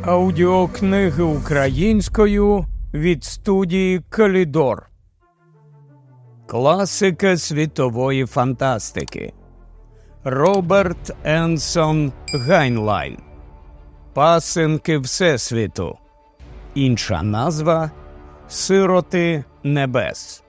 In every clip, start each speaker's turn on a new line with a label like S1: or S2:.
S1: Аудіокниги українською від студії «Калідор». Класика світової фантастики. Роберт Енсон Гайнлайн. Пасинки Всесвіту. Інша назва – Сироти небес.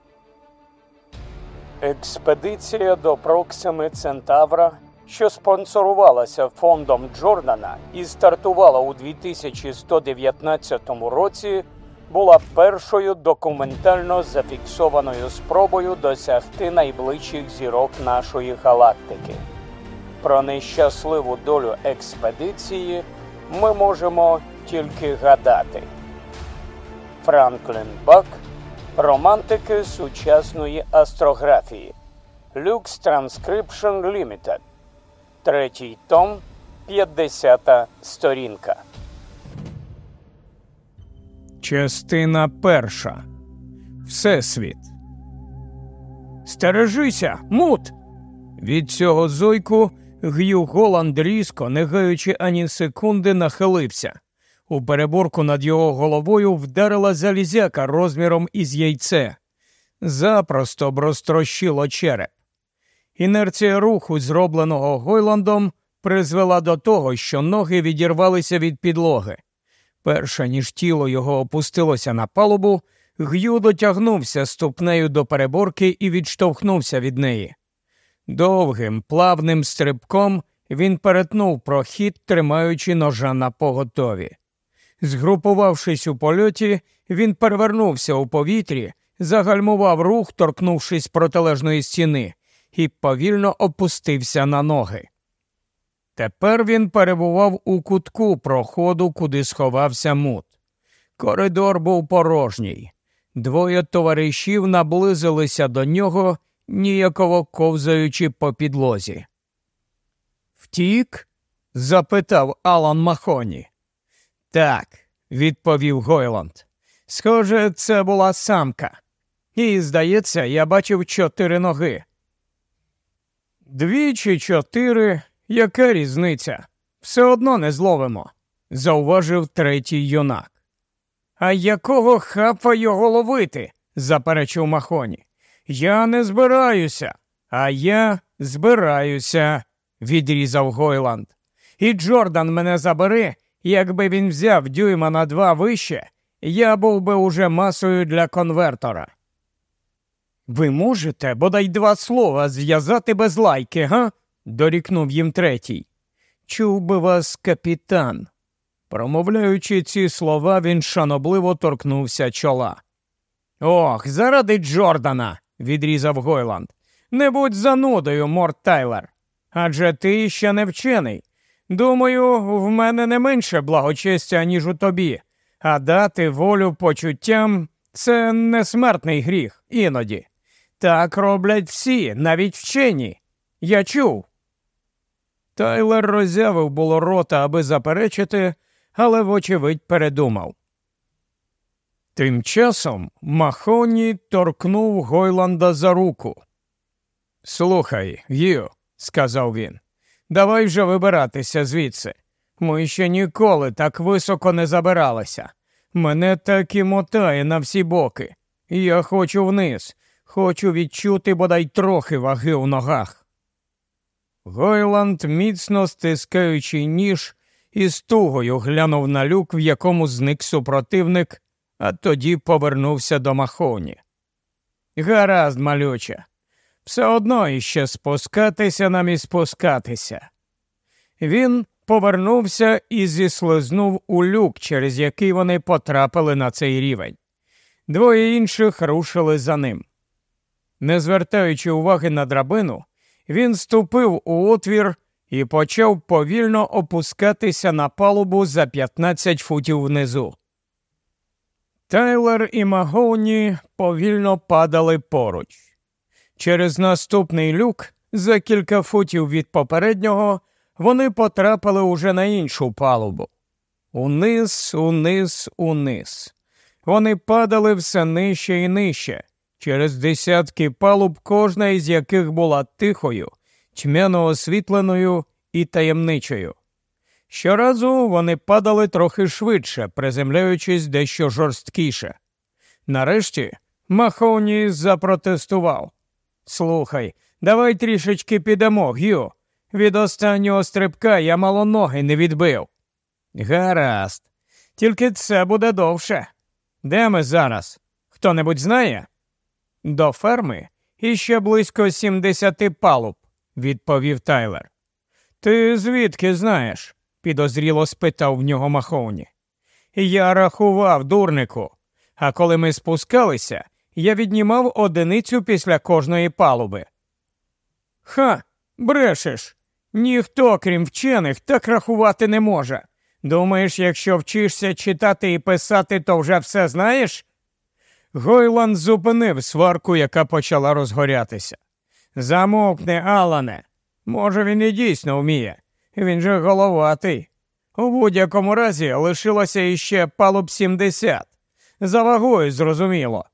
S1: Експедиція до Проксими Центавра, що спонсорувалася фондом Джордана і стартувала у 2119 році, була першою документально зафіксованою спробою досягти найближчих зірок нашої галактики. Про нещасливу долю експедиції ми можемо тільки гадати. Франклін Бак. Романтики сучасної астрографії. Lux Transcription Limited. 3-й том, 50-та сторінка. Частина 1. Всесвіт. «Стережися, Мут!» Від цього зойку Г'ю Голланд різко, не гаючи ані секунди, нахилився. У переборку над його головою вдарила залізяка розміром із яйце. Запросто б розтрощило череп. Інерція руху, зробленого Гойландом, призвела до того, що ноги відірвалися від підлоги. Перше, ніж тіло його опустилося на палубу, Г'ю дотягнувся ступнею до переборки і відштовхнувся від неї. Довгим, плавним стрибком він перетнув прохід, тримаючи ножа напоготові. Згрупувавшись у польоті, він перевернувся у повітрі, загальмував рух, торкнувшись протилежної стіни, і повільно опустився на ноги. Тепер він перебував у кутку проходу, куди сховався Мут. Коридор був порожній. Двоє товаришів наблизилися до нього, ніяково ковзаючи по підлозі. «Втік?» – запитав Алан Махоні. «Так», – відповів Гойланд. «Схоже, це була самка. І, здається, я бачив 4 ноги». 2 чи 4 – яка різниця? Все одно не зловимо», – зауважив третій юнак. «А якого хапа його ловити?» – заперечив Махоні. «Я не збираюся». «А я збираюся», – відрізав Гойланд. «І Джордан мене забере, якби він взяв дюйма на 2 вище, я був би уже масою для конвертора». «Ви можете бодай 2 слова зв'язати без лайки, га?» – дорікнув їм третій. «Чув би вас капітан». Промовляючи ці слова, він шанобливо торкнувся чола. «Ох, заради Джордана!» – відрізав Гойланд. «Не будь занудою, Морт Тайлер. Адже ти ще не вчений. Думаю, в мене не менше благочестя, ніж у тобі. А дати волю почуттям – це не смертний гріх, іноді. Так роблять всі, навіть вчені. Я чув». Тайлер роззявив було рота, аби заперечити, але вочевидь передумав. Тим часом Махоні торкнув Гойланда за руку. «Слухай, Г'ю», – сказав він, – «давай вже вибиратися звідси. Ми ще ніколи так високо не забиралися. Мене так і мотає на всі боки. Я хочу вниз, хочу відчути бодай трохи ваги у ногах». Гойланд, міцно стискаючи ніж, із тугою глянув на люк, в якому зник супротивник, а тоді повернувся до Махоні. «Гаразд, малюче. Все одно іще спускатися нам і спускатися». Він повернувся і зіслизнув у люк, через який вони потрапили на цей рівень. 2 інших рушили за ним. Не звертаючи уваги на драбину, він ступив у отвір і почав повільно опускатися на палубу за 15 футів внизу. Тайлер і Махоні повільно падали поруч. Через наступний люк, за кілька футів від попереднього, вони потрапили уже на іншу палубу. Униз, униз, униз. Вони падали все нижче і нижче, через десятки палуб, кожна із яких була тихою, тьмяно освітленою і таємничою. Щоразу вони падали трохи швидше, приземляючись дещо жорсткіше. Нарешті Махоуні запротестував. «Слухай, давай трішечки підемо, Г'ю. Від останнього стрибка я мало ноги не відбив». «Гаразд. Тільки це буде довше. Де ми зараз? Хто-небудь знає?» «До ферми іще близько 70 палуб», – відповів Тайлер. «Ти звідки знаєш?» – підозріло спитав в нього Махоуні. «Я рахував, дурнику. А коли ми спускалися, я віднімав одиницю після кожної палуби». «Ха, брешеш. Ніхто, крім вчених, так рахувати не може. Думаєш, якщо вчишся читати і писати, то вже все знаєш?» Гойланд зупинив сварку, яка почала розгорятися. «Замовкни, Алане. Може, він і дійсно вміє. Він же головатий. У будь-якому разі лишилося іще палуб 70. За вагою, зрозуміло.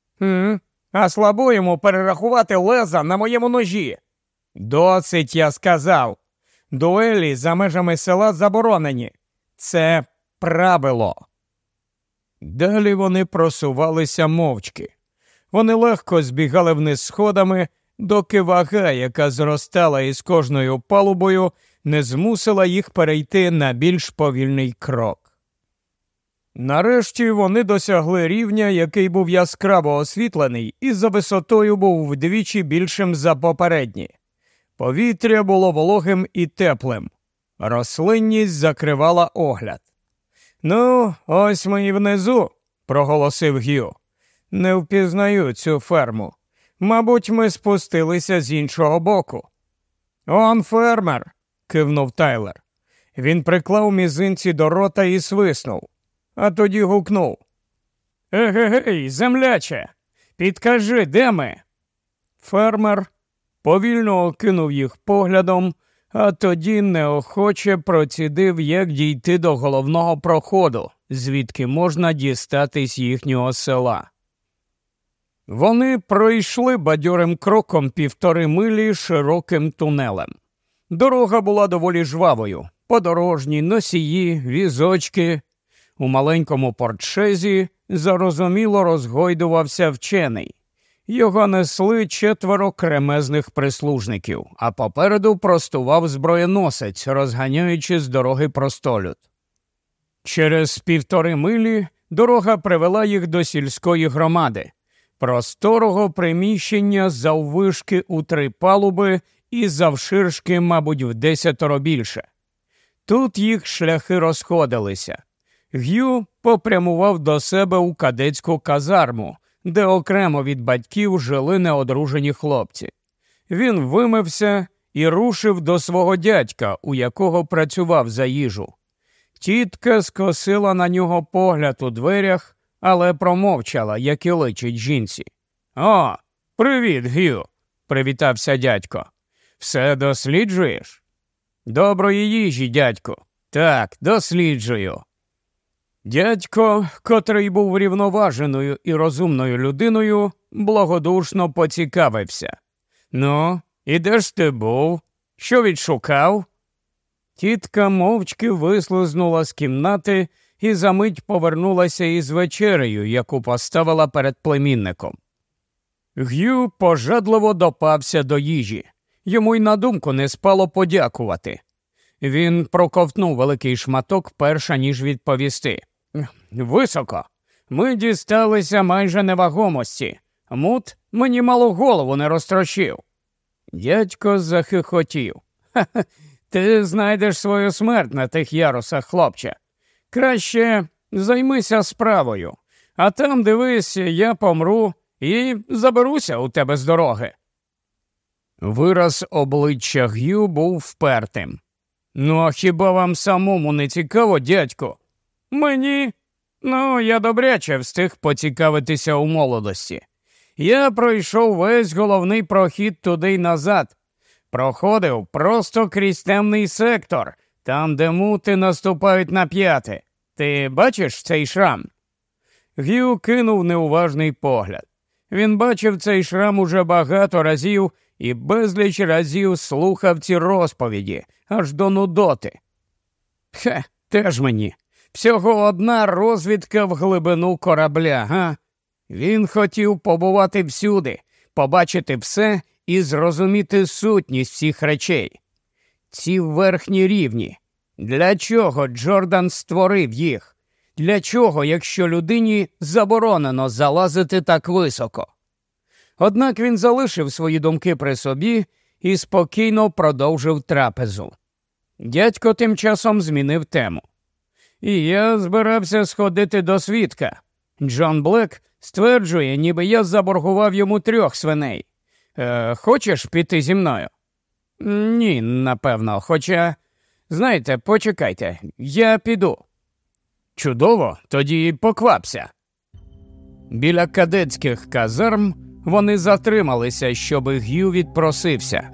S1: А слабо йому перерахувати леза на моєму ножі. Досить, я сказав. Дуелі за межами села заборонені. Це правило». Далі вони просувалися мовчки. Вони легко збігали вниз сходами, доки вага, яка зростала із кожною палубою, не змусила їх перейти на більш повільний крок. Нарешті вони досягли рівня, який був яскраво освітлений і за висотою був вдвічі більшим за попередні. Повітря було вологим і теплим. Рослинність закривала огляд. «Ну, ось ми і внизу», – проголосив Г'ю. «Не впізнаю цю ферму. Мабуть, ми спустилися з іншого боку». «Он фермер», – кивнув Тайлер. Він приклав мізинці до рота і свиснув, а тоді гукнув. «Егегей, земляче, підкажи, де ми?» Фермер повільно окинув їх поглядом, а тоді неохоче процідив, як дійти до головного проходу, звідки можна дістатись їхнього села. Вони пройшли бадьорим кроком 1,5 милі широким тунелем. Дорога була доволі жвавою. Подорожні, носії, візочки. У маленькому портшезі зарозуміло розгойдувався вчений. Його несли 4 кремезних прислужників, а попереду простував зброєносець, розганяючи з дороги простолюд. Через 1,5 милі дорога привела їх до сільської громади, просторого приміщення заввишки у 3 палуби і завширшки, мабуть, в 10 більше. Тут їх шляхи розходилися. Г'ю попрямував до себе у кадетську казарму, де окремо від батьків жили неодружені хлопці. Він вимився і рушив до свого дядька, у якого працював за їжу. Тітка скосила на нього погляд у дверях, але промовчала, як і личить жінці. «О, привіт, Г'ю!» – привітався дядько. «Все досліджуєш?» «Доброї їжі, дядьку!» «Так, досліджую!» Дядько, котрий був рівноваженою і розумною людиною, благодушно поцікавився. «Ну, і де ж ти був? Що відшукав?» Тітка мовчки вислизнула з кімнати і за мить повернулася із вечерею, яку поставила перед племінником. Г'ю пожадливо допався до їжі. Йому й на думку не спало подякувати. Він проковтнув великий шматок, перша ніж відповісти. «Високо. Ми дісталися майже невагомості. Мут мені мало голову не розтрощив». Дядько захихотів. «Ха-ха, ти знайдеш свою смерть на тих ярусах, хлопче. Краще займися справою. А там, дивись, я помру і заберуся у тебе з дороги». Вираз обличчя Г'ю був впертим. «Ну, а хіба вам самому не цікаво, дядько?» «Мені? Ну, я добряче встиг поцікавитися у молодості. Я пройшов весь головний прохід туди й назад. Проходив просто крізь темний сектор, там, де мути наступають на п'яти. Ти бачиш цей шрам?» Г'ю кинув неуважний погляд. Він бачив цей шрам уже багато разів і безліч разів слухав ці розповіді, аж до нудоти. Теж мені. Всього одна розвідка в глибину корабля, га? Він хотів побувати всюди, побачити все і зрозуміти сутність всіх речей. Ці верхні рівні. Для чого Джордан створив їх? Для чого, якщо людині заборонено залазити так високо? Однак він залишив свої думки при собі і спокійно продовжив трапезу. Дядько тим часом змінив тему. І я збирався сходити до свідка. Джон Блек стверджує, ніби я заборгував йому 3 свиней. Хочеш піти зі мною? Ні, напевно, хоча... Знаєте, почекайте, я піду. Чудово, тоді поквапся. Біля кадетських казарм вони затрималися, щоби Г'ю відпросився.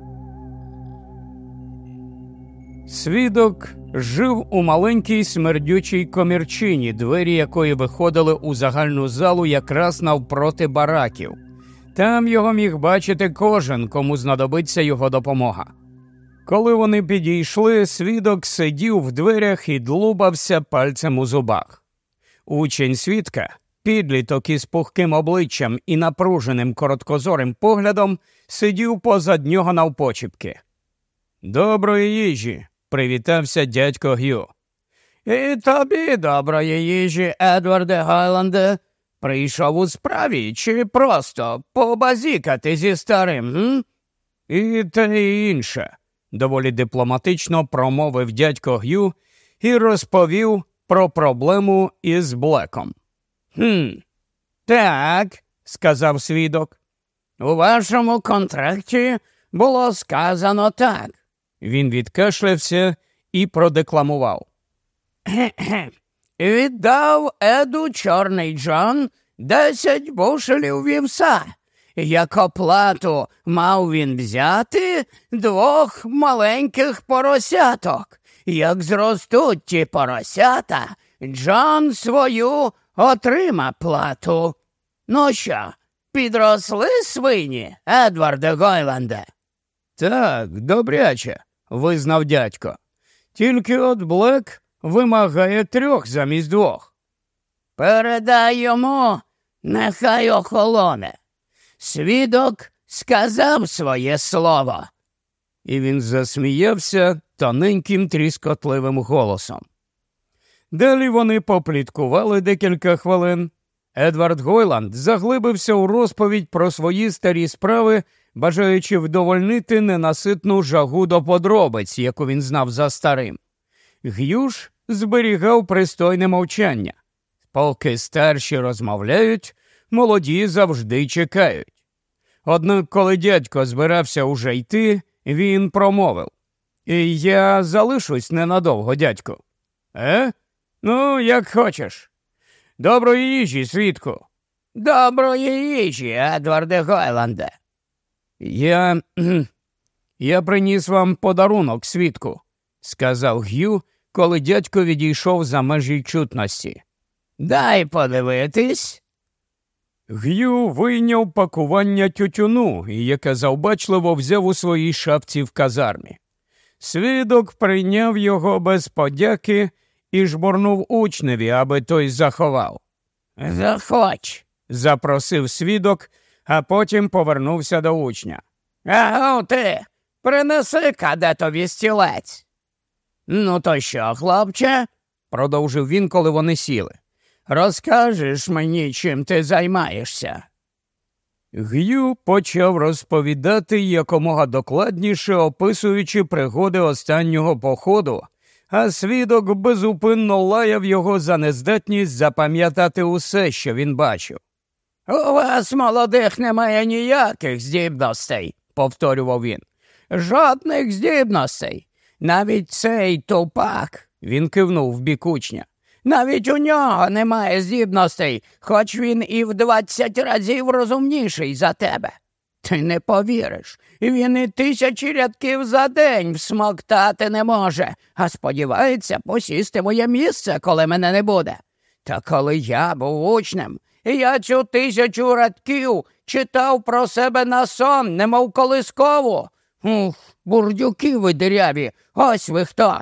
S1: Свідок жив у маленькій смердючій комірчині, двері якої виходили у загальну залу якраз навпроти бараків. Там його міг бачити кожен, кому знадобиться його допомога. Коли вони підійшли, свідок сидів в дверях і длубався пальцем у зубах. Учень свідка, підліток із пухким обличчям і напруженим короткозорим поглядом, сидів позад нього навпочіпки. «Доброї їжі!» – привітався дядько Г'ю. «І тобі доброї їжі, Едварде Гайланде. Прийшов у справі чи просто побазікати зі старим, м?» «І те і інше», – доволі дипломатично промовив дядько Г'ю і розповів про проблему із Блеком. Так», – сказав свідок. «У вашому контракті було сказано так». Він відкашлявся і продекламував. «Віддав Еду Чорний Джон 10 бушелів вівса. Як оплату мав він взяти 2 маленьких поросяток. Як зростуть ті поросята, Джон свою отрима плату. Ну що, підросли свині, Едварде Гойланде?» «Так, добряче», – визнав дядько. «Тільки от Блек вимагає 3 замість 2. «Передай йому, нехай охолоне. Свідок сказав своє слово». І він засміявся тоненьким тріскотливим голосом. Далі вони попліткували декілька хвилин. Едвард Гойланд заглибився у розповідь про свої старі справи, бажаючи вдовольнити ненаситну жагу до подробиць, яку він знав за старим. Г'ю ж зберігав пристойне мовчання. Поки старші розмовляють, молоді завжди чекають. Однак, коли дядько збирався уже йти, він промовив. «Я залишусь ненадовго, дядьку». Ну, як хочеш. Доброї їжі, свідку». «Доброї їжі, Едварде Гойланде». Я приніс вам подарунок, свідку», – сказав Г'ю, коли дядько відійшов за межі чутності. «Дай подивитись». Г'ю вийняв пакування тютюну, яке завбачливо взяв у своїй шафці в казармі. Свідок прийняв його без подяки і жбурнув учневі, аби той заховав. «Заходь», – запросив свідок, а потім повернувся до учня. «Ага, ти, принеси кадетові стілець». «Ну то що, хлопче?» – продовжив він, коли вони сіли. «Розкажеш мені, чим ти займаєшся?» Г'ю почав розповідати якомога докладніше, описуючи пригоди останнього походу, а свідок безупинно лаяв його за нездатність запам'ятати усе, що він бачив. «У вас, молодих, немає ніяких здібностей», – повторював він. «Жодних здібностей. Навіть цей тупак», – він кивнув в бік учня. «Навіть у нього немає здібностей, хоч він і в 20 разів розумніший за тебе. Ти не повіриш, він і 1000 рядків за день всмоктати не може, а сподівається посісти моє місце, коли мене не буде. Та коли я був учнем, я цю 1000 рядків читав про себе на сон, немов колискову. Ух, бурдюки ви диряві, ось ви хто.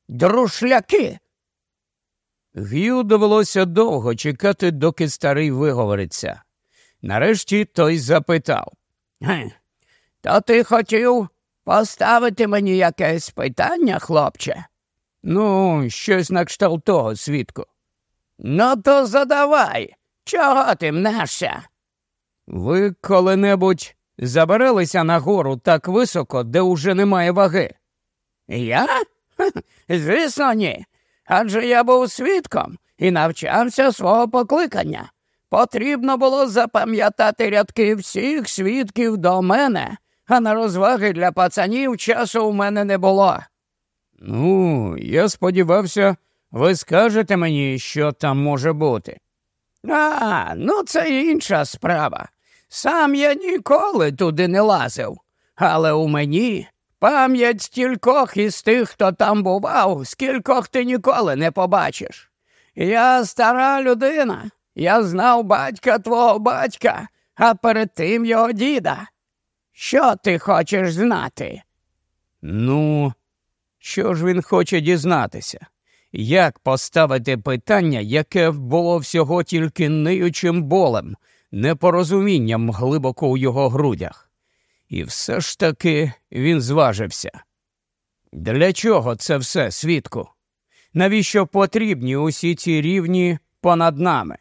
S2: Друшляки!»
S1: Г'ю довелося довго чекати, доки старий виговориться. Нарешті той запитав.
S2: «То ти хотів поставити мені якесь питання, хлопче?»
S1: «Ну, щось на кшталт того, свідку».
S2: «Ну то задавай, чого ти мнешся?»
S1: «Ви коли-небудь забиралися на гору так високо, де уже немає ваги?»
S2: «Я? Звісно, ні. Адже я був свідком і навчався свого покликання. Потрібно було запам'ятати рядки всіх свідків до мене, а на розваги для пацанів часу у мене не було».
S1: «Ну, я сподівався, ви скажете мені, що там може бути».
S2: Ну це інша справа. Сам я ніколи туди не лазив, але у мені пам'ять стількох із тих, хто там бував, скількох ти ніколи не побачиш. Я стара людина, я знав батька твого батька, а перед тим його діда. Що ти хочеш знати?»
S1: «Ну, що ж він хоче дізнатися? Як поставити питання, яке було всього тільки ниючим болем, непорозумінням глибоко у його грудях? І все ж таки він зважився. Для чого це все, свідку? Навіщо потрібні усі ці рівні понад нами?»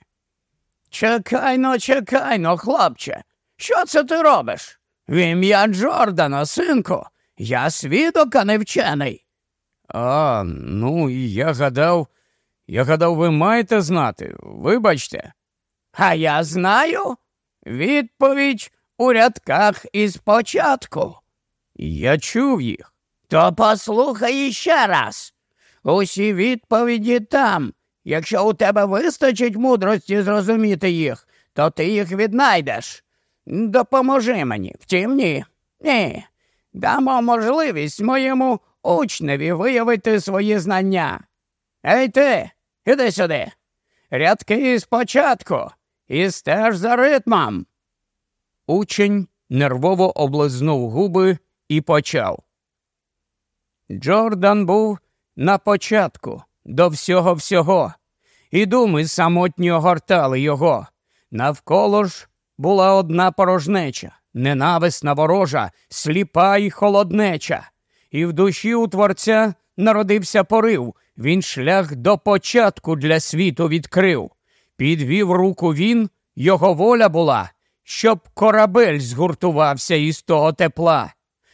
S2: Чекай но, хлопче, що це ти робиш? В ім'я Джордана, синку, я свідок, а не вчений».
S1: Ну, я гадав, ви маєте знати, вибачте.
S2: «А я знаю. Відповідь у рядках із початку».
S1: «Я чув їх».
S2: «То послухай іще раз. Усі відповіді там. Якщо у тебе вистачить мудрості зрозуміти їх, то ти їх віднайдеш. Допоможи мені, втім ні. Ні, дамо можливість моєму учневі виявити свої знання. Ей ти, іди сюди. Рядки спочатку і стеж за ритмом».
S1: Учень нервово облизнув губи і почав. Джордан був на початку, до всього-всього, і думи самотні огортали його. Навколо ж була одна порожнеча, ненависна ворожа, сліпа й холоднеча. І в душі у Творця народився порив, він шлях до початку для світу відкрив. Підвів руку він, його воля була, щоб корабель згуртувався із того тепла.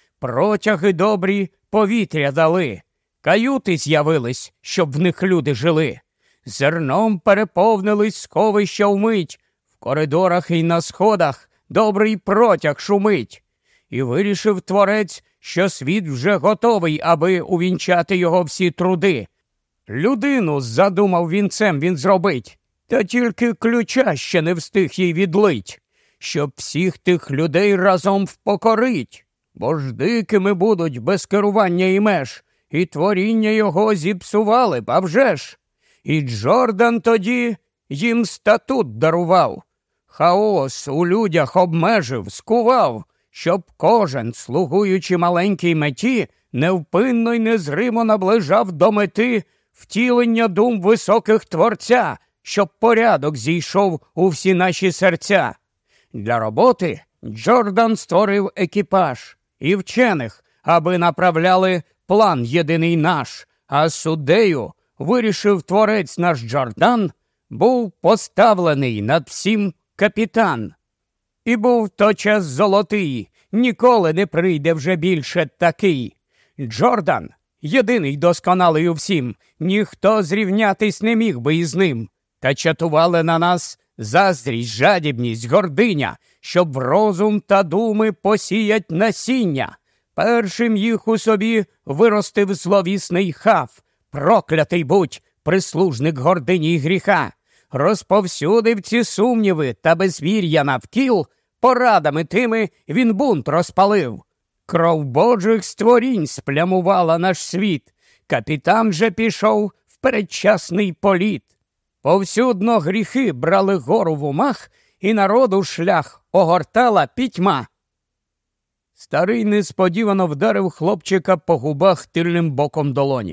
S1: Протяги добрі повітря дали, каюти з'явились, щоб в них люди жили. Зерном переповнились сховища вмить, в коридорах і на сходах добрий протяг шумить. І вирішив Творець, що світ вже готовий, аби увінчати його всі труди. Людину задумав вінцем він зробить, та тільки ключа ще не встиг їй відлить, щоб всіх тих людей разом впокорить. Бо ж дикими будуть без керування і меж, і творіння його зіпсували б, а вже ж. І Джордан тоді їм статут дарував, хаос у людях обмежив, скував, щоб кожен, слугуючи маленькій меті, невпинно й незримо наближав до мети втілення дум високих Творця, щоб порядок зійшов у всі наші серця. Для роботи Джордан створив екіпаж і вчених, аби направляли план єдиний наш, а суддею вирішив Творець наш Джордан, був поставлений над всім капітан. І був то час золотий, ніколи не прийде вже більше такий. Джордан, єдиний досконалий у всім, ніхто зрівнятись не міг би із ним. Та чатували на нас заздрість, жадібність, гординя, щоб в розум та думи посіять насіння. Першим їх у собі виростив зловісний Хав, проклятий будь, прислужник гордині й гріха. Розповсюдив ці сумніви та безвір'я навкіл, порадами тими він бунт розпалив. Кров Божих створінь сплямувала наш світ, капітан же пішов в передчасний політ. Повсюдно гріхи брали гору в умах, і народу шлях огортала пітьма. Старий несподівано вдарив хлопчика по губах тильним боком долоні.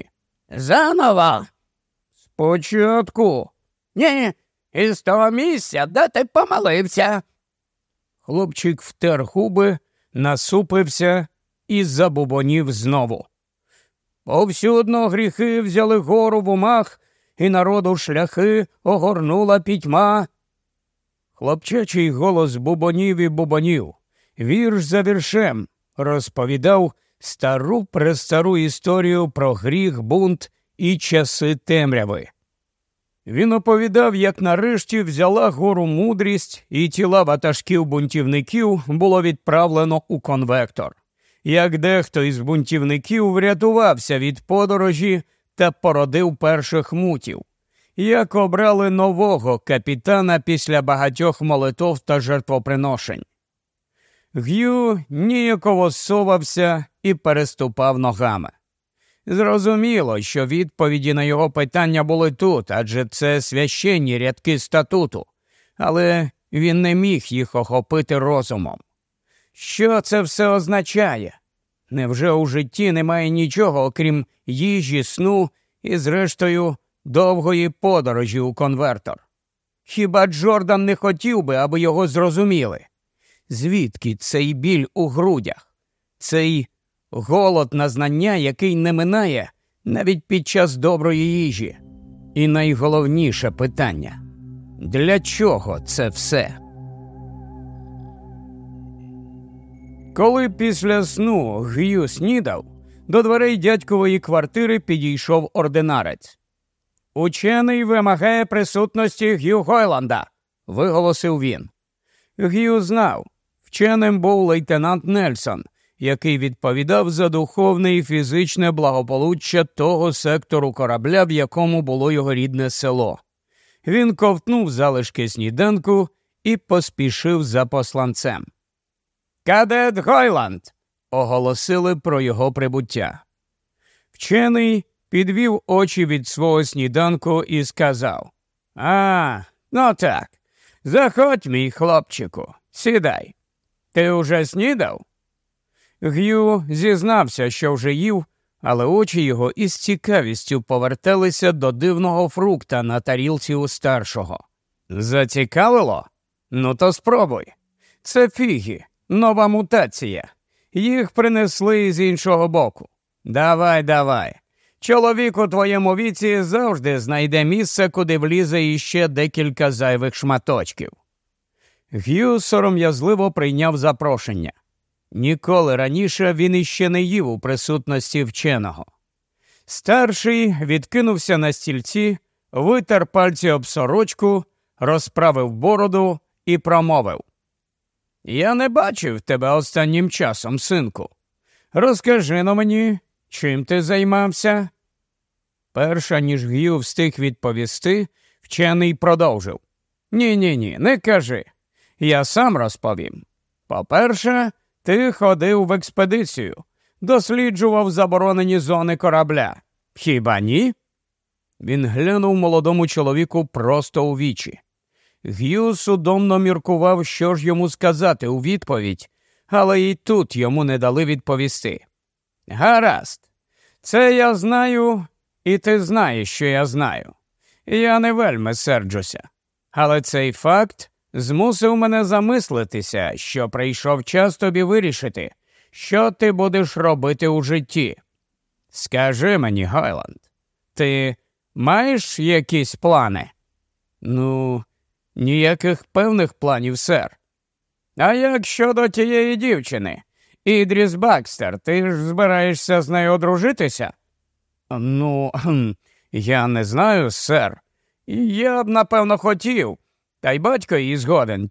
S2: Заново.
S1: Спочатку.
S2: Ні, із того місця, де ти помилився.
S1: Хлопчик втер губи, насупився і забубонів знову. Повсюдно гріхи взяли гору в умах, і народу шляхи огорнула пітьма. Хлопчачий голос бубонів і бубонів, вірш за віршем, розповідав стару-престару історію про гріх, бунт і часи темряви. Він оповідав, як нарешті взяла гору мудрість, і тіла ватажків бунтівників було відправлено у конвектор. Як дехто із бунтівників врятувався від подорожі та породив перших мутів. Як обрали нового капітана після багатьох молитов та жертвоприношень. Г'ю ніяково совався і переступав ногами. Зрозуміло, що відповіді на його питання були тут, адже це священні рядки статуту, але він не міг їх охопити розумом. Що це все означає? Невже у житті немає нічого, окрім їжі, сну і, зрештою, довгої подорожі у конвертор? Хіба Джордан не хотів би, аби його зрозуміли? Звідки цей біль у грудях? Цей голод на знання, який не минає навіть під час доброї їжі? І найголовніше питання – для чого це все? Коли після сну Г'ю снідав, до дверей дядькової квартири підійшов ординарець. «Учений вимагає присутності Г'ю Гойланда», – виголосив він. Г'ю знав, вченим був лейтенант Нельсон, який відповідав за духовне і фізичне благополуччя того сектору корабля, в якому було його рідне село. Він ковтнув залишки сніданку і поспішив за посланцем. «Кадет Гойланд!» – оголосили про його прибуття. Вчений підвів очі від свого сніданку і сказав: ну так, заходь, мій хлопчику, сідай. Ти уже снідав?» Г'ю зізнався, що вже їв, але очі його із цікавістю поверталися до дивного фрукта на тарілці у старшого. «Зацікавило? Ну то спробуй. Це фіги, нова мутація. Їх принесли з іншого боку. Давай. Чоловік у твоєму віці завжди знайде місце, куди влізе іще декілька зайвих шматочків». Г'ю сором'язливо прийняв запрошення. Ніколи раніше він іще не їв у присутності вченого. Старший відкинувся на стільці, витер пальці об сорочку, розправив бороду і промовив: «Я не бачив тебе останнім часом, синку. Розкажи-но мені, чим ти займався?» Перша ніж Г'ю встиг відповісти, вчений продовжив: «Ні, не кажи. Я сам розповім. По-перше, ти ходив в експедицію, досліджував заборонені зони корабля. Хіба ні?» Він глянув молодому чоловіку просто у вічі. Г'ю судомно міркував, що ж йому сказати у відповідь, але і тут йому не дали відповісти. «Гаразд. Це я знаю, і ти знаєш, що я знаю. Я не вельми серджуся. Але цей факт змусив мене замислитися, що прийшов час тобі вирішити, що ти будеш робити у житті. Скажи мені, Гойланд, ти маєш якісь плани?» «Ну, ніяких певних планів, сер». «А як щодо тієї дівчини? Ідріс Бакстер, ти ж збираєшся з нею одружитися?» «Ну, я не знаю, сер. Я б, напевно, хотів. Та й батько її згоден,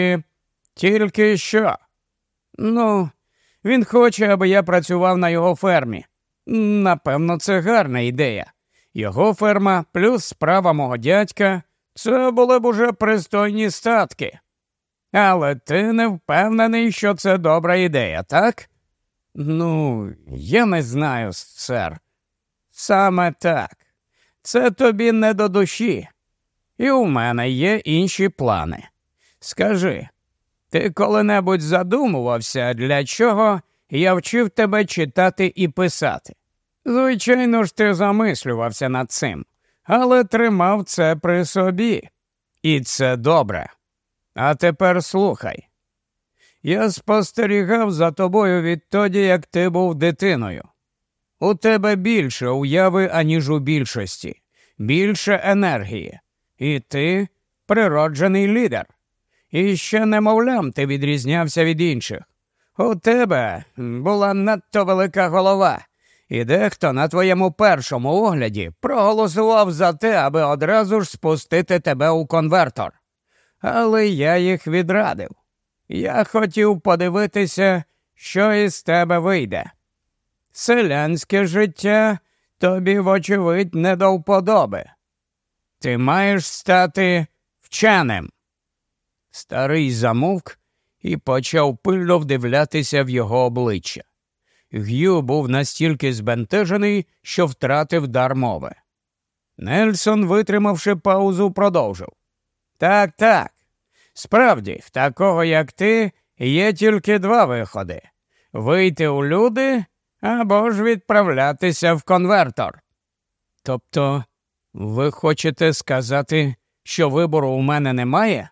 S1: тільки що?» «Ну, він хоче, аби я працював на його фермі. Напевно, це гарна ідея. Його ферма плюс справа мого дядька – це були б уже пристойні статки. Але ти не впевнений, що це добра ідея, так?» «Ну, я не знаю, сер». «Саме так. Це тобі не до душі. І у мене є інші плани. Скажи, ти коли-небудь задумувався, для чого я вчив тебе читати і писати? Звичайно ж, ти замислювався над цим, але тримав це при собі. І це добре. А тепер слухай. Я спостерігав за тобою відтоді, як ти був дитиною. У тебе більше уяви, аніж у більшості, більше енергії. І ти природжений лідер. І ще немовлям ти відрізнявся від інших. У тебе була надто велика голова, і дехто на твоєму першому огляді проголосував за те, аби одразу ж спустити тебе у конвертор. Але я їх відрадив. Я хотів подивитися, що із тебе вийде. Селянське життя тобі, вочевидь, не до вподоби. Ти маєш стати вченим. Старий замовк і почав пильно вдивлятися в його обличчя. Г'ю був настільки збентежений, що втратив дар мови. Нельсон, витримавши паузу, продовжив. Так. Справді, в такого, як ти, є тільки два виходи. Вийти у люди або ж відправлятися в конвертор. Тобто, ви хочете сказати, що вибору у мене немає?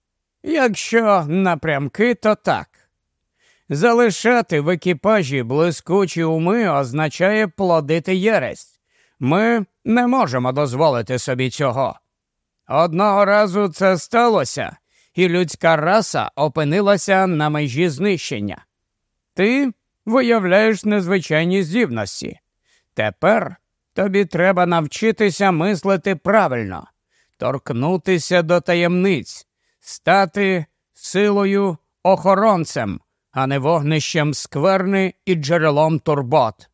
S1: Якщо напрямки, то так. Залишати в екіпажі блискучі уми означає плодити єресь. Ми не можемо дозволити собі цього. Одного разу це сталося, і людська раса опинилася на межі знищення. Ти виявляєш незвичайні здібності. Тепер тобі треба навчитися мислити правильно, торкнутися до таємниць, стати силою охоронцем, а не вогнищем скверни і джерелом турбот.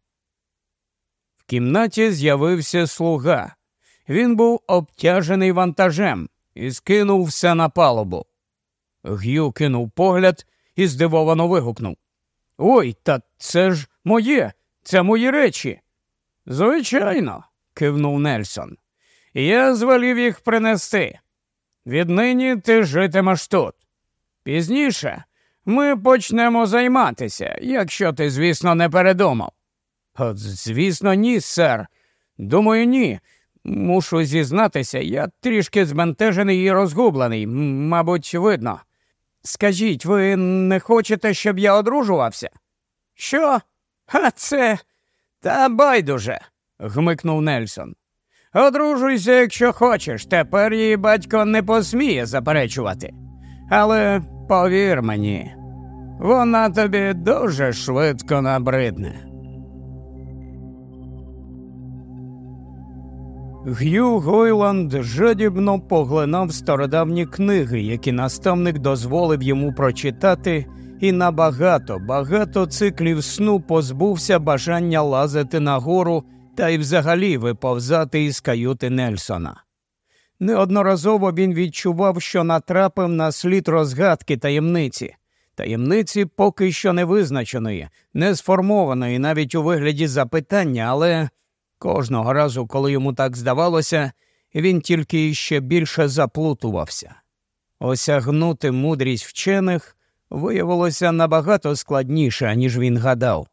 S1: В кімнаті з'явився слуга. Він був обтяжений вантажем і скинув все на палубу. Г'ю кинув погляд і здивовано вигукнув. «Ой, та це ж моє! Це мої речі!» «Звичайно», – кивнув Нельсон. «Я звелів їх принести. Віднині ти житимеш тут. Пізніше ми почнемо займатися, якщо ти, звісно, не передумав». «От, звісно, ні, сер. Думаю, ні. Мушу зізнатися, я трішки збентежений і розгублений, мабуть, видно. Скажіть, ви не хочете, щоб я одружувався?» «Що? А це... Та байдуже», – гмикнув Нельсон. «Одружуйся, якщо хочеш, тепер її батько не посміє заперечувати. Але повір мені, вона тобі дуже швидко набридне». Г'ю Гойланд жадібно поглинав стародавні книги, які наставник дозволив йому прочитати, і на багато циклів сну позбувся бажання лазити нагору та й взагалі виповзати із каюти Нельсона. Неодноразово він відчував, що натрапив на слід розгадки таємниці поки що не визначеної, не сформованої навіть у вигляді запитання, але кожного разу, коли йому так здавалося, він тільки іще більше заплутувався. Осягнути мудрість вчених виявилося набагато складніше, ніж він гадав.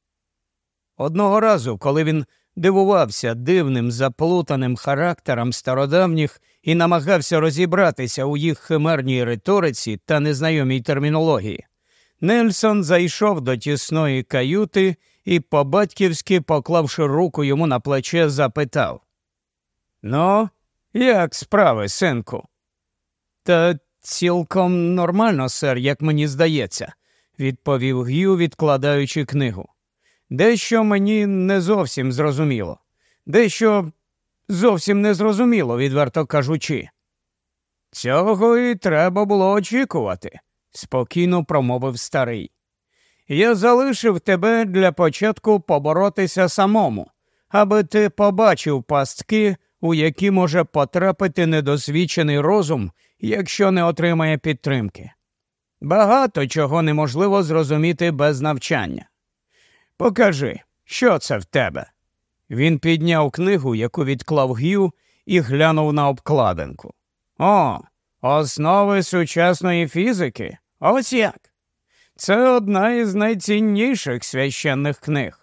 S1: Одного разу, коли він дивувався дивним заплутаним характерам стародавніх і намагався розібратися у їх химерній риториці та незнайомій термінології, Нельсон зайшов до тісної каюти і, по-батьківськи поклавши руку йому на плече, запитав. «Ну, як справи, синку?» «Та цілком нормально, сер, як мені здається», – відповів Г'ю, відкладаючи книгу. «Дещо мені не зовсім зрозуміло. Дещо зовсім не зрозуміло, відверто кажучи». «Цього і треба було очікувати», – спокійно промовив старий. «Я залишив тебе для початку поборотися самому, аби ти побачив пастки, у які може потрапити недосвідчений розум, якщо не отримає підтримки. Багато чого неможливо зрозуміти без навчання. Покажи, що це в тебе?» Він підняв книгу, яку відклав Г'ю, і глянув на обкладинку. «О, основи сучасної фізики? Ось як. Це одна із найцінніших священних книг.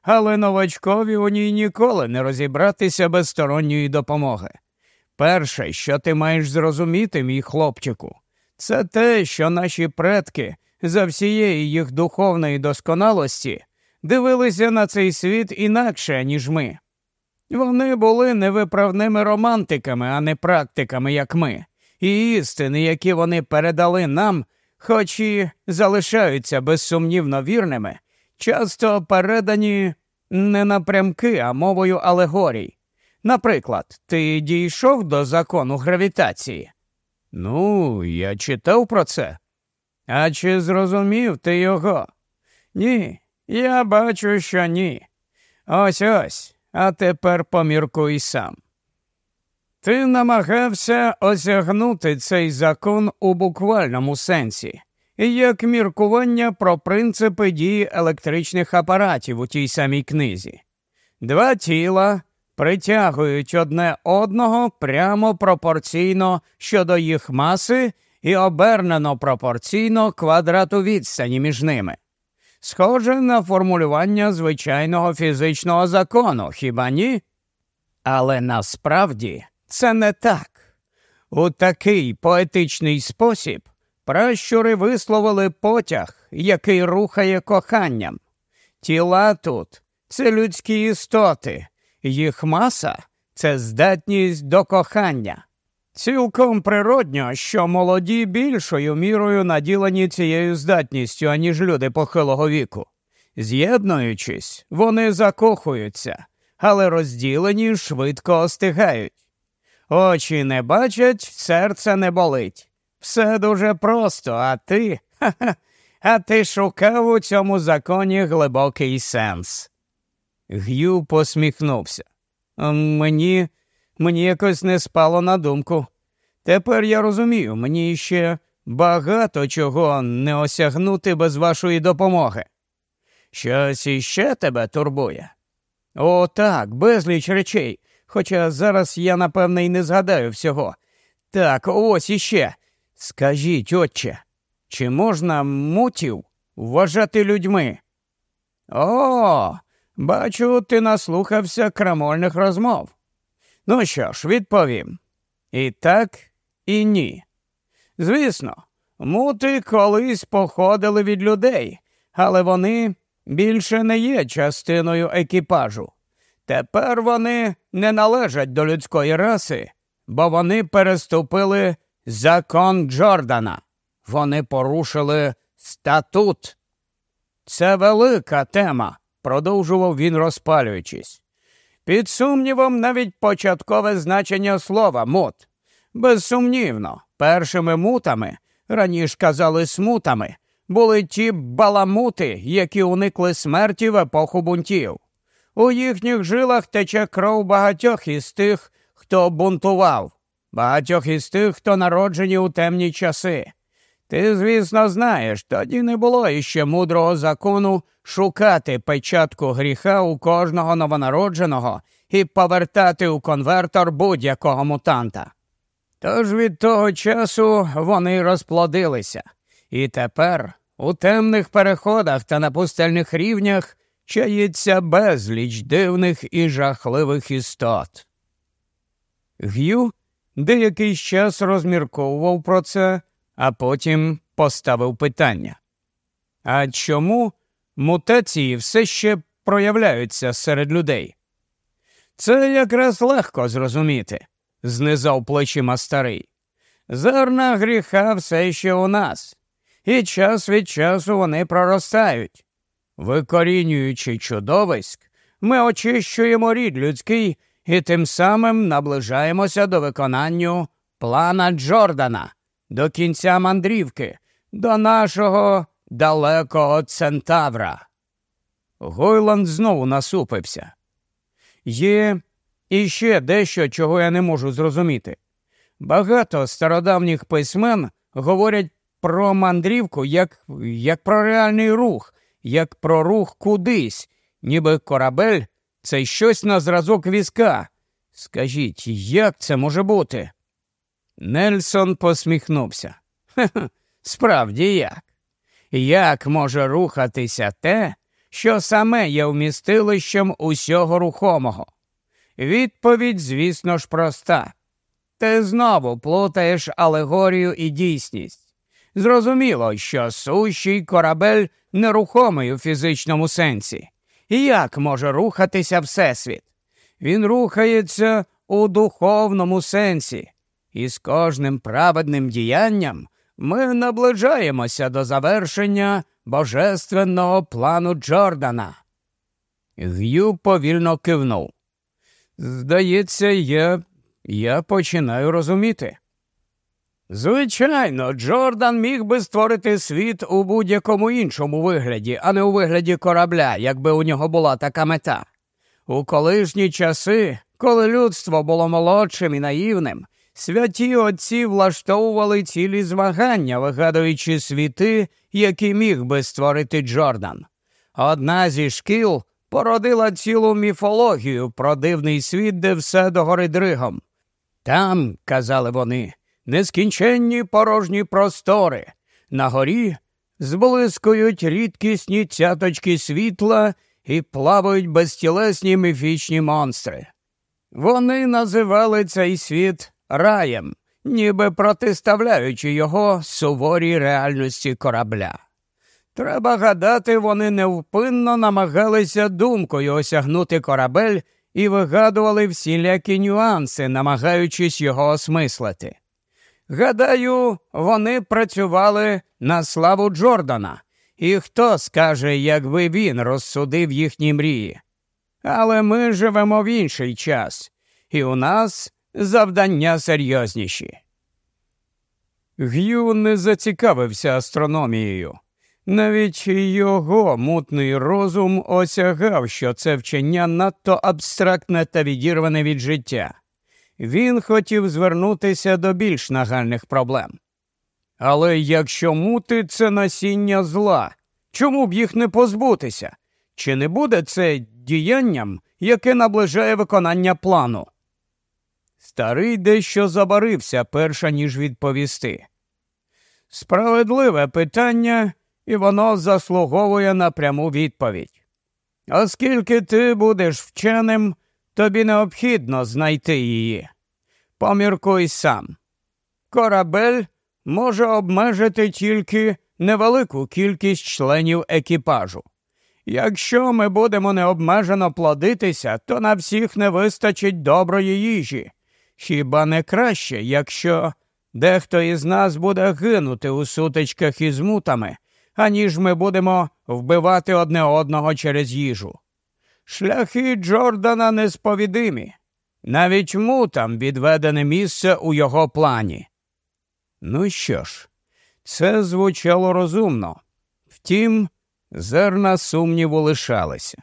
S1: але новачкові у ній ніколи не розібратися без сторонньої допомоги. Перше, що ти маєш зрозуміти, мій хлопчику, це те, що наші предки за всієї їх духовної досконалості дивилися на цей світ інакше, ніж ми. Вони були невиправними романтиками, а не практиками, як ми. І істини, які вони передали нам, хоч і залишаються безсумнівно вірними, часто передані не напрямки, а мовою алегорій. Наприклад, ти дійшов до закону гравітації? Ну, я читав про це. А чи зрозумів ти його? Ні, я бачу, що ні. Ось, а тепер поміркуй сам. Ти намагався осягнути цей закон у буквальному сенсі, як міркування про принципи дії електричних апаратів у тій самій книзі. Два тіла притягують одне одного прямо пропорційно щодо їх маси і обернено пропорційно квадрату відстані між ними. Схоже на формулювання звичайного фізичного закону, хіба ні? Але насправді це не так. У такий поетичний спосіб пращури висловили потяг, який рухає коханням. Тіла тут – це людські істоти, їх маса – це здатність до кохання. Цілком природньо, що молоді більшою мірою наділені цією здатністю, аніж люди похилого віку. З'єднуючись, вони закохуються, але розділені швидко остигають. Очі не бачать, серце не болить. Все дуже просто, а ти шукав у цьому законі глибокий сенс. Г'ю посміхнувся. Мені якось не спало на думку. Тепер я розумію, мені ще багато чого не осягнути без вашої допомоги. Щось іще тебе турбує? О, так, безліч речей, хоча зараз я, напевне, й не згадаю всього. Так, ось іще. Скажіть, отче, чи можна мутів вважати людьми? О, бачу, ти наслухався крамольних розмов. Ну що ж, відповім. І так, і ні. Звісно, мути колись походили від людей, але вони більше не є частиною екіпажу. Тепер вони не належать до людської раси, бо вони переступили закон Джордана. Вони порушили статут. Це велика тема, продовжував він, розпалюючись. Під сумнівом навіть початкове значення слова «мут». Безсумнівно, першими мутами, раніше казали смутами, були ті баламути, які уникли смерті в епоху бунтів. У їхніх жилах тече кров багатьох із тих, хто бунтував, багатьох із тих, хто народжені у темні часи. Ти, звісно, знаєш, тоді не було іще мудрого закону шукати печатку гріха у кожного новонародженого і повертати у конвертор будь-якого мутанта. Тож від того часу вони розплодилися, і тепер у темних переходах та на пустельних рівнях чаїться безліч дивних і жахливих істот. Г'ю деякий час розмірковував про це, а потім поставив питання. А чому мутації все ще проявляються серед людей? Це якраз легко зрозуміти, знизав плечима старий. Зерна гріха все ще у нас, і час від часу вони проростають. Викорінюючи чудовиськ, ми очищуємо рід людський і тим самим наближаємося до виконання плана Джордана, до кінця мандрівки, до нашого далекого Центавра. Гойланд знову насупився. Є іще дещо, чого я не можу зрозуміти. Багато стародавніх письмен говорять про мандрівку як про реальний рух, як про рух кудись, ніби корабель – це щось на зразок візка. Скажіть, як це може бути? Нельсон посміхнувся. Справді як? Як може рухатися те, що саме є вмістилищем усього рухомого? Відповідь, звісно ж, проста. Ти знову плутаєш алегорію і дійсність. Зрозуміло, що сущий корабель нерухомий у фізичному сенсі. І як може рухатися Всесвіт? Він рухається у духовному сенсі. І з кожним праведним діянням ми наближаємося до завершення божественного плану Джордана. Г'ю повільно кивнув. Здається, я починаю розуміти. Звичайно, Джордан міг би створити світ у будь-якому іншому вигляді, а не у вигляді корабля, якби у нього була така мета. У колишні часи, коли людство було молодшим і наївним, святі отці влаштовували цілі змагання, вигадуючи світи, які міг би створити Джордан. Одна зі шкіл породила цілу міфологію про дивний світ, де все догори дригом. Там, казали вони, нескінченні порожні простори. На горі зблискують рідкісні цяточки світла і плавають безтілесні міфічні монстри. Вони називали цей світ раєм, ніби протиставляючи його суворій реальності корабля. Треба гадати, вони невпинно намагалися думкою осягнути корабель і вигадували всілякі нюанси, намагаючись його осмислити. Гадаю, вони працювали на славу Джордана, і хто скаже, якби він розсудив їхні мрії. Але ми живемо в інший час, і у нас завдання серйозніші. Г'ю не зацікавився астрономією. Навіть його мутний розум осягав, що це вчення надто абстрактне та відірване від життя. Він хотів звернутися до більш нагальних проблем. Але якщо мути – це насіння зла, чому б їх не позбутися? Чи не буде це діянням, яке наближає виконання плану? Старий дещо забарився, перша ніж відповісти. Справедливе питання, і воно заслуговує на пряму відповідь. Оскільки ти будеш вченим, тобі необхідно знайти її. Поміркуй сам. Корабель може обмежити тільки невелику кількість членів екіпажу. Якщо ми будемо необмежено плодитися, то на всіх не вистачить доброї їжі. Хіба не краще, якщо дехто із нас буде гинути у сутичках із мутами, аніж ми будемо вбивати одне одного через їжу? Шляхи Джордана несповідимі. Навіть мутам відведене місце у його плані. Ну що ж, це звучало розумно. Втім, зерна сумніву лишалися.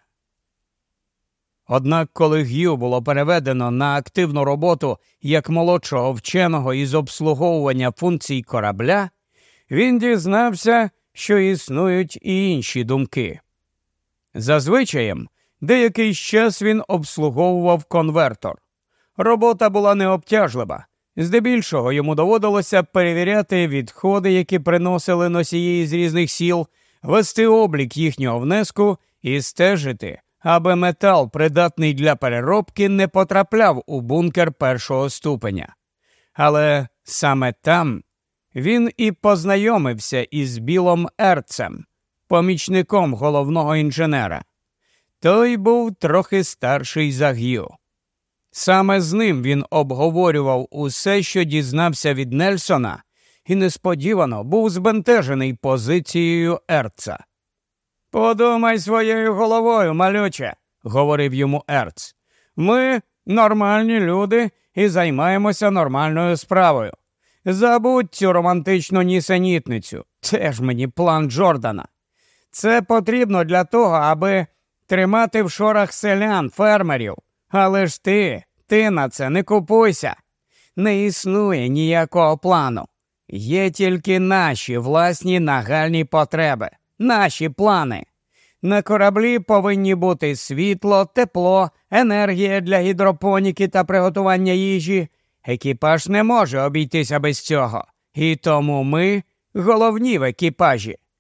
S1: Однак, коли Г'ю було переведено на активну роботу як молодшого вченого із обслуговування функцій корабля, він дізнався, що існують і інші думки. Зазвичаєм, деякий час він обслуговував конвертор. Робота була необтяжлива. Здебільшого йому доводилося перевіряти відходи, які приносили носії з різних сіл, вести облік їхнього внеску і стежити, аби метал, придатний для переробки, не потрапляв у бункер першого ступеня. Але саме там він і познайомився із Білом Ерцем, помічником головного інженера. Той був трохи старший за Г'ю. Саме з ним він обговорював усе, що дізнався від Нельсона, і несподівано був збентежений позицією Ерца. «Подумай своєю головою, малюче», – говорив йому Ерц. «Ми нормальні люди і займаємося нормальною справою. Забудь цю романтичну нісенітницю. Це ж мені план Джордана. Це потрібно для того, аби тримати в шорах селян, фермерів. Але ж ти на це не купуйся. Не існує ніякого плану. Є тільки наші власні нагальні потреби, наші плани. На кораблі повинні бути світло, тепло, енергія для гідропоніки та приготування їжі. Екіпаж не може обійтися без цього. І тому ми головні в екіпажі.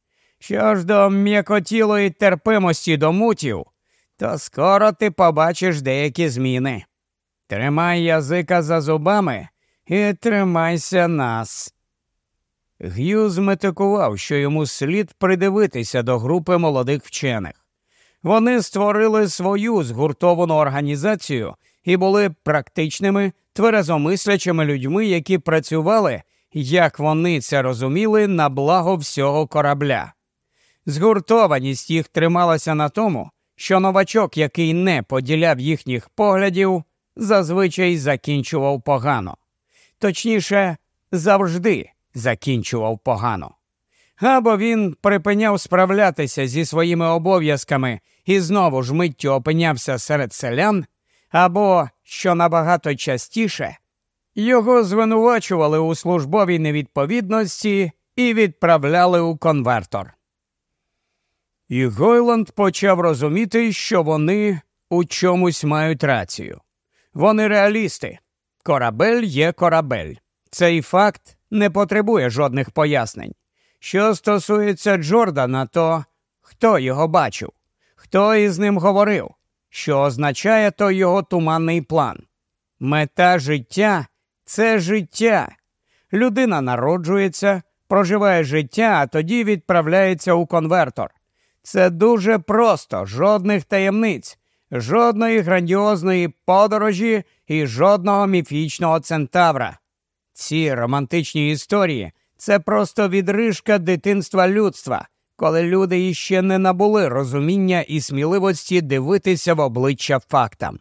S1: Що ж до м'якотілої терпимості до мутів, то скоро ти побачиш деякі зміни. Тримай язика за зубами і тримайся нас. Г'ю зметикував, що йому слід придивитися до групи молодих вчених. Вони створили свою згуртовану організацію і були практичними, тверезомислячими людьми, які працювали, як вони це розуміли, на благо всього корабля. Згуртованість їх трималася на тому, що новачок, який не поділяв їхніх поглядів, зазвичай закінчував погано. Точніше, завжди закінчував погано. Або він припиняв справлятися зі своїми обов'язками і знову ж миттю опинявся серед селян, або, що набагато частіше, його звинувачували у службовій невідповідності і відправляли у конвертор. І Гойланд почав розуміти, що вони у чомусь мають рацію. Вони реалісти. Корабель є корабель. Цей факт не потребує жодних пояснень. Що стосується Джордана, то хто його бачив? Хто із ним говорив? Що означає той його туманний план? Мета життя – це життя. Людина народжується, проживає життя, а тоді відправляється у конвертор. Це дуже просто, жодних таємниць, жодної грандіозної подорожі і жодного міфічного центавра. Ці романтичні історії – це просто відрижка дитинства людства, коли люди іще не набули розуміння і сміливості дивитися в обличчя фактам.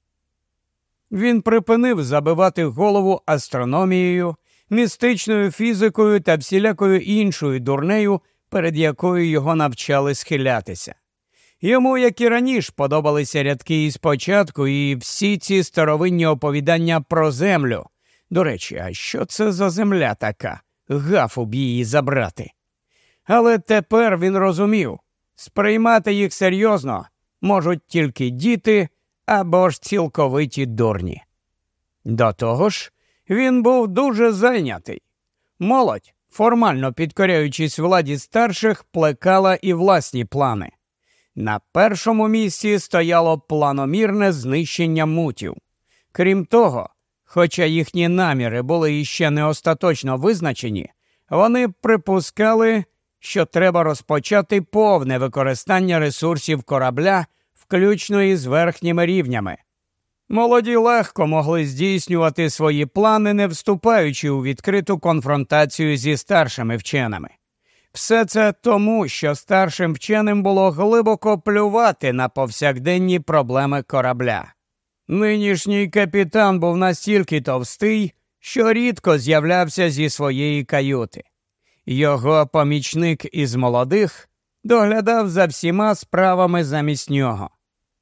S1: Він припинив забивати голову астрономією, містичною фізикою та всілякою іншою дурнею, перед якою його навчали схилятися. Йому, як і раніше, подобалися рядки із початку і всі ці старовинні оповідання про землю. До речі, а що це за земля така? Гафу б її забрати. Але тепер він розумів, сприймати їх серйозно можуть тільки діти або ж цілковиті дурні. До того ж, він був дуже зайнятий. Молодь, формально підкоряючись владі старших, плекала і власні плани. На першому місці стояло планомірне знищення мутів. Крім того, хоча їхні наміри були іще не остаточно визначені, вони припускали, що треба розпочати повне використання ресурсів корабля, включно із верхніми рівнями. Молоді легко могли здійснювати свої плани, не вступаючи у відкриту конфронтацію зі старшими вченими. Все це тому, що старшим вченим було глибоко плювати на повсякденні проблеми корабля. Нинішній капітан був настільки товстий, що рідко з'являвся зі своєї каюти. Його помічник із молодих доглядав за всіма справами замість нього.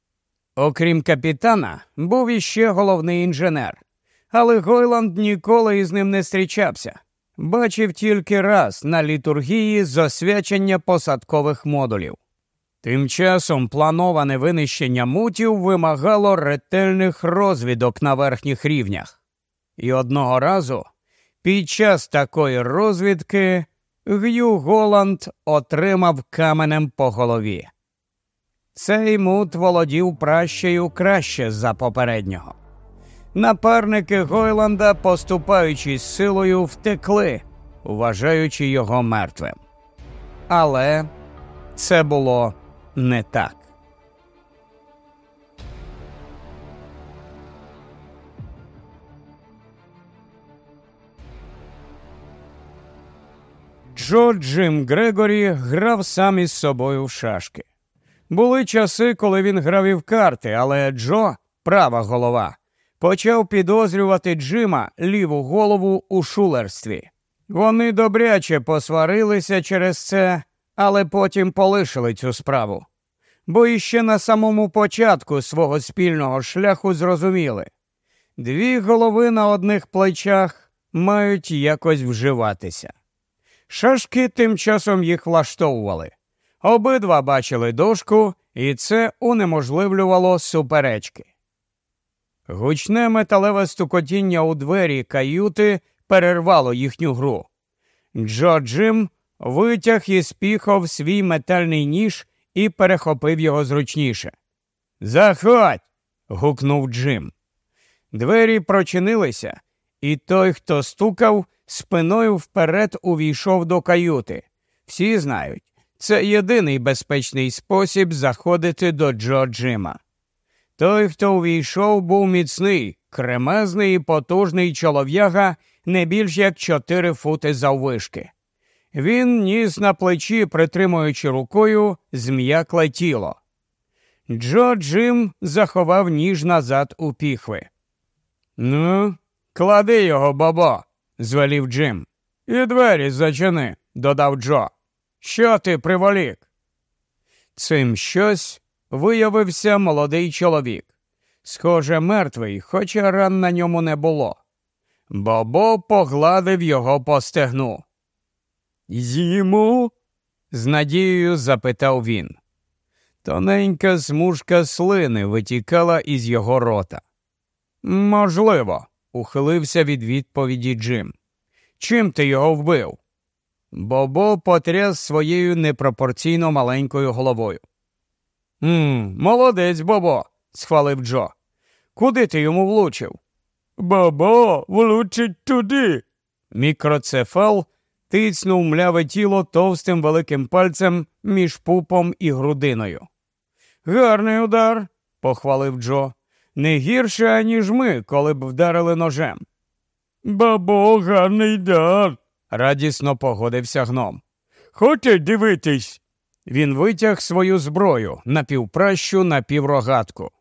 S1: Окрім капітана, був іще головний інженер, але Гойланд ніколи із ним не зустрічався. Бачив тільки раз на літургії з освячення посадкових модулів. Тим часом плановане винищення мутів вимагало ретельних розвідок на верхніх рівнях. І одного разу, під час такої розвідки, Г'ю Голланд отримав каменем по голові. Цей мут володів пращею краще за попереднього. Напарники Гойланда, поступаючись силою, втекли, вважаючи його мертвим. Але це було не так. Джим Грегорі грав сам із собою в шашки. Були часи, коли він грав і в карти, але Джо, права голова, почав підозрювати Джима, ліву голову, у шулерстві. Вони добряче посварилися через це, але потім полишили цю справу. Бо іще на самому початку свого спільного шляху зрозуміли – дві голови на одних плечах мають якось вживатися. Шашки тим часом їх влаштовували. Обидва бачили дошку, і це унеможливлювало суперечки. Гучне металеве стукотіння у двері каюти перервало їхню гру. Джим витяг із піхов свій метальний ніж і перехопив його зручніше. «Заходь!» – гукнув Джим. Двері прочинилися, і той, хто стукав, спиною вперед увійшов до каюти. Всі знають, це єдиний безпечний спосіб заходити до Джо Джима. Той, хто увійшов, був міцний, кремезний і потужний чолов'яга не більш як 4 фути заввишки. Він ніс на плечі, притримуючи рукою зм'якле тіло. Джо Джим заховав ніж назад у піхви. «Ну, клади його, Бобо», – звелів Джим. «І двері зачини», – додав Джо. «Що ти приволік?» Цим щось виявився молодий чоловік. Схоже, мертвий, хоча ран на ньому не було. Бобо погладив його по стегну. «З'їмо?» – з надією запитав він. Тоненька смужка слини витікала із його рота. «Можливо», – ухилився від відповіді Джим. «Чим ти його вбив?» Бобо потряс своєю непропорційно маленькою головою. Молодець, Бобо», – схвалив Джо. «Куди ти йому влучив?» «Бобо влучить туди». Мікроцефал тицнув мляве тіло товстим великим пальцем між пупом і грудиною. «Гарний удар», – похвалив Джо. «Не гірше, аніж ми, коли б вдарили ножем». «Бобо, гарний удар», – радісно погодився гном. «Хочеш дивитись?» Він витяг свою зброю, напівпращу, напіврогатку.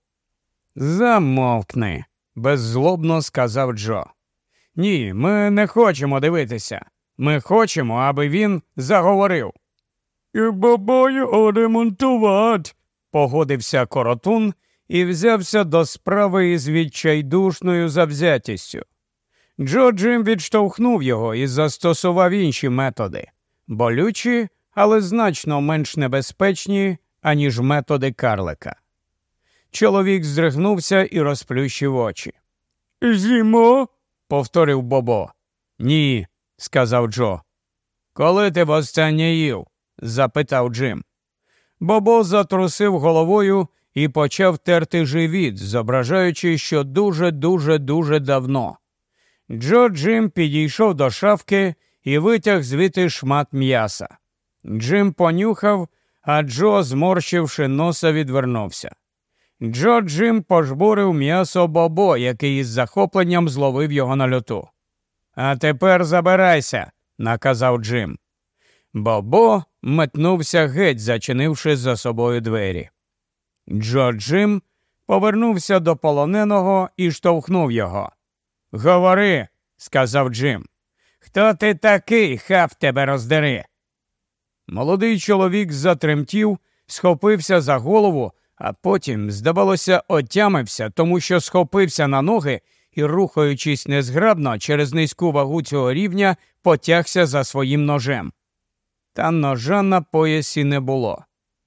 S1: «Замовкни», – беззлобно сказав Джо. «Ні, ми не хочемо дивитися. Ми хочемо, аби він заговорив». «І Бобо його ремонтувати», – погодився Коротун і взявся до справи із відчайдушною завзятістю. Джо Джим відштовхнув його і застосував інші методи, болючі, але значно менш небезпечні, аніж методи карлика. Чоловік здригнувся і розплющив очі. «З'їмо?» – повторив Бобо. «Ні», – сказав Джо. «Коли ти востаннє їв?» – запитав Джим. Бобо затрусив головою і почав терти живіт, зображаючи, що дуже давно. Джо Джим підійшов до шафки і витяг звідти шмат м'яса. Джим понюхав, а Джо, зморщивши носа, відвернувся. Джо Джим пожбурив м'ясо Бобо, який із захопленням зловив його на льоту. «А тепер забирайся», – наказав Джим. Бобо метнувся геть, зачинивши за собою двері. Джо Джим повернувся до полоненого і штовхнув його. «Говори», – сказав Джим. «Хто ти такий, хав тебе роздери?» Молодий чоловік затремтів, схопився за голову, а потім, здавалося, отямився, тому що схопився на ноги і, рухаючись незграбно через низьку вагу цього рівня, потягся за своїм ножем. Та ножа на поясі не було.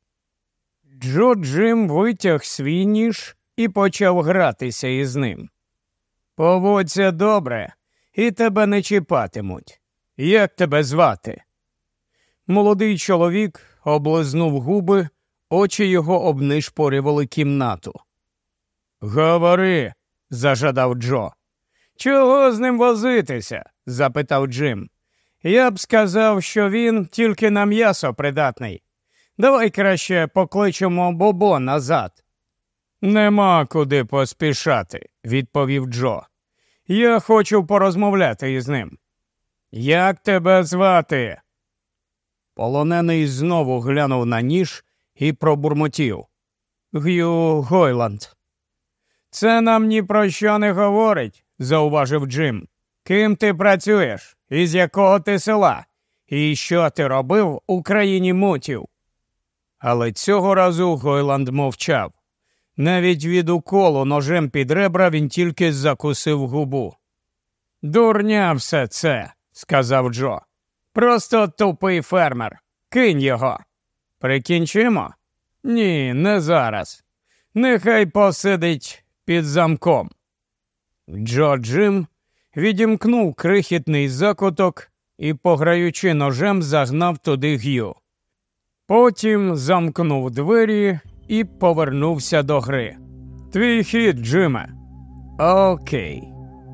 S1: Джо Джим витяг свій ніж і почав гратися із ним. «Поводься добре, і тебе не чіпатимуть. Як тебе звати?» Молодий чоловік облизнув губи, очі його обнишпорювали кімнату. «Говори», – зажадав Джо. «Чого з ним возитися?» – запитав Джим. «Я б сказав, що він тільки на м'ясо придатний. Давай краще покличемо Бобо назад». «Нема куди поспішати», – відповів Джо. «Я хочу порозмовляти із ним». «Як тебе звати?» Полонений знову глянув на ніж і пробурмотів. «Г'ю Гойланд». «Це нам ні про що не говорить», – зауважив Джим. «Ким ти працюєш? Із якого ти села? І що ти робив у країні мутів?» Але цього разу Гойланд мовчав. Навіть від уколу ножем під ребра він тільки закусив губу. «Дурня все це», – сказав Джо. «Просто тупий фермер. Кинь його». «Прикінчимо?» «Ні, не зараз. Нехай посидить під замком». Джо Джим відімкнув крихітний закуток і, пограючи ножем, загнав туди Г'ю. Потім замкнув двері і повернувся до гри. «Твій хід, Джиме». «Окей».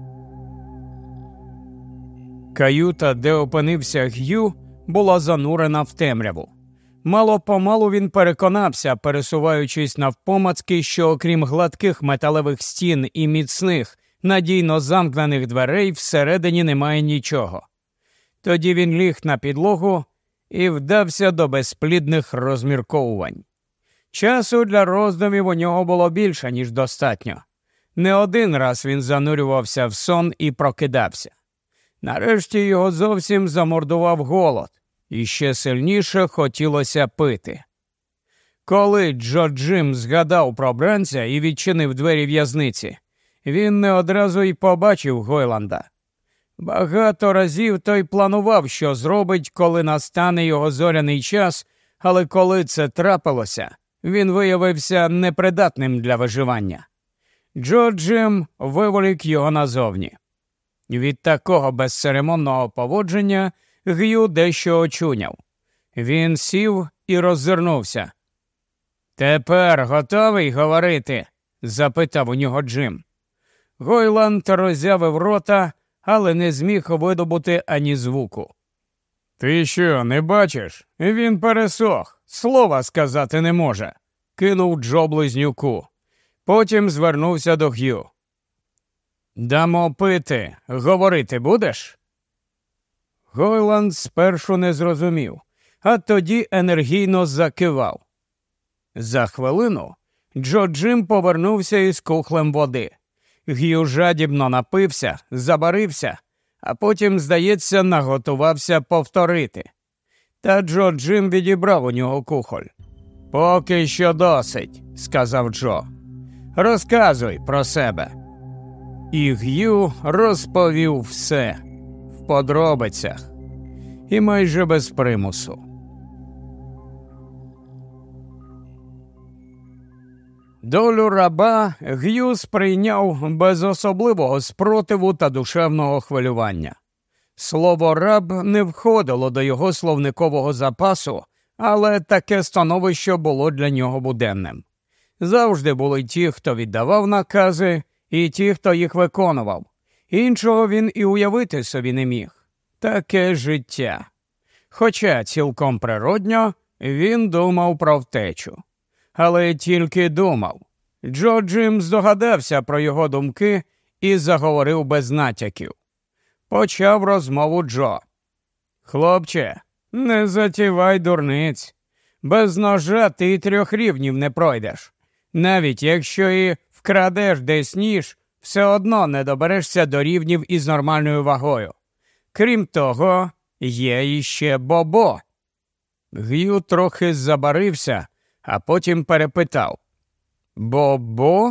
S1: Каюта, де опинився Г'ю, була занурена в темряву. Мало-помалу він переконався, пересуваючись навпомацки, що окрім гладких металевих стін і міцних, надійно замкнених дверей, всередині немає нічого. Тоді він ліг на підлогу і вдався до безплідних розмірковувань. Часу для роздумів у нього було більше, ніж достатньо. Не один раз він занурювався в сон і прокидався. Нарешті його зовсім замордував голод, і ще сильніше хотілося пити. Коли Джо Джим згадав про бранця і відчинив двері в'язниці, він не одразу й побачив Гойланда. Багато разів той планував, що зробить, коли настане його зоряний час, але коли це трапилося, він виявився непридатним для виживання. Джо Джим виволік його назовні. Від такого безцеремонного поводження Г'ю дещо очуняв. Він сів і роззирнувся. «Тепер готовий говорити?» – запитав у нього Джим. Гойланд роззявив рота, але не зміг видобути ані звуку. «Ти що, не бачиш? Він пересох, слова сказати не може», – кинув Джо близнюку. Потім звернувся до Г'ю. «Дамо пити, говорити будеш?» Гойланд спершу не зрозумів, а тоді енергійно закивав. За хвилину Джо Джим повернувся із кухлем води. Г'ю жадібно напився, забарився, а потім, здається, наготувався повторити. Та Джо Джим відібрав у нього кухоль. «Поки що досить», – сказав Джо. «Розказуй про себе». І Г'ю розповів все, в подробицях, і майже без примусу. Долю раба Г'ю сприйняв без особливого спротиву та душевного хвилювання. Слово «раб» не входило до його словникового запасу, але таке становище було для нього буденним. Завжди були ті, хто віддавав накази, і ті, хто їх виконував. Іншого він і уявити собі не міг. Таке життя. Хоча цілком природньо він думав про втечу. Але тільки думав. Джо Джим здогадався про його думки і заговорив без натяків. Почав розмову Джо. «Хлопче, не затівай дурниць. Без ножа ти 3 рівнів не пройдеш. Навіть якщо і вкрадеш десь ніж, все одно не доберешся до рівнів із нормальною вагою. Крім того, є іще Бобо». Г'ю трохи забарився, а потім перепитав. «Бобо?»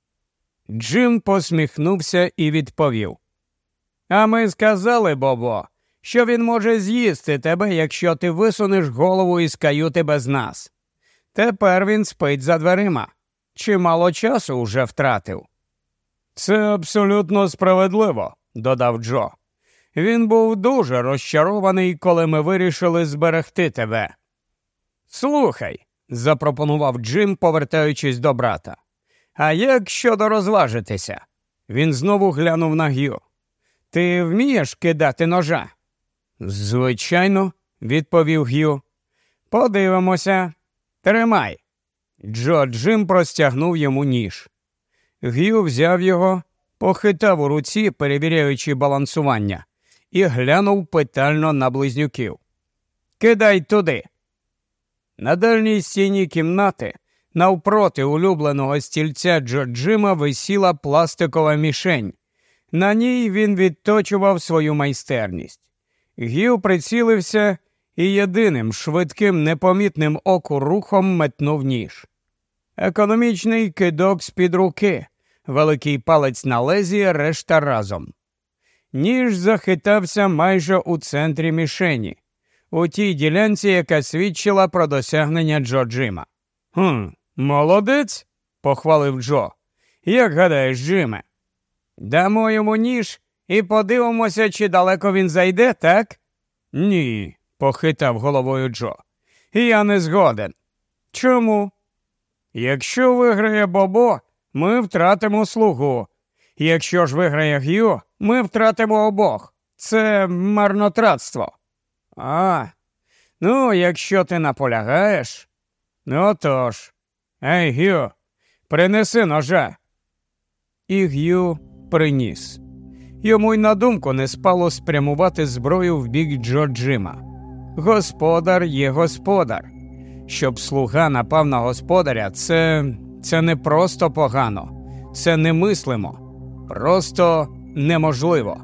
S1: Джим посміхнувся і відповів. «А ми сказали, Бобо, що він може з'їсти тебе, якщо ти висунеш голову із каюти без нас. Тепер він спить за дверима. Чимало часу уже втратив». «Це абсолютно справедливо», – додав Джо. «Він був дуже розчарований, коли ми вирішили зберегти тебе». «Слухай», – запропонував Джим, повертаючись до брата. «А як щодо розважитися?» Він знову глянув на Г'ю. «Ти вмієш кидати ножа?» «Звичайно», – відповів Г'ю. «Подивимося. Тримай». Джо Джим простягнув йому ніж. Г'ю взяв його, похитав у руці, перевіряючи балансування, і глянув питально на близнюків. «Кидай туди». На дальній стіні кімнати, навпроти улюбленого стільця Джо Джима, висіла пластикова мішень. На ній він відточував свою майстерність. Г'ю прицілився і єдиним швидким, непомітним оку рухом метнув ніж. Економічний кидок з-під руки, великий палець на лезі, решта разом. Ніж захитався майже у центрі мішені, у тій ділянці, яка свідчила про досягнення Джо Джима. Молодець», – похвалив Джо. «Як гадаєш, Джиме?» «Дамо йому ніж і подивимося, чи далеко він зайде, так?» Ні, похитав головою Джо. Я не згоден. Чому? Якщо виграє Бобо, ми втратимо слугу. Якщо ж виграє Г'ю, ми втратимо обох. Це марнотратство. Ну, якщо ти наполягаєш. Отож. Ей, Г'ю, принеси ножа. І Г'ю приніс. Йому й на думку не спало спрямувати зброю в бік Джо Джима. Господар є господар. Щоб слуга напав на господаря, це не просто погано. Це немислимо. Просто неможливо.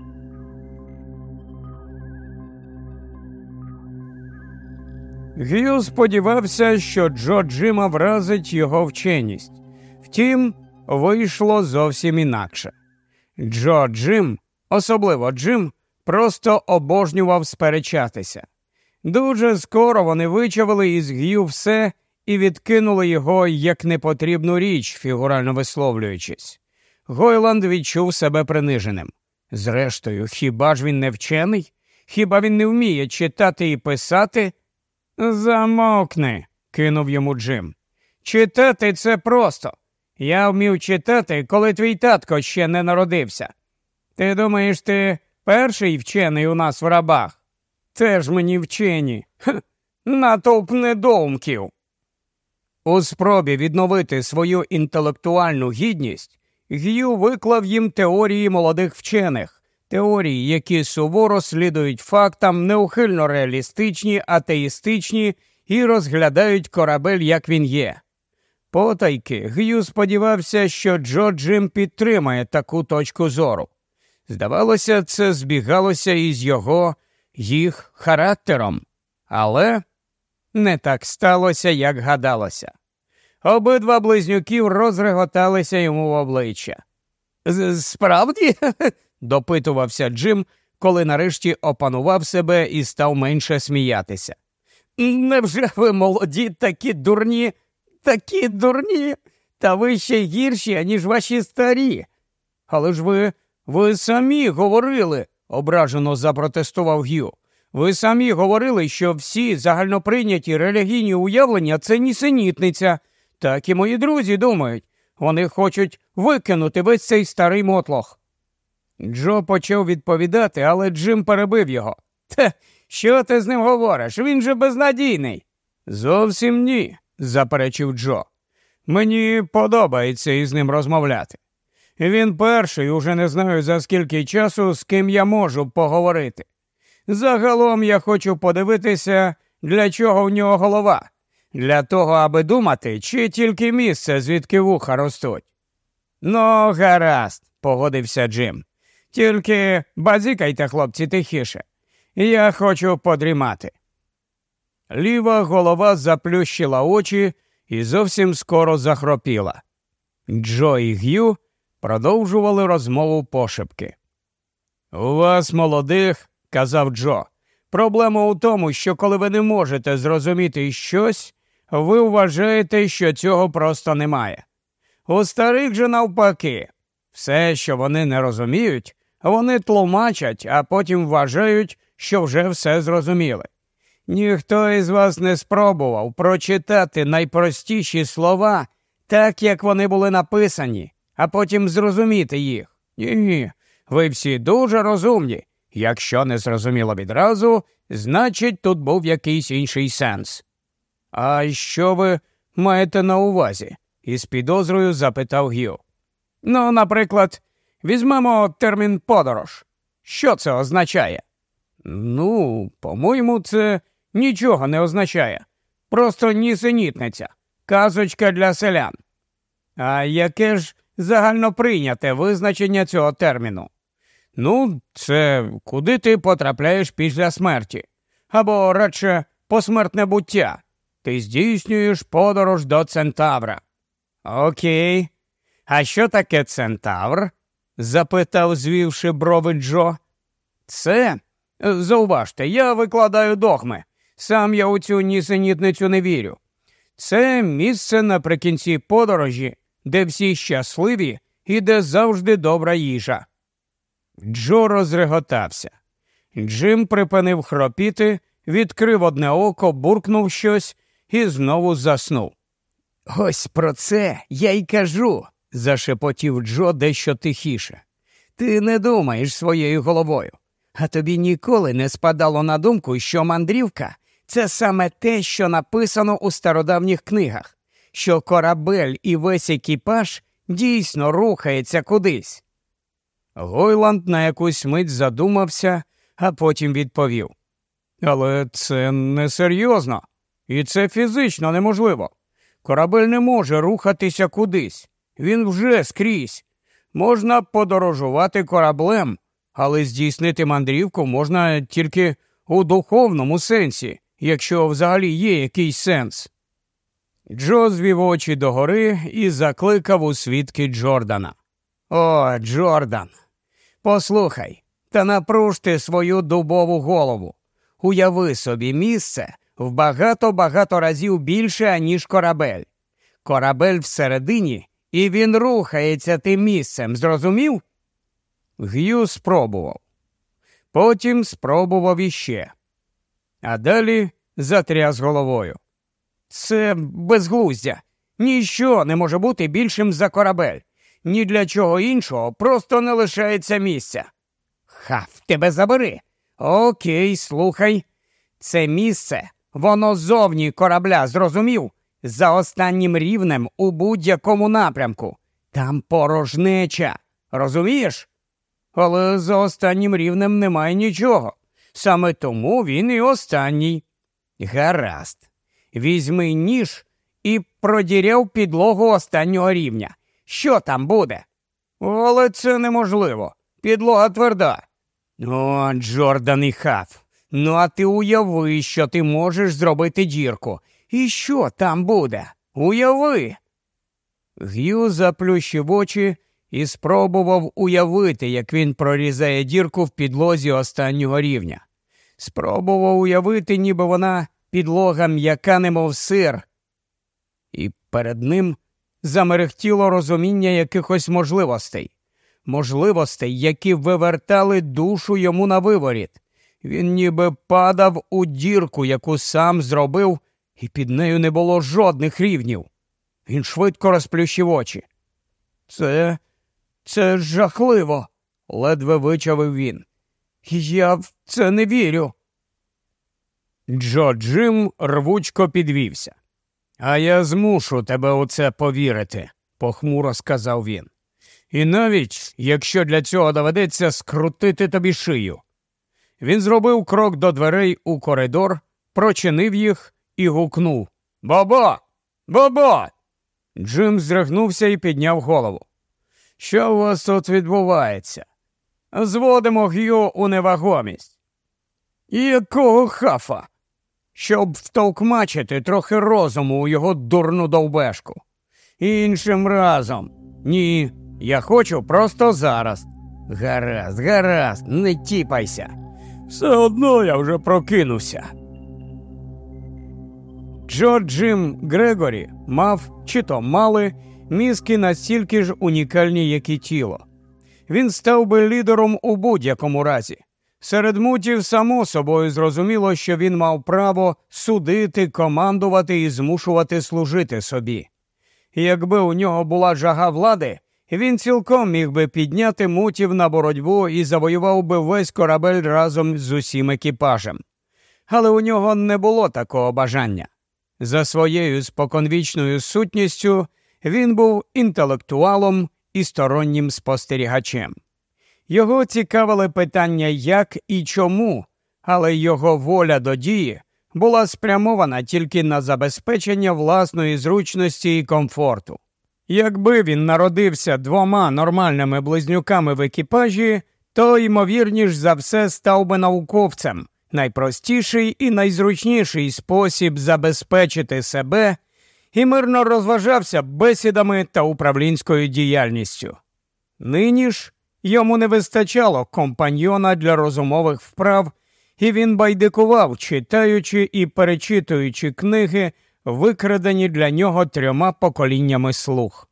S1: Г'ю сподівався, що Джо Джима вразить його вченість. Втім, вийшло зовсім інакше. Джо Джим, особливо Джим, просто обожнював сперечатися. Дуже скоро вони вичавили із Г'ю все і відкинули його як непотрібну річ, фігурально висловлюючись. Гойланд відчув себе приниженим. Зрештою, хіба ж він не вчений? Хіба він не вміє читати і писати? «Замовкни», – кинув йому Джим. «Читати – це просто. Я вмів читати, коли твій татко ще не народився. Ти думаєш, ти перший вчений у нас в рабах? Теж мені вчені. Натовп недоумків». У спробі відновити свою інтелектуальну гідність Г'ю виклав їм теорії молодих вчених, теорії, які суворо слідують фактам, неухильно реалістичні, атеїстичні і розглядають корабель, як він є. Потайки Г'ю сподівався, що Джо Джим підтримає таку точку зору. Здавалося, це збігалося із їх характером. Але не так сталося, як гадалося. Обидва близнюків розреготалися йому в обличчя. «Справді?» – допитувався Джим, коли нарешті опанував себе і став менше сміятися. «Невже ви молоді такі дурні? Такі дурні? Та ви ще гірші, ніж ваші старі!» «Але ж ви самі говорили!» – ображено запротестував Г'ю. «Ви самі говорили, що всі загальноприйняті релігійні уявлення – це нісенітниця. Так і мої друзі думають. Вони хочуть викинути весь цей старий мотлох». Джо почав відповідати, але Джим перебив його. «Та що ти з ним говориш? Він же безнадійний». «Зовсім ні», – заперечив Джо. «Мені подобається із ним розмовляти. Він перший, уже не знаю за скільки часу, з ким я можу поговорити. Загалом я хочу подивитися, для чого в нього голова. Для того, аби думати, чи тільки місце, звідки вуха ростуть». «Ну, гаразд», – погодився Джим. «Тільки базікайте, хлопці, тихіше. Я хочу подрімати». Ліва голова заплющила очі і зовсім скоро захропіла. Джо і Г'ю продовжували розмову пошепки. «У вас, молодих, – казав Джо, – проблема у тому, що коли ви не можете зрозуміти щось, ви вважаєте, що цього просто немає. У старих же навпаки. Все, що вони не розуміють, вони тлумачать, а потім вважають, що вже все зрозуміли. Ніхто із вас не спробував прочитати найпростіші слова так, як вони були написані, а потім зрозуміти їх. Ні, ви всі дуже розумні. Якщо не зрозуміло відразу, значить тут був якийсь інший сенс». «А що ви маєте на увазі?» – із підозрою запитав Г'ю. «Ну, наприклад, візьмемо термін «подорож». Що це означає?» «Ну, по-моєму, це нічого не означає. Просто нісенітниця. Казочка для селян». «А яке ж загальноприйняте визначення цього терміну?» «Ну, це куди ти потрапляєш після смерті. Або, радше, посмертне буття. Ти здійснюєш подорож до Центавра». «Окей. А що таке Центавр?» – запитав, звівши брови Джо. «Це, зауважте, я викладаю догми. Сам я у цю нісенітницю не вірю. Це місце наприкінці подорожі, де всі щасливі і де завжди добра їжа». Джо розреготався. Джим припинив хропіти, відкрив одне око, буркнув щось і знову заснув. «Ось про це я й кажу», – зашепотів Джо дещо тихіше. «Ти не думаєш своєю головою. А тобі ніколи не спадало на думку, що мандрівка – це саме те, що написано у стародавніх книгах, що корабель і весь екіпаж дійсно рухається кудись». Гойланд на якусь мить задумався, а потім відповів. «Але це несерйозно, і це фізично неможливо. Корабель не може рухатися кудись, він вже скрізь. Можна подорожувати кораблем, але здійснити мандрівку можна тільки у духовному сенсі, якщо взагалі є якийсь сенс». Джо звів очі догори і закликав у свідки Джордана. «О, Джордан, послухай, та напруж ти свою дубову голову. Уяви собі місце в багато-багато разів більше, аніж корабель. Корабель всередині, і він рухається тим місцем, зрозумів?» Г'ю спробував. Потім спробував іще. А далі затряс головою. «Це безглуздя. Ніщо не може бути більшим за корабель. Ні для чого іншого просто не лишається місця». «Хаф, тебе забери. Окей, слухай. Це місце, воно зовні корабля, зрозумів? За останнім рівнем у будь-якому напрямку. Там порожнеча. Розумієш? Але за останнім рівнем немає нічого. Саме тому він і останній». «Гаразд. Візьми ніж і продіряв підлогу останнього рівня. Що там буде?» «Але це неможливо. Підлога тверда». «О, Джордан і Хаф, ну а ти уяви, що ти можеш зробити дірку. І що там буде? Уяви!» Г'ю заплющив очі і спробував уявити, як він прорізає дірку в підлозі останнього рівня. Спробував уявити, ніби вона підлога м'яка, немов сир. І перед ним замерехтіло розуміння якихось можливостей. Можливостей, які вивертали душу йому на виворіт. Він ніби падав у дірку, яку сам зробив, і під нею не було жодних рівнів. Він швидко розплющив очі. Це жахливо», – ледве вичавив він. «Я в це не вірю». Джим рвучко підвівся. «А я змушу тебе у це повірити», – похмуро сказав він. «І навіть, якщо для цього доведеться скрутити тобі шию». Він зробив крок до дверей у коридор, прочинив їх і гукнув. «Бобо! Бобо!» Джим здригнувся і підняв голову. «Що у вас тут відбувається?» «Зводимо Г'ю у невагомість». «Якого хафа?» «Щоб втовкмачити трохи розуму у його дурну довбешку». «Іншим разом». «Ні, я хочу просто зараз». Гаразд, не тіпайся. Все одно я вже прокинувся». Джим Грегорі мав, чи то мали, мізки настільки ж унікальні, як і тіло. Він став би лідером у будь-якому разі. Серед мутів само собою зрозуміло, що він мав право судити, командувати і змушувати служити собі. Якби у нього була жага влади, він цілком міг би підняти мутів на боротьбу і завоював би весь корабель разом з усім екіпажем. Але у нього не було такого бажання. За своєю споконвічною сутністю він був інтелектуалом і стороннім спостерігачем. Його цікавили питання як і чому, але його воля до дії була спрямована тільки на забезпечення власної зручності і комфорту. Якби він народився 2 нормальними близнюками в екіпажі, то, ймовірніш за все, став би науковцем. Найпростіший і найзручніший спосіб забезпечити себе і мирно розважався бесідами та управлінською діяльністю. Нині ж йому не вистачало компаньйона для розумових вправ, і він байдикував, читаючи і перечитуючи книги, викрадені для нього 3 поколіннями слуг.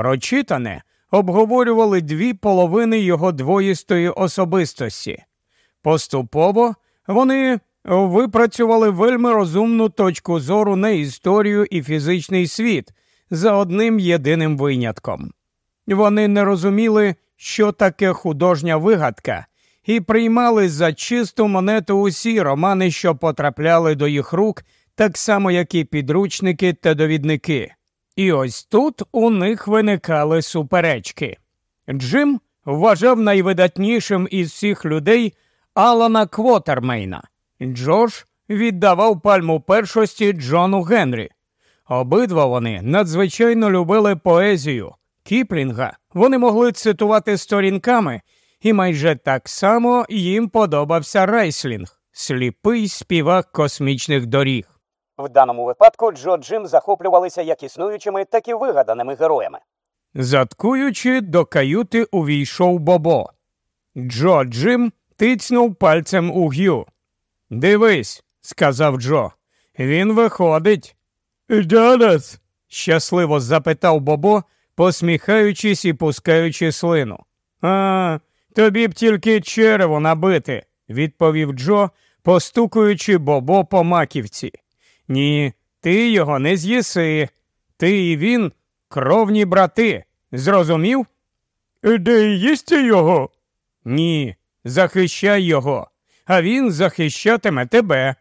S1: Прочитане обговорювали 2 половини його двоїстої особистості. Поступово вони випрацювали вельми розумну точку зору на історію і фізичний світ за одним єдиним винятком. Вони не розуміли, що таке художня вигадка, і приймали за чисту монету усі романи, що потрапляли до їх рук, так само, як і підручники та довідники. І ось тут у них виникали суперечки. Джим вважав найвидатнішим із всіх людей Алана Квотермейна. Джош віддавав пальму першості Джону Генрі. Обидва вони надзвичайно любили поезію. Кіплінга вони могли цитувати сторінками, і майже так само їм подобався Райслінг – сліпий співак космічних доріг.
S3: В даному випадку Джо Джим захоплювалися як існуючими, так і вигаданими героями.
S1: Заткуючи, до каюти увійшов Бобо. Джо Джим тицнув пальцем у Г'ю. «Дивись», – сказав Джо, – «він виходить». «Зараз?» – щасливо запитав Бобо, посміхаючись і пускаючи слину. «А, тобі б тільки черево набити», – відповів Джо, постукуючи Бобо по маківці. «Ні, ти його не з'їси. Ти і він – кровні брати. Зрозумів?» «Де їсти його?» «Ні, захищай його, а він захищатиме тебе».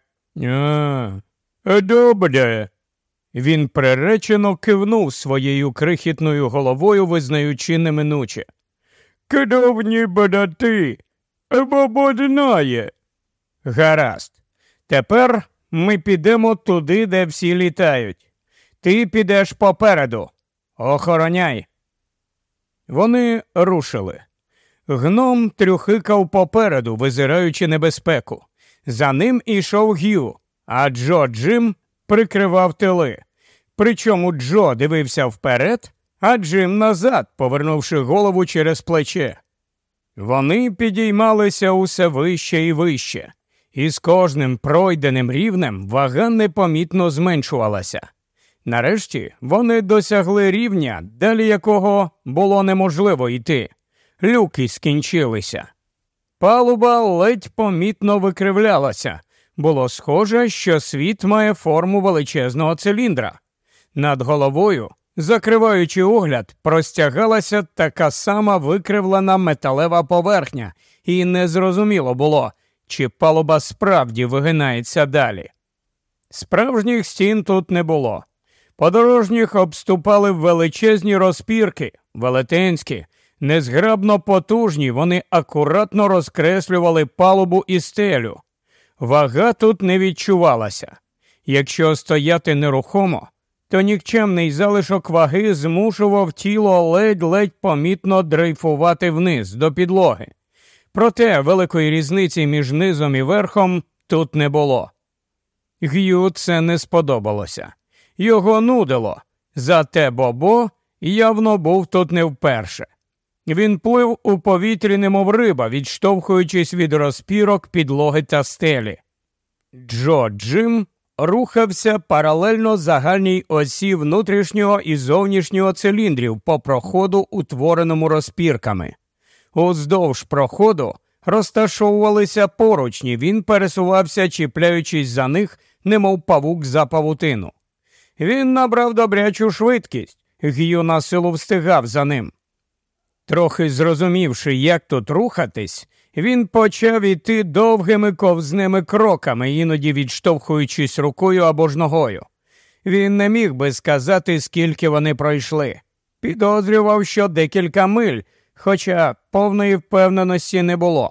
S1: Добре». Він приречено кивнув своєю крихітною головою, визнаючи неминуче. «Кровні брати, Бобо знає». «Гаразд. Тепер ми підемо туди, де всі літають. Ти підеш попереду. Охороняй». Вони рушили. Гном трюхикав попереду, визираючи небезпеку. За ним ішов Г'ю, а Джо Джим прикривав тили. Причому Джо дивився вперед, а Джим назад, повернувши голову через плече. Вони підіймалися усе вище і вище, і з кожним пройденим рівнем вага непомітно зменшувалася. Нарешті вони досягли рівня, далі якого було неможливо йти. Люки скінчилися. Палуба ледь помітно викривлялася. Було схоже, що світ має форму величезного циліндра. Над головою, закриваючи огляд, простягалася така сама викривлена металева поверхня, і незрозуміло було, чи палуба справді вигинається далі. Справжніх стін тут не було. Подорожніх обступали величезні розпірки, велетенські, незграбно потужні, вони акуратно розкреслювали палубу і стелю. Вага тут не відчувалася. Якщо стояти нерухомо, то нікчемний залишок ваги змушував тіло ледь-ледь помітно дрейфувати вниз, до підлоги. Проте великої різниці між низом і верхом тут не було. Г'ю це не сподобалося. Його нудило, зате Бобо явно був тут не вперше. Він плив у повітрі немов риба, відштовхуючись від розпірок, підлоги та стелі. Джо Джим рухався паралельно загальній осі внутрішнього і зовнішнього циліндрів по проходу, утвореному розпірками. Уздовж проходу розташовувалися поручні, він пересувався, чіпляючись за них, немов павук за павутину. Він набрав добрячу швидкість, Г'ю на силу встигав за ним. Трохи зрозумівши, як тут рухатись, він почав іти довгими ковзними кроками, іноді відштовхуючись рукою або ж ногою. Він не міг би сказати, скільки вони пройшли. Підозрював, що декілька миль, хоча повної впевненості не було.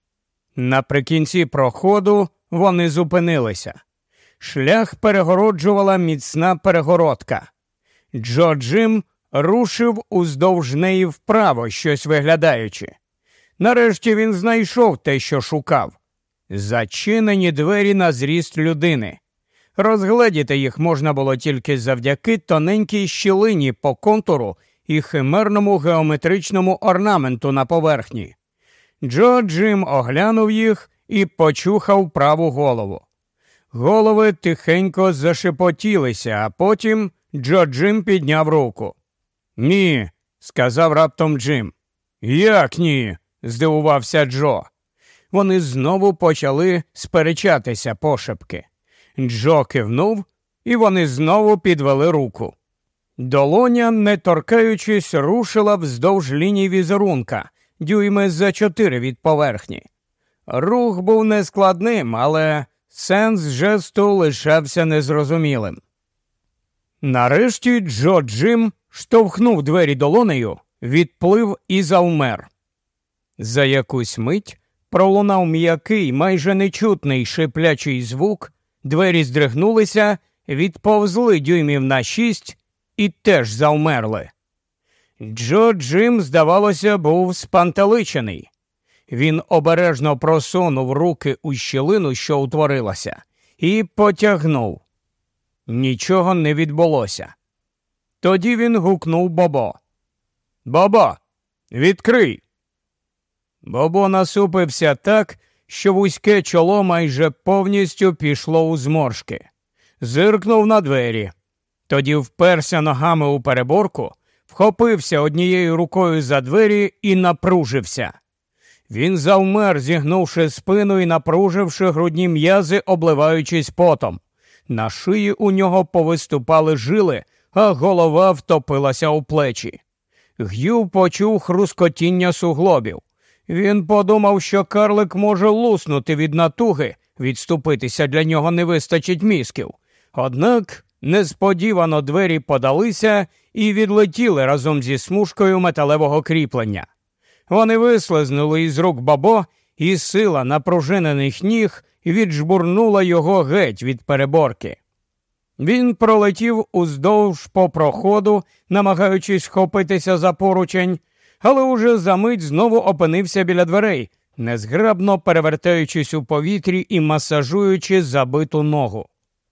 S1: Наприкінці проходу вони зупинилися. Шлях перегороджувала міцна перегородка. Джо Джим рушив уздовж неї вправо, щось виглядаючи. Нарешті він знайшов те, що шукав. Зачинені двері на зріст людини. Розгледіти їх можна було тільки завдяки тоненькій щілині по контуру і химерному геометричному орнаменту на поверхні. Джо Джим оглянув їх і почухав праву голову. Голови тихенько зашепотілися, а потім Джо Джим підняв руку. «Ні», – сказав раптом Джим. «Як ні?» – здивувався Джо. вони знову почали сперечатися пошепки. Джо кивнув, і вони знову підвели руку. Долоня, не торкаючись, рушила вздовж лінії візерунка, дюйми за 4 від поверхні. Рух був нескладним, але сенс жесту лишався незрозумілим. Нарешті Джо Джим штовхнув двері долонею, відплив і завмер. За якусь мить пролунав м'який, майже нечутний шиплячий звук, двері здригнулися, відповзли дюймів на 6 і теж завмерли. Джо Джим, здавалося, був спантеличений. Він обережно просунув руки у щілину, що утворилася, і потягнув. Нічого не відбулося. Тоді він гукнув Бобо. «Бобо, відкрий!» Бобо насупився так, що вузьке чоло майже повністю пішло у зморшки. Зиркнув на двері. Тоді вперся ногами у переборку, вхопився однією рукою за двері і напружився. Він завмер, зігнувши спину і напруживши грудні м'язи, обливаючись потом. На шиї у нього повиступали жили, а голова втопилася у плечі. Г'ю почув хрускотіння суглобів. Він подумав, що карлик може луснути від натуги, відступитися для нього не вистачить мізків. Однак несподівано двері подалися і відлетіли разом зі смужкою металевого кріплення. Вони вислизнули із рук Бобо, і сила напружинених ніг віджбурнула його геть від переборки. Він пролетів уздовж по проходу, намагаючись вхопитися за поручень, але уже за мить знову опинився біля дверей, незграбно перевертаючись у повітрі і масажуючи забиту ногу.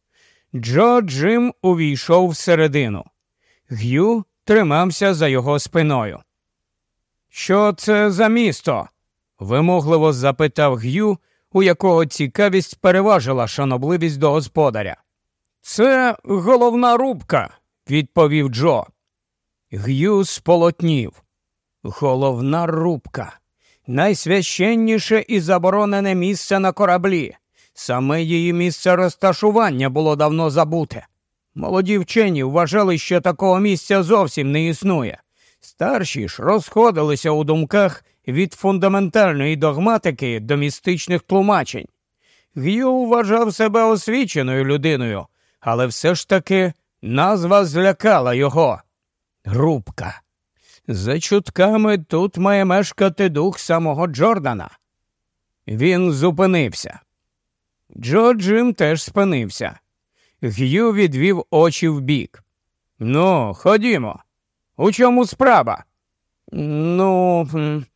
S1: Джо Джим увійшов всередину. Г'ю тримався за його спиною. «Що це за місто?» – вимогливо запитав Г'ю, у якого цікавість переважила шанобливість до господаря. «Це головна рубка», – відповів Джо. Г'ю сполотнів. Головна рубка. Найсвященніше і заборонене місце на кораблі. Саме її місце розташування було давно забуте. Молоді вчені вважали, що такого місця зовсім не існує. Старші ж розходилися у думках від фундаментальної догматики до містичних тлумачень. Г'ю вважав себе освіченою людиною, але все ж таки назва злякала його. Рубка. За чутками тут має мешкати дух самого Джордана. Він зупинився. Джо Джим теж спинився. Г'ю відвів очі вбік. «Ну, ходімо. У чому справа?» «Ну,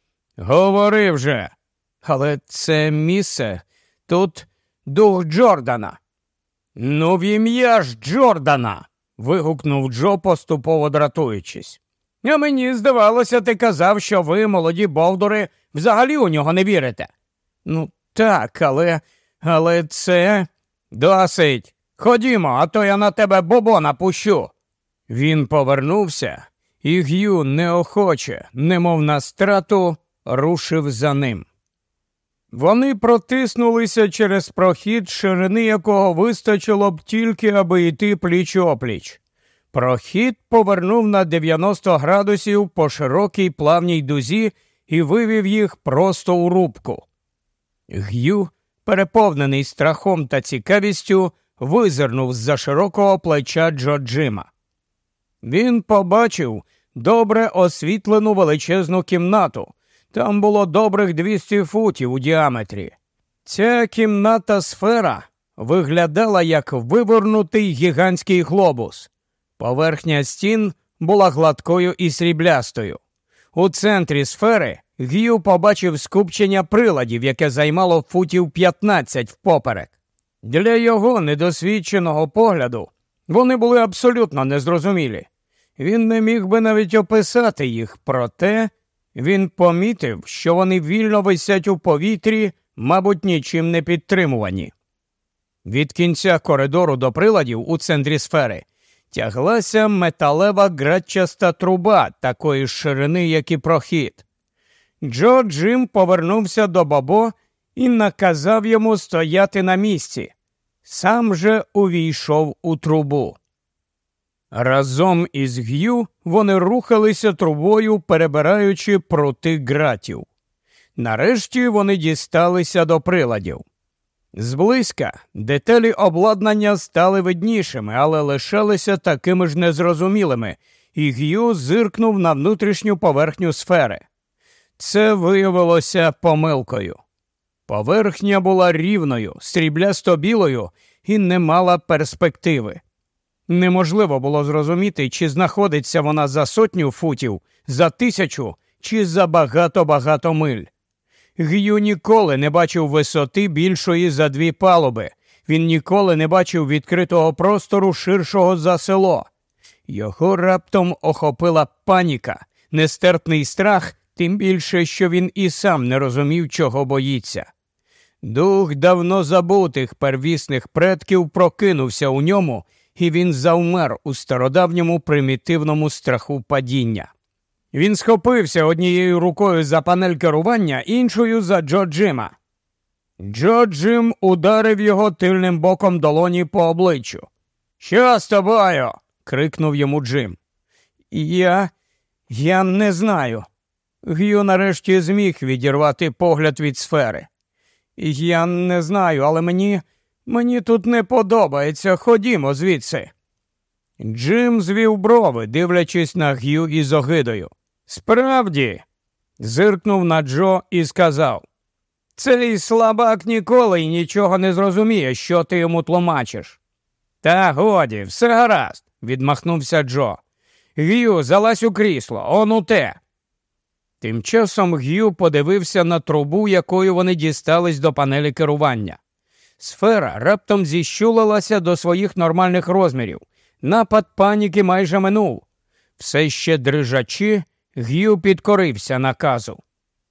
S1: говори вже. Але це місце, тут дух Джордана». «Ну, в ім'я ж Джордана!» – вигукнув Джо, поступово дратуючись. «А мені здавалося, ти казав, що ви, молоді бовдури, взагалі у нього не вірите». «Ну, так, але це...» «Досить! Ходімо, а то я на тебе Бобо напущу!» Він повернувся, і Г'ю неохоче, немов на страту, рушив за ним. Вони протиснулися через прохід, ширини якого вистачило б тільки, аби йти пліч-опліч. Прохід повернув на 90 градусів по широкій плавній дузі і вивів їх просто у рубку. Г'ю, переповнений страхом та цікавістю, визирнув з-за широкого плеча Джо Джима. Він побачив добре освітлену величезну кімнату. Там було добрих 200 футів у діаметрі. Ця кімната-сфера виглядала як вивернутий гігантський глобус. Поверхня стін була гладкою і сріблястою. У центрі сфери Г'ю побачив скупчення приладів, яке займало футів 15 впоперек. Для його недосвідченого погляду вони були абсолютно незрозумілі. Він не міг би навіть описати їх, проте він помітив, що вони вільно висять у повітрі, мабуть, нічим не підтримувані. Від кінця коридору до приладів у центрі сфери тяглася металева ґратчаста труба такої ширини, як і прохід. Джо Джим повернувся до Бобо і наказав йому стояти на місці. Сам же увійшов у трубу. Разом із Г'ю вони рухалися трубою, перебираючи прути ґратів. Нарешті вони дісталися до приладів. Зблизька деталі обладнання стали виднішими, але лишалися такими ж незрозумілими, і Г'ю зиркнув на внутрішню поверхню сфери. Це виявилося помилкою. Поверхня була рівною, сріблясто-білою і не мала перспективи. Неможливо було зрозуміти, чи знаходиться вона за 100 футів, за 1000 чи за багато-багато миль. Г'ю ніколи не бачив висоти більшої за 2 палуби. Він ніколи не бачив відкритого простору ширшого за село. Його раптом охопила паніка, нестерпний страх, тим більше, що він і сам не розумів, чого боїться. Дух давно забутих первісних предків прокинувся у ньому, і він завмер у стародавньому примітивному страху падіння. Він схопився однією рукою за панель керування, іншою за Джо Джима. Джо Джим ударив його тильним боком долоні по обличчю. «Що з тобою?» – крикнув йому Джим. Я не знаю». Г'ю нарешті зміг відірвати погляд від сфери. «Я не знаю, але мені тут не подобається. Ходімо звідси». Джим звів брови, дивлячись на Г'ю із огидою. «Справді?» – зиркнув на Джо і сказав. «Цей слабак ніколи й нічого не зрозуміє, що ти йому тлумачиш». «Та годі, все гаразд», – відмахнувся Джо. «Г'ю, залазь у крісло, он у те». Тим часом Г'ю подивився на трубу, якою вони дістались до панелі керування. Сфера раптом зіщулилася до своїх нормальних розмірів. Напад паніки майже минув. Все ще дрижачи, Г'ю підкорився наказу.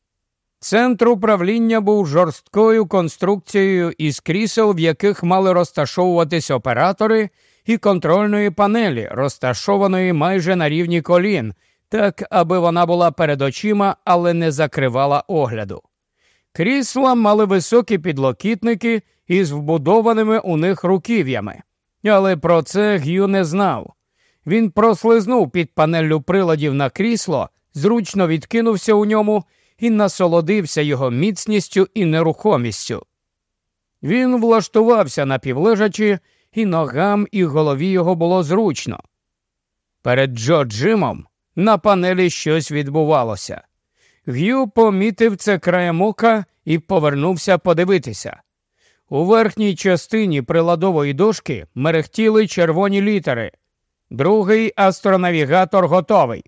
S1: Центр управління був жорсткою конструкцією із крісел, в яких мали розташовуватись оператори, і контрольної панелі, розташованої майже на рівні колін, так, аби вона була перед очима, але не закривала огляду. Крісла мали високі підлокітники із вбудованими у них руків'ями. Але про це Г'ю не знав. Він прослизнув під панеллю приладів на крісло, зручно відкинувся у ньому і насолодився його міцністю і нерухомістю. Він влаштувався напівлежачи, і ногам, і голові його було зручно. Перед Джо Джимом на панелі щось відбувалося. Г'ю помітив це краєм ока і повернувся подивитися. У верхній частині приладової дошки мерехтіли червоні літери. «Другий астронавігатор готовий».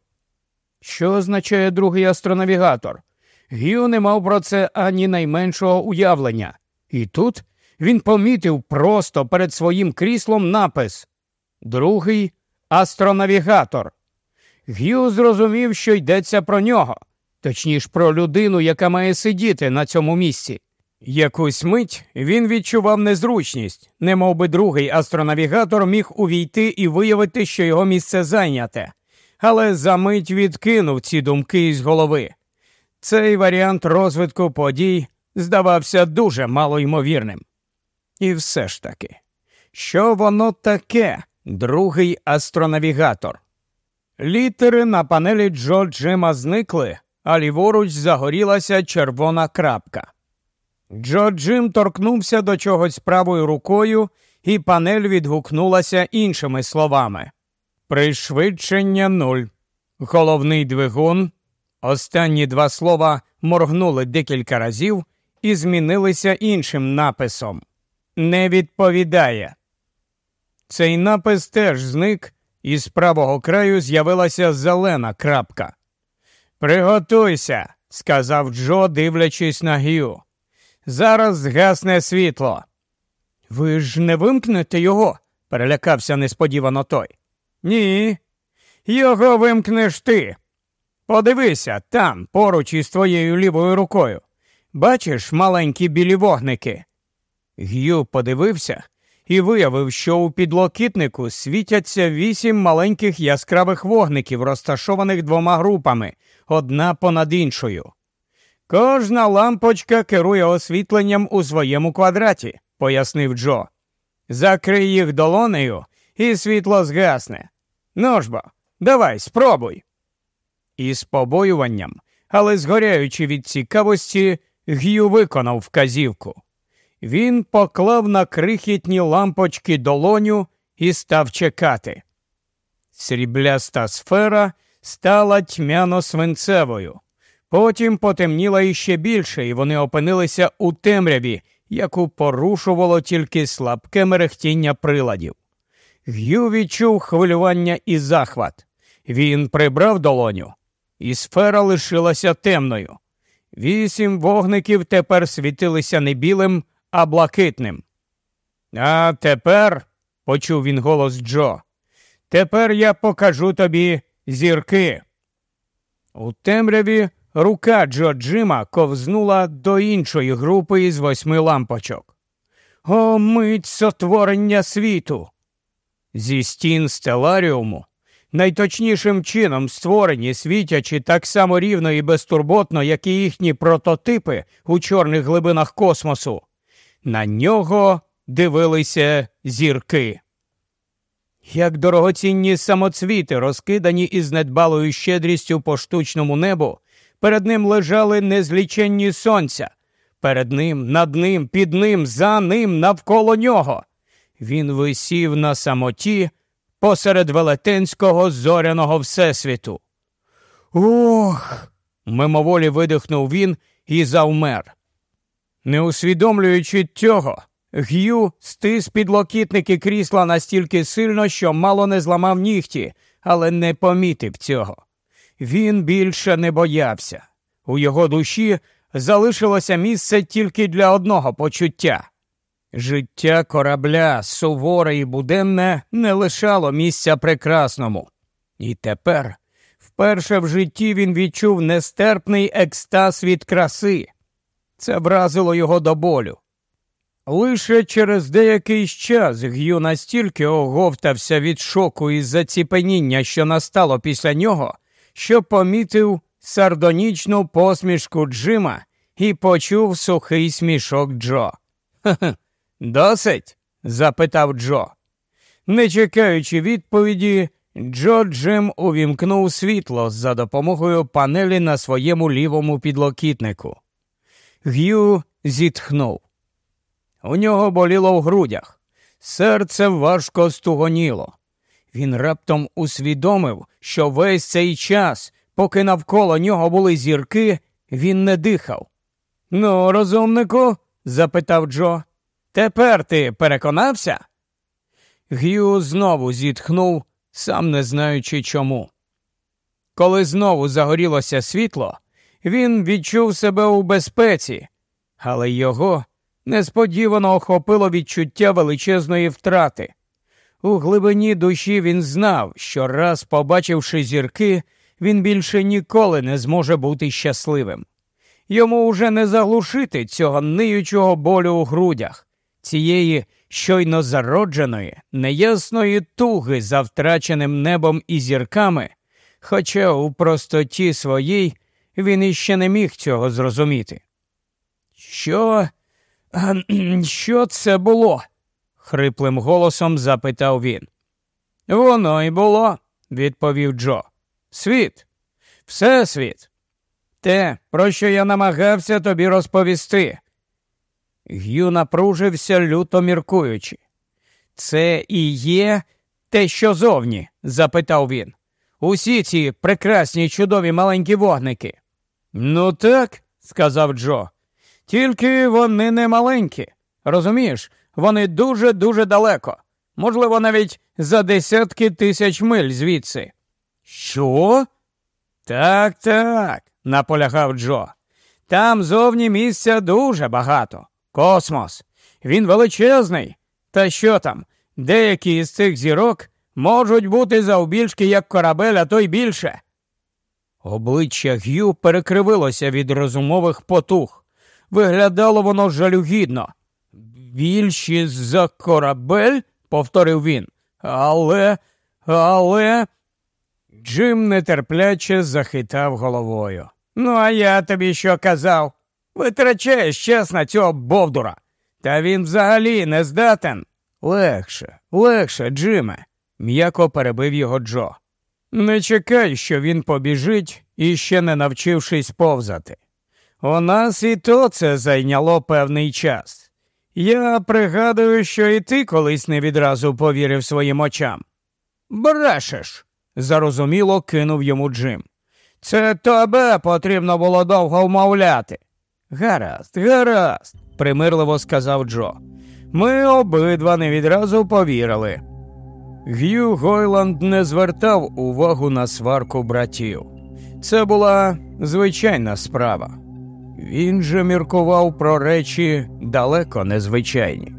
S1: Що означає другий астронавігатор? Г'ю не мав про це ані найменшого уявлення. І тут він помітив просто перед своїм кріслом напис «Другий астронавігатор». Г'ю зрозумів, що йдеться про нього, точніше про людину, яка має сидіти на цьому місці. Якусь мить він відчував незручність, немов би другий астронавігатор міг увійти і виявити, що його місце зайняте. Але за мить відкинув ці думки із голови. Цей варіант розвитку подій здавався дуже малоймовірним. І все ж таки, що воно таке, другий астронавігатор? Літери на панелі Джо Джима зникли, а ліворуч загорілася червона крапка. Джо Джим торкнувся до чогось правою рукою, і панель відгукнулася іншими словами. Пришвидшення 0. Головний двигун. Останні 2 слова моргнули декілька разів і змінилися іншим написом. Не відповідає. Цей напис теж зник, і з правого краю з'явилася зелена крапка. «Приготуйся», – сказав Джо, дивлячись на Г'ю. «Зараз згасне світло». «Ви ж не вимкнете його?» – перелякався несподівано той. «Ні, його вимкнеш ти. Подивися, там, поруч із твоєю лівою рукою. Бачиш маленькі білі вогники?» Г'ю подивився і виявив, що у підлокітнику світяться 8 маленьких яскравих вогників, розташованих 2 групами, одна понад іншою. Кожна лампочка керує освітленням у своєму квадраті, пояснив Джо. Закрий їх долонею, і світло згасне. Ну ж бо, давай, спробуй. Із побоюванням, але згоряючи від цікавості, Г'ю виконав вказівку. Він поклав на крихітні лампочки долоню і став чекати. Срібляста сфера стала тьмяно-свинцевою. Потім потемніла іще більше, і вони опинилися у темряві, яку порушувало тільки слабке мерехтіння приладів. Г'ю відчув хвилювання і захват. Він прибрав долоню, і сфера лишилася темною. 8 вогників тепер світилися не білим, а блакитним. «А тепер», – почув він голос Джо, – «тепер я покажу тобі зірки». У темряві рука Джо Джима ковзнула до іншої групи із 8 лампочок. О, мить сотворення світу! Зі стін стеларіуму, найточнішим чином створені, світячи так само рівно і безтурботно, як і їхні прототипи у чорних глибинах космосу, на нього дивилися зірки. Як дорогоцінні самоцвіти, розкидані із недбалою щедрістю по штучному небу, перед ним лежали незліченні сонця. Перед ним, над ним, під ним, за ним, навколо нього. Він висів на самоті посеред велетенського зоряного всесвіту. «Ох!» – мимоволі видихнув він і завмер. Не усвідомлюючи цього, Г'ю стис підлокітники крісла настільки сильно, що мало не зламав нігті, але не помітив цього. Він більше не боявся. У його душі залишилося місце тільки для одного почуття. Життя корабля, суворе і буденне, не лишало місця прекрасному. І тепер, вперше в житті він відчув нестерпний екстаз від краси. Це вразило його до болю. Лише через деякий час Г'ю настільки оговтався від шоку і заціпеніння, що настало після нього, що помітив сардонічну посмішку Джима і почув сухий смішок Джо. «Ха-ха, досить?» – запитав Джо. Не чекаючи відповіді, Джо Джим увімкнув світло за допомогою панелі на своєму лівому підлокітнику. Г'ю зітхнув. У нього боліло в грудях. Серце важко стугоніло. Він раптом усвідомив, що весь цей час, поки навколо нього були зірки, він не дихав. «Ну, розумнику?» – запитав Джо. «Тепер ти переконався?» Г'ю знову зітхнув, сам не знаючи чому. Коли знову загорілося світло, він відчув себе у безпеці, але його несподівано охопило відчуття величезної втрати. У глибині душі він знав, що раз побачивши зірки, він більше ніколи не зможе бути щасливим. Йому уже не заглушити цього ниючого болю у грудях, цієї щойно зародженої, неясної туги за втраченим небом і зірками, хоча у простоті своїй він іще не міг цього зрозуміти. Що це було?» – хриплим голосом запитав він. «Воно й було», – відповів Джо. «Світ. Всесвіт. Те, про що я намагався тобі розповісти». Г'ю напружився, люто міркуючи. «Це і є те, що зовні?» – запитав він. «Усі ці прекрасні чудові маленькі вогники». «Ну так», – сказав Джо. «Тільки вони не маленькі. Розумієш, вони дуже-дуже далеко. Можливо, навіть за десятки тисяч миль звідси». «Що?» Так, наполягав Джо. «Там зовні місця дуже багато. Космос. Він величезний. Та що там, деякі із цих зірок можуть бути завбільшки, як корабель, а то й більше». Обличчя Г'ю перекривилося від розумових потух. Виглядало воно жалюгідно. «Більші за корабель?» – повторив він. Але... Джим нетерпляче захитав головою. Ну, а я тобі що казав? Витрачаєш час на цього бовдура. Та він взагалі не здатен. Легше, Джиме, м'яко перебив його Джо. Не чекай, що він побіжить, іще не навчившись повзати. У нас і то це зайняло певний час. Я пригадую, що і ти колись не відразу повірив своїм очам. Брешеш, зарозуміло кинув йому Джим. Це тебе потрібно було довго вмовляти. Гаразд, примирливо сказав Джо. Ми обидва не відразу повірили. Г'ю Гойланд не звертав увагу на сварку братів. Це була звичайна справа. Він же міркував про речі далеко незвичайні.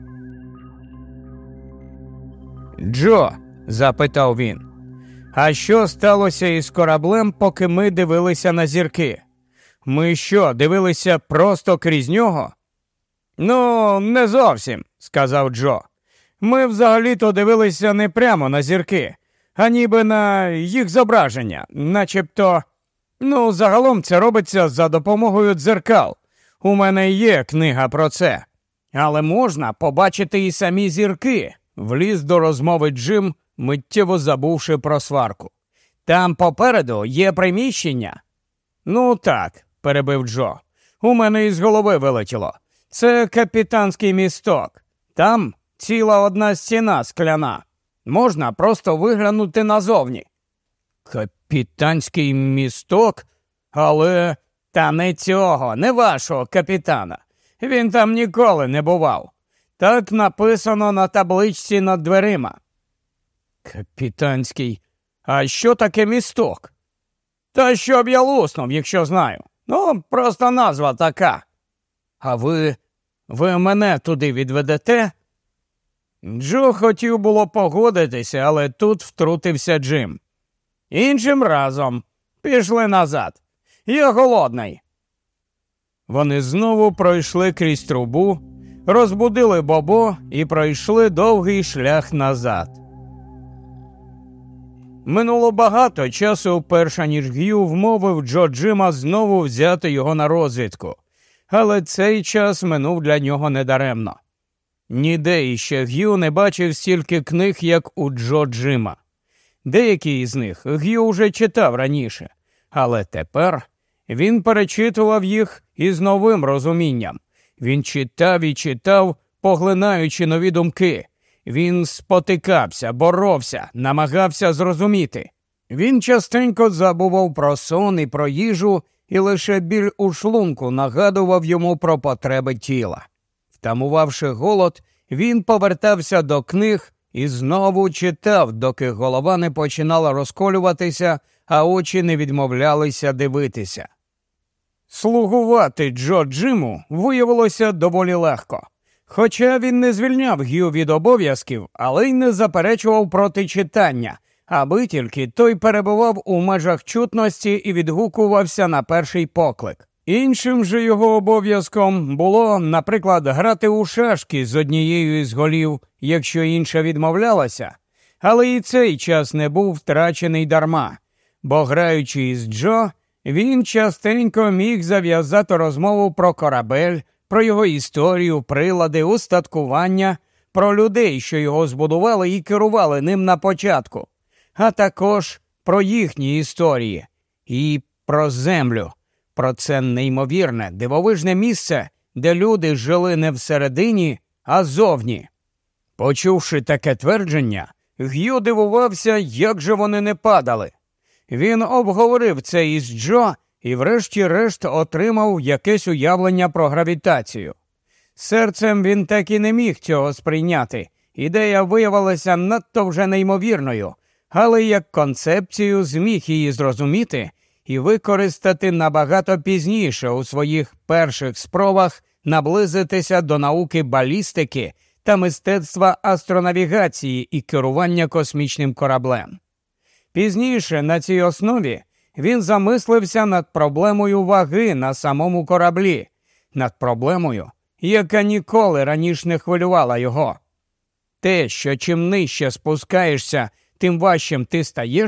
S1: «Джо», – запитав він, – «а що сталося із кораблем, поки ми дивилися на зірки? Ми що, дивилися просто крізь нього?» «Ну, не зовсім», – сказав Джо. «Ми взагалі-то дивилися не прямо на зірки, а ніби на їх зображення, начебто... Ну, загалом це робиться за допомогою дзеркал. У мене є книга про це. Але можна побачити і самі зірки», – вліз до розмови Джим, миттєво забувши про сварку. «Там попереду є приміщення». «Ну так», – перебив Джо, – «у мене із голови вилетіло. Це капітанський місток. Там ціла одна стіна скляна. Можна просто виглянути назовні». «Капітанський місток? Але...» «Та не цього, не вашого капітана. Він там ніколи не бував. Так написано на табличці над дверима». «Капітанський? А що таке місток?» «Та щоб я луснув, якщо знаю. Ну, просто назва така». «А ви мене туди відведете?» Джо хотів було погодитися, але тут втрутився Джим. «Іншим разом. Пішли назад. Я голодний». Вони знову пройшли крізь трубу, розбудили Бобо і пройшли довгий шлях назад. Минуло багато часу, перша ніж Г'ю вмовив Джо Джима знову взяти його на розвідку. Але цей час минув для нього недаремно. Ніде іще Г'ю не бачив стільки книг, як у Джо Джима. Деякі із них Г'ю вже читав раніше, але тепер він перечитував їх із новим розумінням. Він читав і читав, поглинаючи нові думки. Він спотикався, боровся, намагався зрозуміти. Він частенько забував про сон і про їжу, і лише біль у шлунку нагадував йому про потреби тіла. Втамувавши голод, він повертався до книг і знову читав, доки голова не починала розколюватися, а очі не відмовлялися дивитися. Слугувати Джо Джиму виявилося доволі легко. Хоча він не звільняв Г'ю від обов'язків, але й не заперечував проти читання, аби тільки той перебував у межах чутності і відгукувався на перший поклик. Іншим же його обов'язком було, наприклад, грати у шашки з однією із голів, якщо інша відмовлялася. Але і цей час не був втрачений дарма, бо, граючи із Джо, він частенько міг зав'язати розмову про корабель, про його історію, прилади, устаткування, про людей, що його збудували і керували ним на початку, а також про їхні історії і про землю, про це неймовірне, дивовижне місце, де люди жили не всередині, а зовні. Почувши таке твердження, Г'ю дивувався, як же вони не падали. Він обговорив це із Джо і врешті-решт отримав якесь уявлення про гравітацію. Серцем він так і не міг цього сприйняти. Ідея виявилася надто вже неймовірною, але як концепцію зміг її зрозуміти і використати набагато пізніше у своїх перших спробах наблизитися до науки балістики та мистецтва астронавігації і керування космічним кораблем. Пізніше на цій основі він замислився над проблемою ваги на самому кораблі, над проблемою, яка ніколи раніше не хвилювала його. Те, що чим нижче спускаєшся, тим важчим ти стаєш,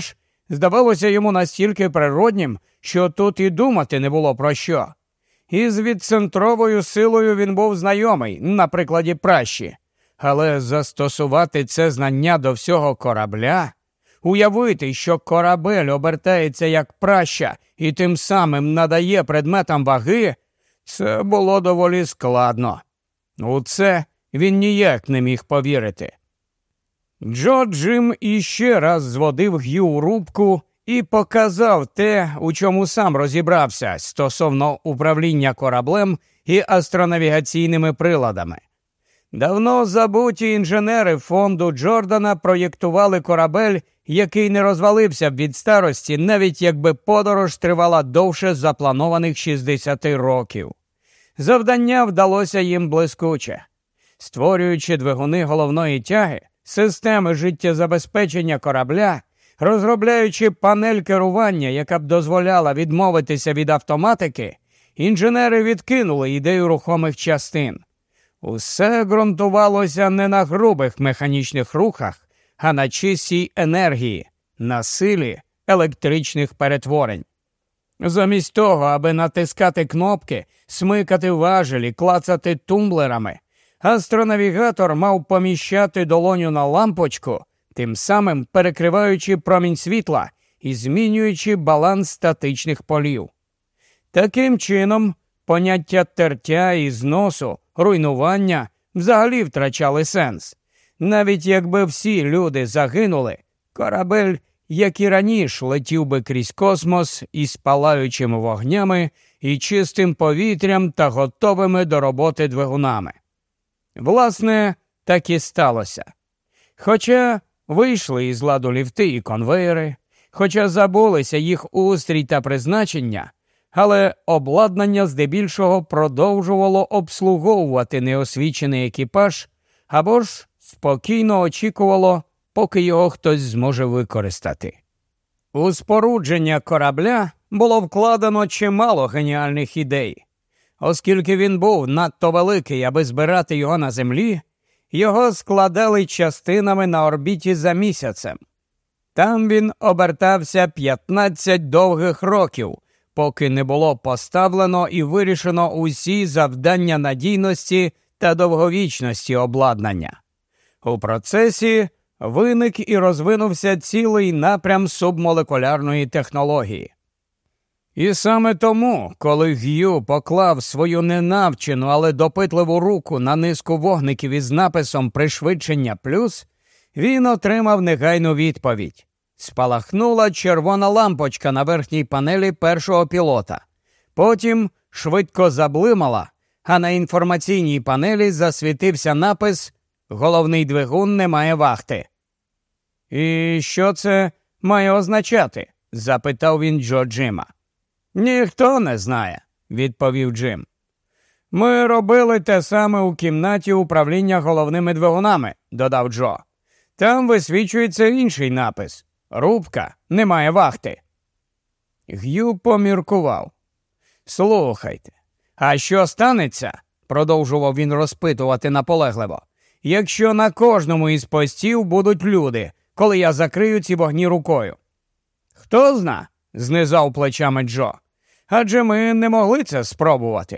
S1: здавалося йому настільки природнім, що тут і думати не було про що. Із відцентровою силою він був знайомий, на прикладі пращі. Але застосувати це знання до всього корабля, уявити, що корабель обертається як праща і тим самим надає предметам ваги, це було доволі складно. У це він ніяк не міг повірити. Джо Джим іще раз зводив Г'ю у рубку і показав те, у чому сам розібрався стосовно управління кораблем і астронавігаційними приладами. Давно забуті інженери фонду Джордана проєктували корабель, який не розвалився б від старості, навіть якби подорож тривала довше запланованих 60 років. Завдання вдалося їм блискуче. Створюючи двигуни головної тяги, системи життєзабезпечення корабля, розробляючи панель керування, яка б дозволяла відмовитися від автоматики, інженери відкинули ідею рухомих частин. Усе ґрунтувалося не на грубих механічних рухах, а на чистій енергії, на силі електричних перетворень. Замість того, аби натискати кнопки, смикати важелі, клацати тумблерами, астронавігатор мав поміщати долоню на лампочку, тим самим перекриваючи промінь світла і змінюючи баланс статичних полів. Таким чином, поняття тертя і зносу, руйнування взагалі втрачали сенс. Навіть якби всі люди загинули, корабель, як і раніше, летів би крізь космос із палаючими вогнями і чистим повітрям та готовими до роботи двигунами. Власне, так і сталося. Хоча вийшли із ладу ліфти і конвеєри, хоча забулися їх устрій та призначення, але обладнання здебільшого продовжувало обслуговувати неосвічений екіпаж або ж спокійно очікувало, поки його хтось зможе використати. У спорудження корабля було вкладено чимало геніальних ідей. Оскільки він був надто великий, аби збирати його на землі, його складали частинами на орбіті за місяцем. Там він обертався 15 довгих років, поки не було поставлено і вирішено усі завдання надійності та довговічності обладнання. У процесі виник і розвинувся цілий напрям субмолекулярної технології. І саме тому, коли Г'ю поклав свою ненавчену, але допитливу руку на низку вогників із написом «Пришвидшення плюс», він отримав негайну відповідь. Спалахнула червона лампочка на верхній панелі першого пілота. Потім швидко заблимала, а на інформаційній панелі засвітився напис «Головний двигун не має вахти». «І що це має означати?» – запитав він Джо Джима. «Ніхто не знає», – відповів Джим. «Ми робили те саме у кімнаті управління головними двигунами», – додав Джо. «Там висвічується інший напис. Рубка не має вахти». Г'ю поміркував. «Слухайте, а що станеться?» – продовжував він розпитувати наполегливо. «Якщо на кожному із постів будуть люди, коли я закрию ці вогні рукою?» «Хто зна?» – знизав плечами Джо. «Адже ми не могли це спробувати».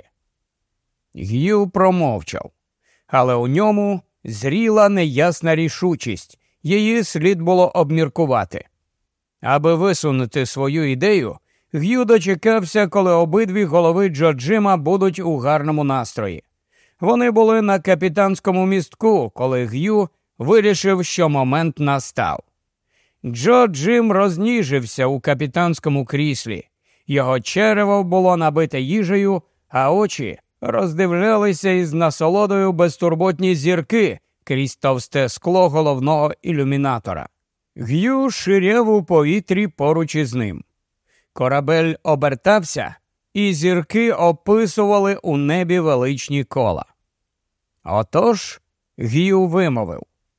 S1: Г'ю промовчав, але у ньому зріла неясна рішучість, її слід було обміркувати. Аби висунути свою ідею, Г'ю дочекався, коли обидві голови Джо Джима будуть у гарному настрої. Вони були на капітанському містку, коли Г'ю вирішив, що момент настав. Джо Джим розніжився у капітанському кріслі. Його черево було набите їжею, а очі роздивлялися із насолодою безтурботні зірки крізь товсте скло головного ілюмінатора. Г'ю ширяв у повітрі поруч із ним. Корабель обертався, і зірки описували у небі величні кола. Отож Г'ю вимовив: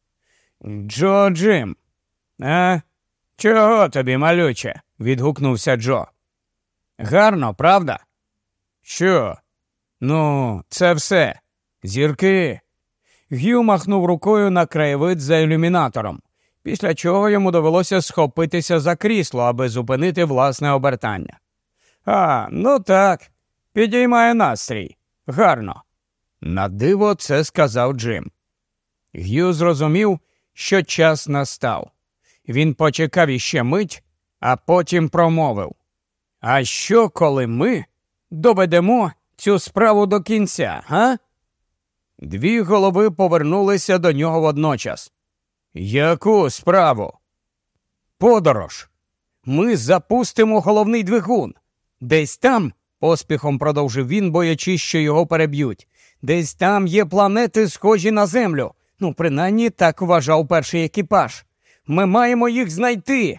S1: «Джо Джим!» «А? Чого тобі, малюче?» – відгукнувся Джо. «Гарно, правда?» «Що?» «Ну, це все. Зірки». Г'ю махнув рукою на краєвид за ілюмінатором. після чого йому довелося схопитися за крісло, аби зупинити власне обертання. Ну так, підіймає настрій. Гарно. На диво це сказав Джим. Г'ю зрозумів, що час настав. Він почекав іще мить, а потім промовив: «А що, коли ми доведемо цю справу до кінця, га?» Дві голови повернулися до нього водночас. «Яку справу?» «Подорож. Ми запустимо головний двигун. Десь там», – поспіхом продовжив він, боячись, що його переб'ють, «десь там є планети, схожі на Землю. Принаймні так вважав перший екіпаж. Ми маємо їх знайти».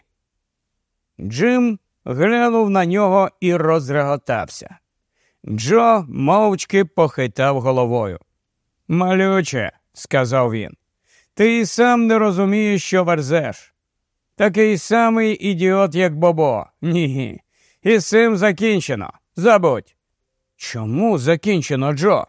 S1: Джим глянув на нього і розреготався. Джо мовчки похитав головою. «Малюче», – сказав він, – «ти і сам не розумієш, що верзеш. Такий самий ідіот, як Бобо. Ні. І з цим закінчено. Забудь». «Чому закінчено, Джо?»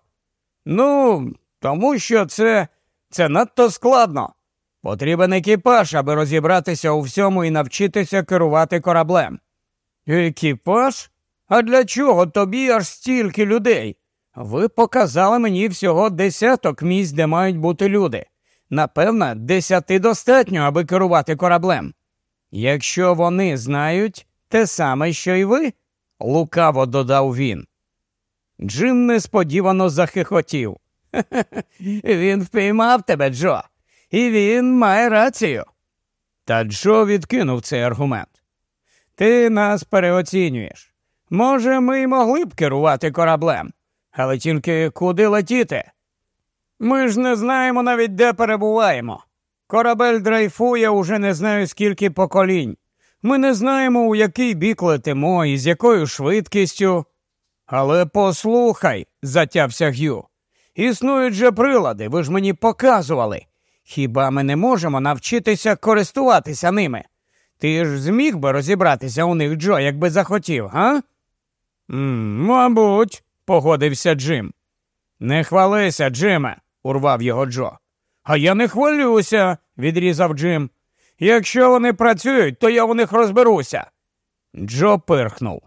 S1: Тому що це надто складно. Потрібен екіпаж, аби розібратися у всьому і навчитися керувати кораблем». «Екіпаж? А для чого тобі аж стільки людей? Ви показали мені всього 10 місць, де мають бути люди. Напевно, 10 достатньо, аби керувати кораблем. Якщо вони знають те саме, що й ви», – лукаво додав він. Джим несподівано захихотів. «Він впіймав тебе, Джо, і він має рацію». Та Джо відкинув цей аргумент. «Ти нас переоцінюєш. Може, ми й могли б керувати кораблем, але тільки куди летіти? Ми ж не знаємо навіть, де перебуваємо. Корабель дрейфує уже не знаю скільки поколінь. Ми не знаємо, у який бік летимо і з якою швидкістю». «Але послухай», – затявся Г'ю, – «існують же прилади, ви ж мені показували. Хіба ми не можемо навчитися користуватися ними? Ти ж зміг би розібратися у них, Джо, якби захотів, га?» «Мабуть», – погодився Джим. «Не хвалися, Джиме», – урвав його Джо. «А я не хвалюся», – відрізав Джим. «Якщо вони працюють, то я у них розберуся». Джо пирхнув.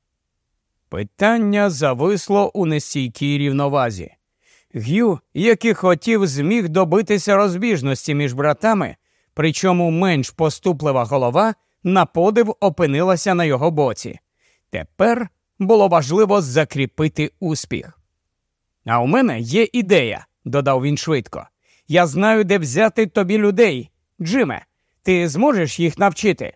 S1: Питання зависло у нестійкій рівновазі. Г'ю, як і хотів, зміг добитися розбіжності між братами, причому менш поступлива голова на подив опинилася на його боці. Тепер було важливо закріпити успіх. «А у мене є ідея», – додав він швидко. «Я знаю, де взяти тобі людей. Джиме, ти зможеш їх навчити?»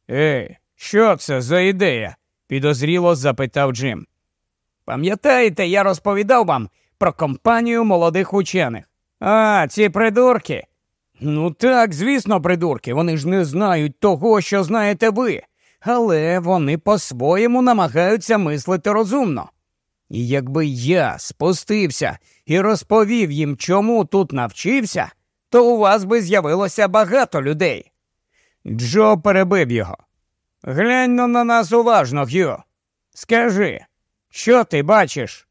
S1: Що це за ідея?» – підозріло запитав Джим. «Пам'ятаєте, я розповідав вам про компанію молодих учених?» Ці придурки?» Так, звісно, придурки. Вони ж не знають того, що знаєте ви. Але вони по-своєму намагаються мислити розумно. І якби я спустився і розповів їм, чому тут навчився, то у вас би з'явилося багато людей». Джо перебив його. «Глянь на нас уважно, Г'ю. Скажи, що ти бачиш?»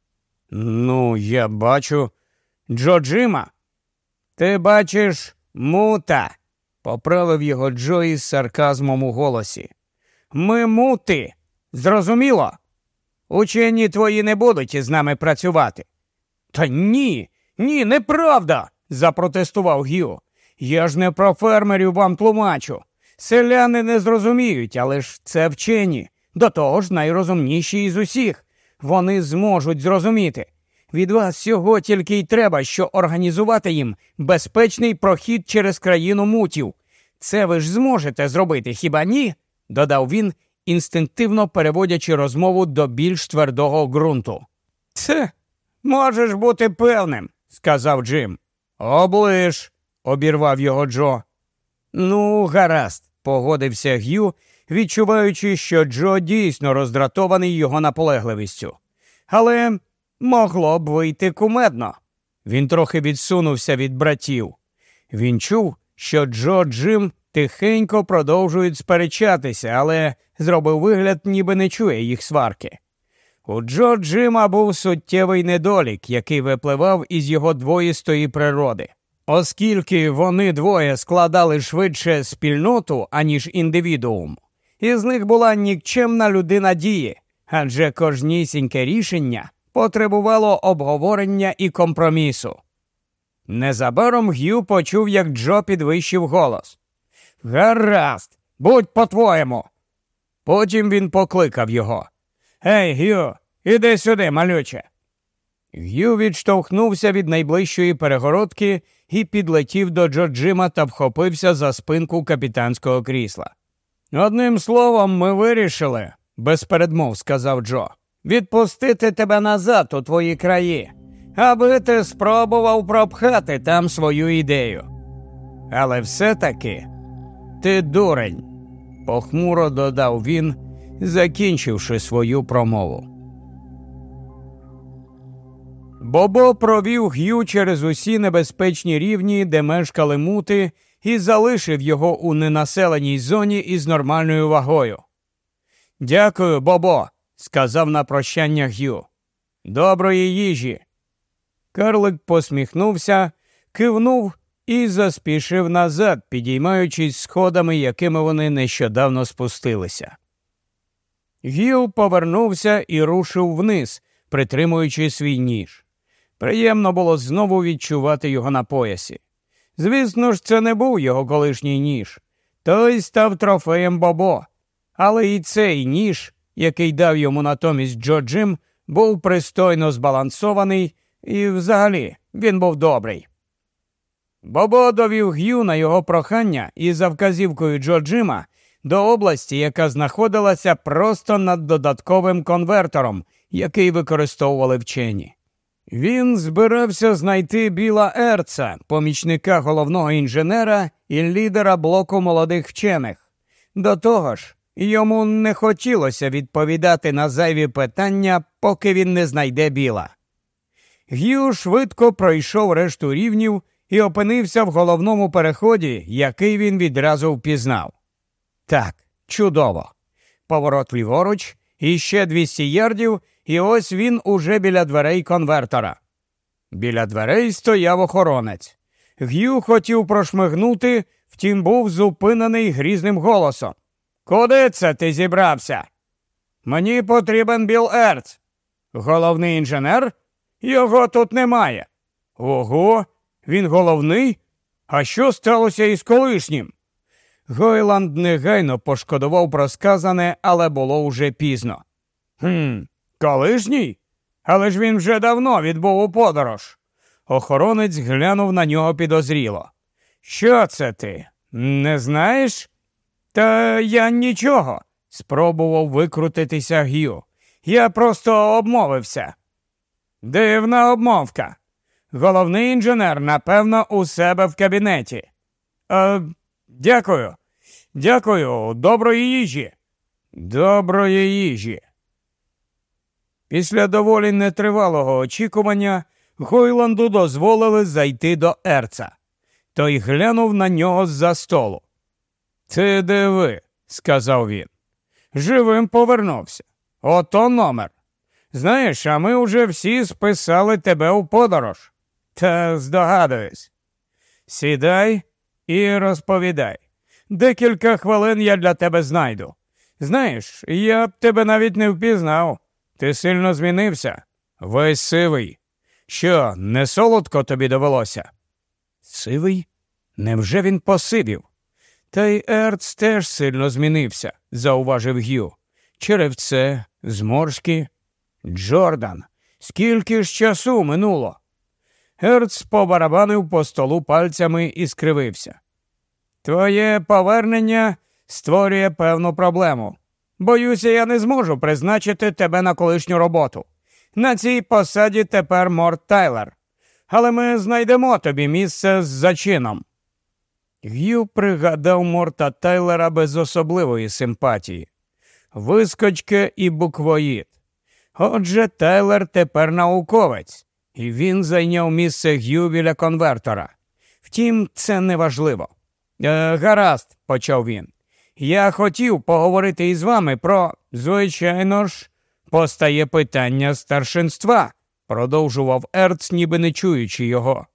S1: Я бачу Джо Джима». «Ти бачиш мута», – поправив його Джо із сарказмом у голосі. «Ми мути. Зрозуміло? Учені твої не будуть із нами працювати». «Та ні, неправда», – запротестував Г'ю. «Я ж не про фермерів вам тлумачу. Селяни не зрозуміють, але ж це вчені. До того ж найрозумніші із усіх. Вони зможуть зрозуміти. Від вас всього тільки й треба, що організувати їм безпечний прохід через країну мутів. Це ви ж зможете зробити, хіба ні?» – додав він, інстинктивно переводячи розмову до більш твердого ґрунту. «Це можеш бути певним», – сказав Джим. «Оближ», – обірвав його Джо. Гаразд», – погодився Г'ю, відчуваючи, що Джо дійсно роздратований його наполегливістю. «Але могло б вийти кумедно». Він трохи відсунувся від братів. Він чув, що Джо Джим тихенько продовжують сперечатися, але зробив вигляд, ніби не чує їх сварки. У Джо Джима був суттєвий недолік, який випливав із його двоїстої природи. Оскільки вони двоє складали швидше спільноту, аніж індивідуум, із них була нікчемна людина дії, адже кожнісіньке рішення потребувало обговорення і компромісу. Незабаром Г'ю почув, як Джо підвищив голос. «Гаразд, будь по-твоєму!» Потім він покликав його. «Ей, Г'ю, іди сюди, малюче!» Г'ю відштовхнувся від найближчої перегородки і підлетів до Джо Джима та вхопився за спинку капітанського крісла. «Одним словом, ми вирішили, – без передмов сказав Джо, – відпустити тебе назад у твої краї, аби ти спробував пропхати там свою ідею. Але все-таки ти дурень», – похмуро додав він, закінчивши свою промову. Бобо провів Г'ю через усі небезпечні рівні, де мешкали мути, і залишив його у ненаселеній зоні із нормальною вагою. «Дякую, Бобо», – сказав на прощання Г'ю. «Доброї їжі». Карлик посміхнувся, кивнув і заспішив назад, підіймаючись сходами, якими вони нещодавно спустилися. Г'ю повернувся і рушив вниз, притримуючи свій ніж. Приємно було знову відчувати його на поясі. Звісно ж, це не був його колишній ніж. Той став трофеєм Бобо. Але і цей ніж, який дав йому натомість Джо Джим, був пристойно збалансований, і взагалі він був добрий. Бобо довів Г'ю на його прохання і за вказівкою Джо Джима до області, яка знаходилася просто над додатковим конвертором, який використовували вчені. Він збирався знайти Біла Ерца, помічника головного інженера і лідера блоку молодих вчених. До того ж, йому не хотілося відповідати на зайві питання, поки він не знайде Біла. Г'ю швидко пройшов решту рівнів і опинився в головному переході, який він відразу впізнав. Так, чудово. Поворот ліворуч, і ще 200 ярдів, і ось він уже біля дверей конвертора. Біля дверей стояв охоронець. Г'ю хотів прошмигнути, втім був зупинений грізним голосом. «Куди це ти зібрався?» «Мені потрібен Біл Ерц». «Головний інженер? Його тут немає». «Ого, він головний? А що сталося із колишнім?» Гойланд негайно пошкодував про сказане, але було уже пізно. Колишній? Але ж він вже давно відбув у подорож». Охоронець глянув на нього підозріло. «Що це ти? Не знаєш?» «Та я нічого», – спробував викрутитися Г'ю. «Я просто обмовився». «Дивна обмовка. Головний інженер, напевно, у себе в кабінеті». «Дякую. Дякую. Доброї їжі». «Доброї їжі». Після доволі нетривалого очікування Гойланду дозволили зайти до Ерца. Той глянув на нього з-за столу. «Ти диви», – сказав він. «Живим повернувся. Ото номер. Знаєш, а ми уже всі списали тебе у подорож. Та здогадуюсь. Сідай і розповідай. Декілька хвилин я для тебе знайду. Знаєш, я б тебе навіть не впізнав. Ти сильно змінився. Весь сивий. Що, не солодко тобі довелося?» «Сивий? Невже він посивів?» «Та й Ерц теж сильно змінився», – зауважив Г'ю. «Черевце, зморшки. Джордан, скільки ж часу минуло?» Ерц побарабанив по столу пальцями і скривився. «Твоє повернення створює певну проблему. Боюся, я не зможу призначити тебе на колишню роботу. На цій посаді тепер Морт Тайлер. Але ми знайдемо тобі місце з зачином». Г'ю пригадав Морта Тайлера без особливої симпатії. Вискочка і буквоїд. Отже, Тайлер тепер науковець, і він зайняв місце Г'ю біля конвертора. Втім, це не важливо. «Гаразд», – почав він. «Я хотів поговорити із вами про, звичайно ж, постає питання старшинства», – продовжував Ерц, ніби не чуючи його.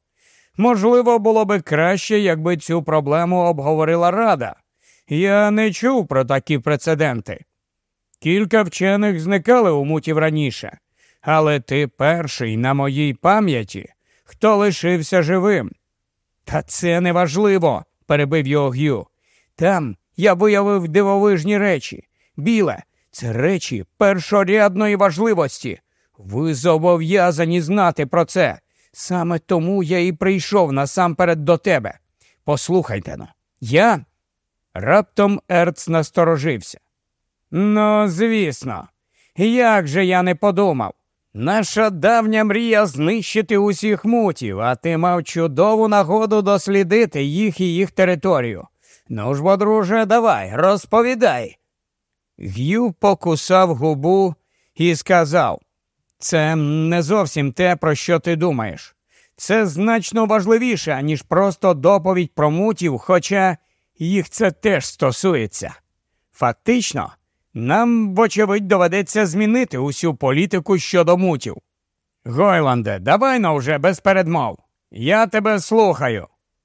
S1: Можливо, було би краще, якби цю проблему обговорила Рада. Я не чув про такі прецеденти. Кілька вчених зникали у мутів раніше, але ти перший на моїй пам'яті, хто лишився живим. Та це не важливо, перебив його Г'ю. Там я виявив дивовижні речі. Біле, це речі першорядної важливості. Ви зобов'язані знати про це. Саме тому я і прийшов насамперед до тебе. Послухайте-но, я... Раптом Ерц насторожився. Ну, звісно, як же я не подумав. Наша давня мрія знищити усіх мутів, а ти мав чудову нагоду дослідити їх і їх територію. Ну ж бо, друже, давай, розповідай. Г'ю покусав губу і сказав: це не зовсім те, про що ти думаєш. Це значно важливіше, ніж просто доповідь про мутів, хоча їх це теж стосується. Фактично, нам, вочевидь, доведеться змінити усю політику щодо мутів. Гойланде, давай-но вже без передмов. Я тебе слухаю.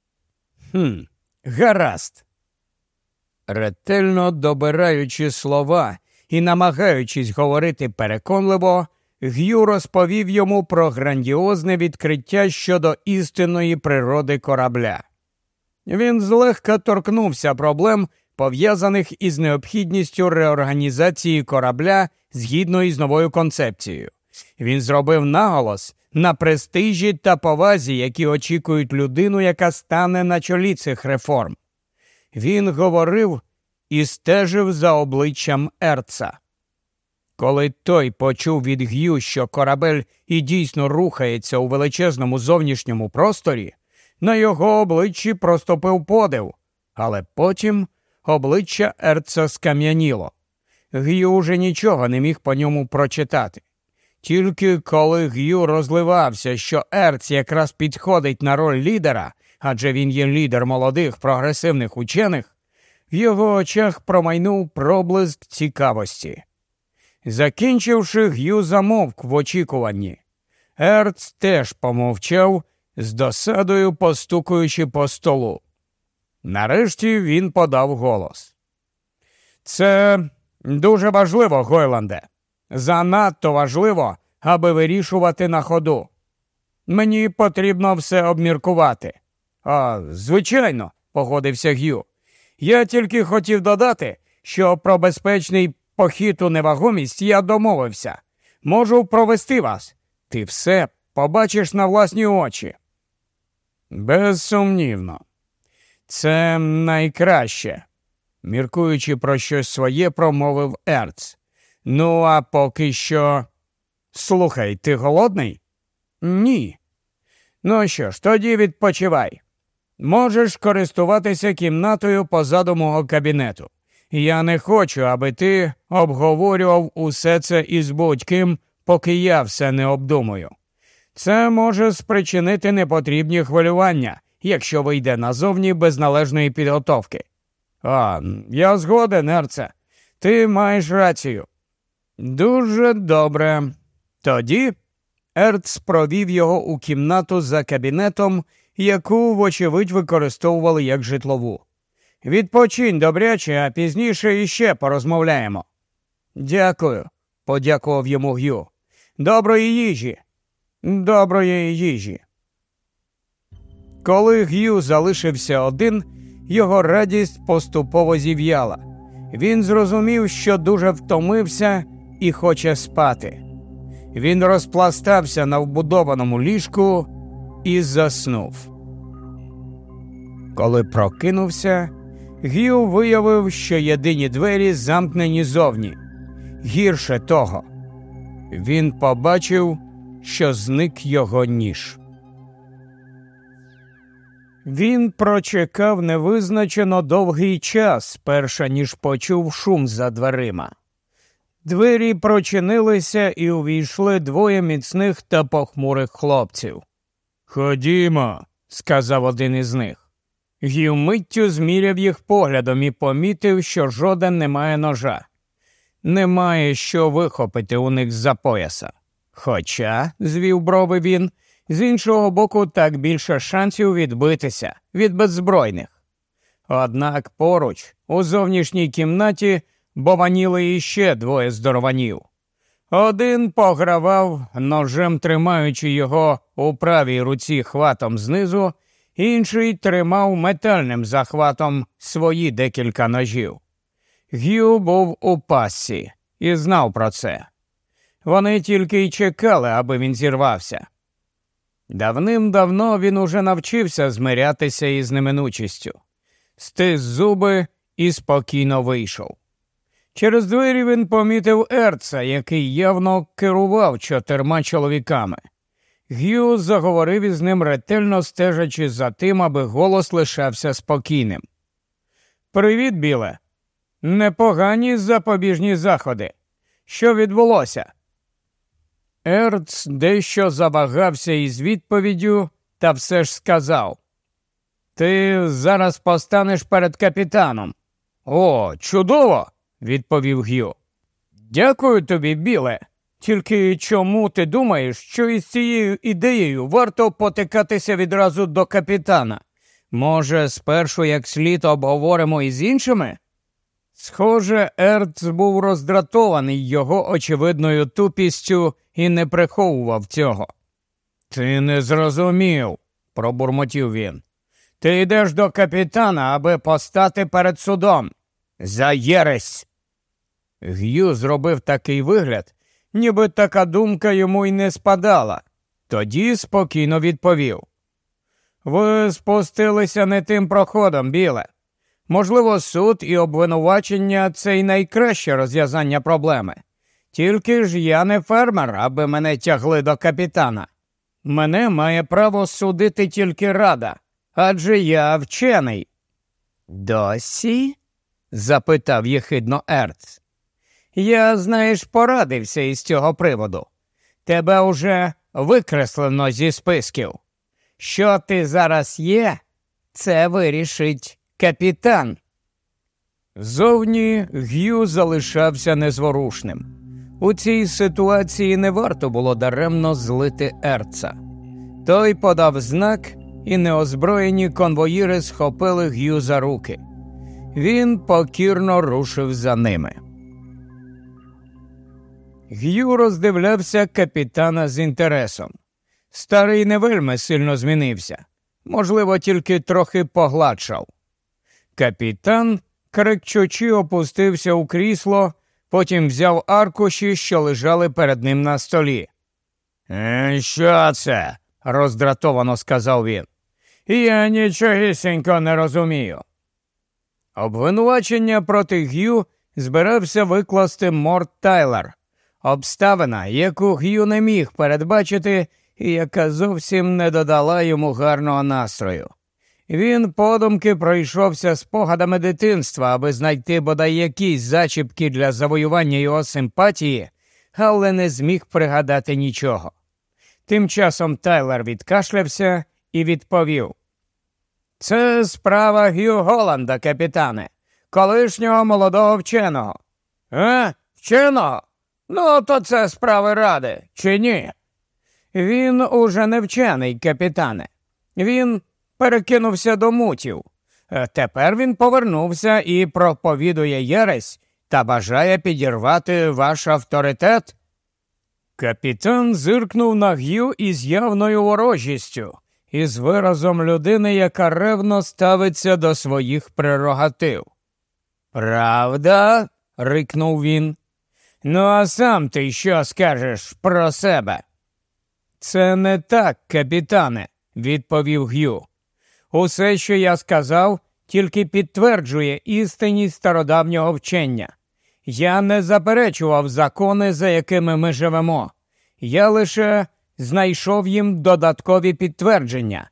S1: Гаразд. Ретельно добираючи слова і намагаючись говорити переконливо, Г'ю розповів йому про грандіозне відкриття щодо істинної природи корабля. Він злегка торкнувся проблем, пов'язаних із необхідністю реорганізації корабля згідно із новою концепцією. Він зробив наголос на престижі та повазі, які очікують людину, яка стане на чолі цих реформ. Він говорив і стежив за обличчям Ерца. Коли той почув від Г'ю, що корабель і дійсно рухається у величезному зовнішньому просторі, на його обличчі проступив подив, але потім обличчя Ерца скам'яніло. Г'ю уже нічого не міг по ньому прочитати. Тільки коли Г'ю розливався, що Ерц якраз підходить на роль лідера, адже він є лідер молодих прогресивних учених, в його очах промайнув проблиск цікавості. Закінчивши, Г'ю замовк в очікуванні. Ерц теж помовчав, з досадою постукуючи по столу. Нарешті він подав голос. Це дуже важливо, Гойланде. Занадто важливо, аби вирішувати на ходу. Мені потрібно все обміркувати. Звичайно, погодився Г'ю. Я тільки хотів додати, що про безпечний похід у невагомість я домовився. Можу провести вас. Ти все побачиш на власні очі. Безсумнівно. Це найкраще, міркуючи про щось своє, промовив Ерц. Ну, а поки що... Слухай, ти голодний? Ні. Ну що ж, тоді відпочивай. Можеш користуватися кімнатою позаду мого кабінету. Я не хочу, аби ти обговорював усе це із будь-ким, поки я все не обдумаю. Це може спричинити непотрібні хвилювання, якщо вийде назовні без належної підготовки. Я згоден, Ерце. Ти маєш рацію. Дуже добре. Тоді Ерц провів його у кімнату за кабінетом, яку, вочевидь, використовували як житлову. Відпочинь добряче, а пізніше іще порозмовляємо. Дякую, подякував йому Г'ю. Доброї їжі. Доброї їжі. Коли Г'ю залишився один, його радість поступово зів'яла. Він зрозумів, що дуже втомився і хоче спати. Він розпластався на вбудованому ліжку і заснув. Коли прокинувся, Г'ю виявив, що єдині двері замкнені зовні. Гірше того, він побачив, що зник його ніж. Він прочекав невизначено довгий час, перша ніж почув шум за дверима. Двері прочинилися і увійшли двоє міцних та похмурих хлопців. «Ходімо», – сказав один із них. Г'ю миттю зміряв їх поглядом і помітив, що жоден не має ножа. Немає що вихопити у них з-за пояса. Хоча, звів брови він, З іншого боку, так більше шансів відбитися від беззбройних. Однак поруч, у зовнішній кімнаті, бованіли іще двоє здорованів. Один погравав, ножем тримаючи його у правій руці хватом знизу, інший тримав метальним захватом свої декілька ножів. Г'ю був у пастці і знав про це. Вони тільки й чекали, аби він зірвався. Давним-давно він уже навчився змирятися із неминучістю. Стис зуби і спокійно вийшов. Через двері він помітив Ерца, який явно керував 4 чоловіками. Г'ю заговорив із ним, ретельно стежачи за тим, аби голос лишався спокійним. «Привіт, Біле. Непогані запобіжні заходи. Що відбулося?» Ерц дещо завагався із відповіддю, та все ж сказав: «Ти зараз постанеш перед капітаном». «О, чудово!» – відповів Г'ю. «Дякую тобі, Біле. Тільки чому ти думаєш, що із цією ідеєю варто потикатися відразу до капітана? Може, спершу як слід обговоримо із іншими?» Схоже, Ерц був роздратований його очевидною тупістю і не приховував цього. «Ти не зрозумів», – пробурмотів він. «Ти йдеш до капітана, аби постати перед судом. За єресь!» Г'ю зробив такий вигляд, ніби така думка йому й не спадала. Тоді спокійно відповів: «Ви спустилися не тим проходом, Біле. Можливо, суд і обвинувачення – це й найкраще розв'язання проблеми. Тільки ж я не фермер, аби мене тягли до капітана. Мене має право судити тільки Рада, адже я вчений». «Досі?» – запитав єхидно Ерц. «Я, знаєш, порадився із цього приводу. Тебе уже викреслено зі списків. Що ти зараз є, це вирішить капітан». Зовні Г'ю залишався незворушним. У цій ситуації не варто було даремно злити Ерца. Той подав знак, і неозброєні конвоїри схопили Г'ю за руки. Він покірно рушив за ними. Г'ю роздивлявся капітана з інтересом. Старий не вельми сильно змінився. Можливо, тільки трохи погладшав. Капітан, крикчучи, опустився у крісло, потім взяв аркуші, що лежали перед ним на столі. «Що це?» – роздратовано сказав він. «Я нічогісінько не розумію». Обвинувачення проти Г'ю збирався викласти Морт Тайлер. Обставина, яку Г'ю не міг передбачити і яка зовсім не додала йому гарного настрою. Він подумки пройшовся спогадами дитинства, аби знайти бодай якісь зачіпки для завоювання його симпатії, але не зміг пригадати нічого. Тим часом Тайлер відкашлявся і відповів: «Це справа Г'ю Голланда, капітане, колишнього молодого вченого». Вченого? Ну, то це справи Ради, чи ні?» «Він уже не вчений, капітане. Він перекинувся до мутів. Тепер він повернувся і проповідує єресь та бажає підірвати ваш авторитет». Капітан зиркнув на Г'ю із явною ворожістю, із виразом людини, яка ревно ставиться до своїх прерогатив. «Правда?» – рикнув він. «Ну а сам ти що скажеш про себе?» «Це не так, капітане», – відповів Г'ю. «Усе, що я сказав, тільки підтверджує істинність стародавнього вчення. Я не заперечував закони, за якими ми живемо. Я лише знайшов їм додаткові підтвердження.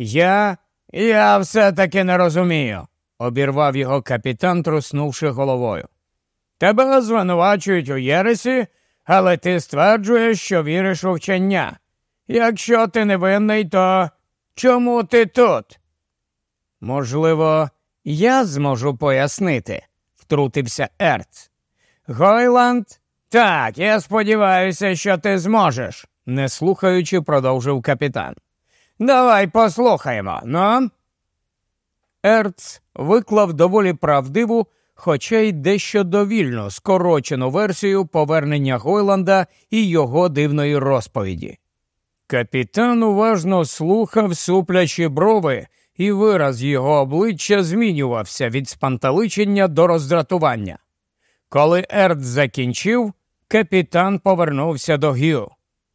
S1: Я все-таки не розумію», – обірвав його капітан, труснувши головою. «Тебе звинувачують у єресі, але ти стверджуєш, що віриш у вчення. Якщо ти невинний, то чому ти тут?» «Можливо, я зможу пояснити», – втрутився Ерц. «Гойланд? Так, я сподіваюся, що ти зможеш. не слухаючи, продовжив капітан. Давай послухаємо, ну? Ерц виклав доволі правдиву, хоча й дещо довільно скорочену версію повернення Гойланда і його дивної розповіді. Капітан уважно слухав, суплячи брови, і вираз його обличчя змінювався від спантеличення до роздратування. Коли Ерц закінчив, капітан повернувся до Г'ю.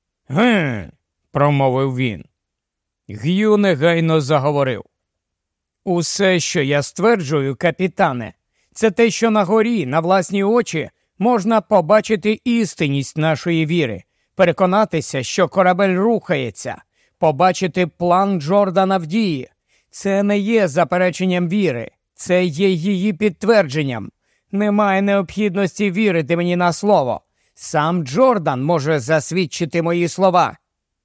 S1: Промовив він. Г'ю негайно заговорив. Усе, що я стверджую, капітане, це те, що на горі, на власні очі, можна побачити істинність нашої віри, переконатися, що корабель рухається, побачити план Джордана в дії. Це не є запереченням віри, це є її підтвердженням. Немає необхідності вірити мені на слово. Сам Джордан може засвідчити мої слова.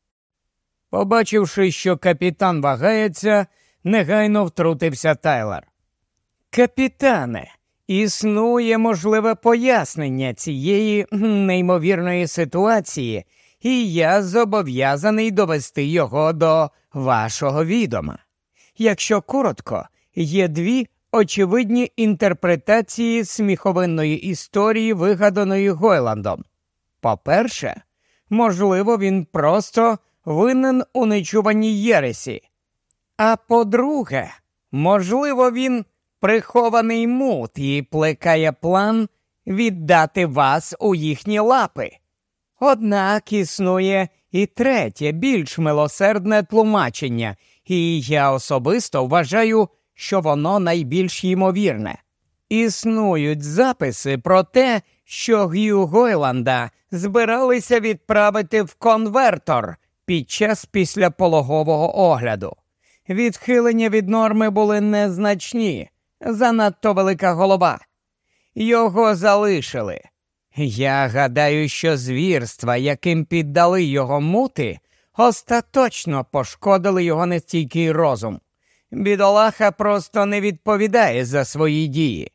S1: Побачивши, що капітан вагається, негайно втрутився Тайлер. Капітане, існує можливе пояснення цієї неймовірної ситуації, і я зобов'язаний довести його до вашого відома. Якщо коротко, є дві очевидні інтерпретації сміховинної історії, вигаданої Гойландом. По-перше, можливо, він просто винен у нечуваній єресі. А по-друге, можливо, він прихований мут і плекає план віддати вас у їхні лапи. Однак існує і третє, більш милосердне тлумачення, і я особисто вважаю, що воно найбільш ймовірне. Існують записи про те, що Г'ю Гойланда збиралися відправити в конвертор під час післяпологового огляду. Відхилення від норми були незначні, занадто велика голова. Його залишили. Я гадаю, що звірства, яким піддали його мути, остаточно пошкодили його нестійкий розум. Бідолаха просто не відповідає за свої дії.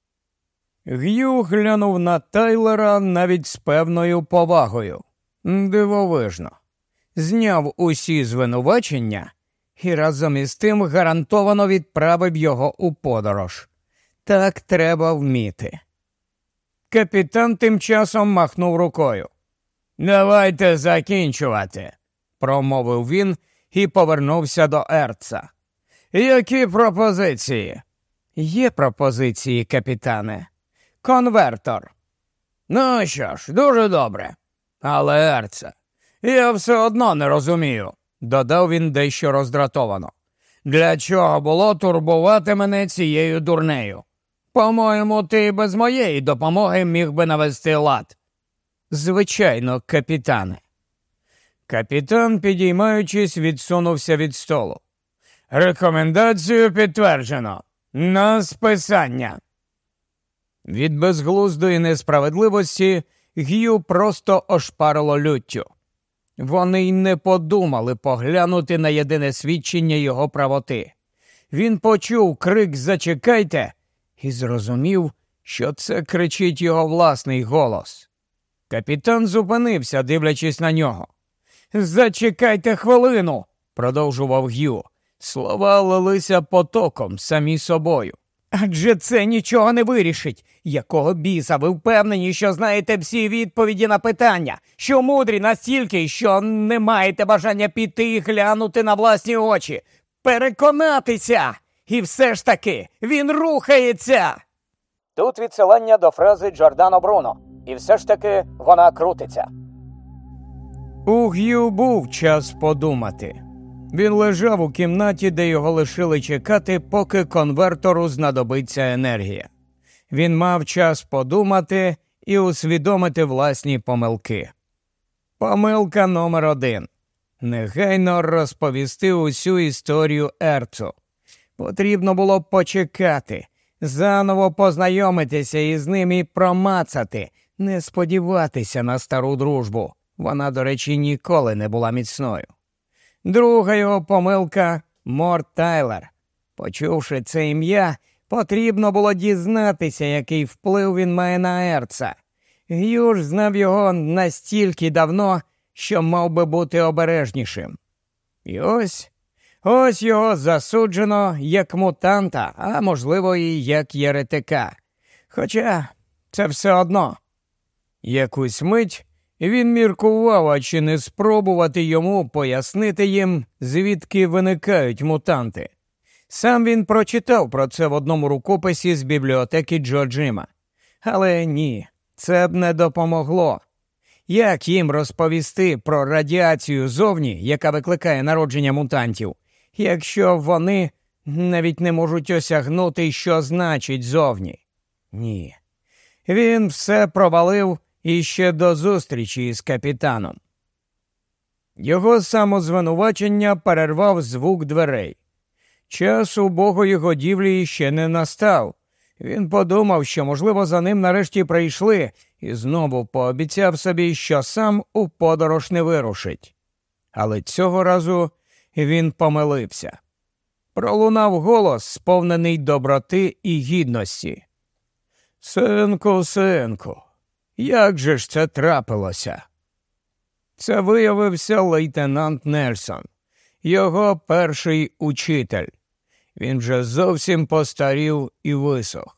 S1: Г'ю глянув на Тайлера навіть з певною повагою. Дивовижно. Зняв усі звинувачення і разом із тим гарантовано відправив його у подорож. Так треба вміти. Капітан тим часом махнув рукою. «Давайте закінчувати», – промовив він і повернувся до Ерца. «Які пропозиції?» «Є пропозиції, капітане. Конвертор». «Ну що ж, дуже добре. Але, Ерце, я все одно не розумію», – додав він дещо роздратовано. «Для чого було турбувати мене цією дурнею? По-моєму, ти без моєї допомоги міг би навести лад». «Звичайно, капітане». Капітан, підіймаючись, відсунувся від столу. «Рекомендацію підтверджено. На списання». Від безглуздої несправедливості Г'ю просто ошпарило люттю. Вони й не подумали поглянути на єдине свідчення його правоти. Він почув крик «Зачекайте!» і зрозумів, що це кричить його власний голос. Капітан зупинився, дивлячись на нього. «Зачекайте хвилину!» – продовжував Г'ю. Слова лилися потоком самі собою. «Адже це нічого не вирішить. Якого біса ви впевнені, що знаєте всі відповіді на питання? Що мудрі настільки, що не маєте бажання піти і глянути на власні очі? Переконатися! І все ж таки, він рухається!»
S3: Тут відсилання до фрази Джордано Бруно. І все ж таки вона крутиться.
S1: У Г'ю був час подумати. Він лежав у кімнаті, де його лишили чекати, поки конвертору знадобиться енергія. Він мав час подумати і усвідомити власні помилки. Помилка номер 1. Негайно розповісти усю історію Ерцу. Потрібно було почекати, заново познайомитися із ним і промацати, не сподіватися на стару дружбу. Вона, до речі, ніколи не була міцною. Друга його помилка – Морт Тайлер. Почувши це ім'я, потрібно було дізнатися, який вплив він має на Ерца. Г'ю ж знав його настільки давно, що мав би бути обережнішим. І ось його засуджено як мутанта, а можливо і як єретика. Хоча це все одно. Якусь мить він міркував, а чи не спробувати йому пояснити їм, звідки виникають мутанти. Сам він прочитав про це в одному рукописі з бібліотеки Джо-Джима. Але ні, це б не допомогло. Як їм розповісти про радіацію зовні, яка викликає народження мутантів, якщо вони навіть не можуть осягнути, що значить зовні? Ні. Він все провалив іще до зустрічі із капітаном. Його самозвинувачення перервав звук дверей. Час убогої годівлі ще не настав. Він подумав, що, можливо, за ним нарешті прийшли, і знову пообіцяв собі, що сам у подорож не вирушить. Але цього разу він помилився. Пролунав голос, сповнений доброти і гідності. «Синку, синку, як же ж це трапилося?» Це виявився лейтенант Нельсон, його перший учитель. Він вже зовсім постарів і висох.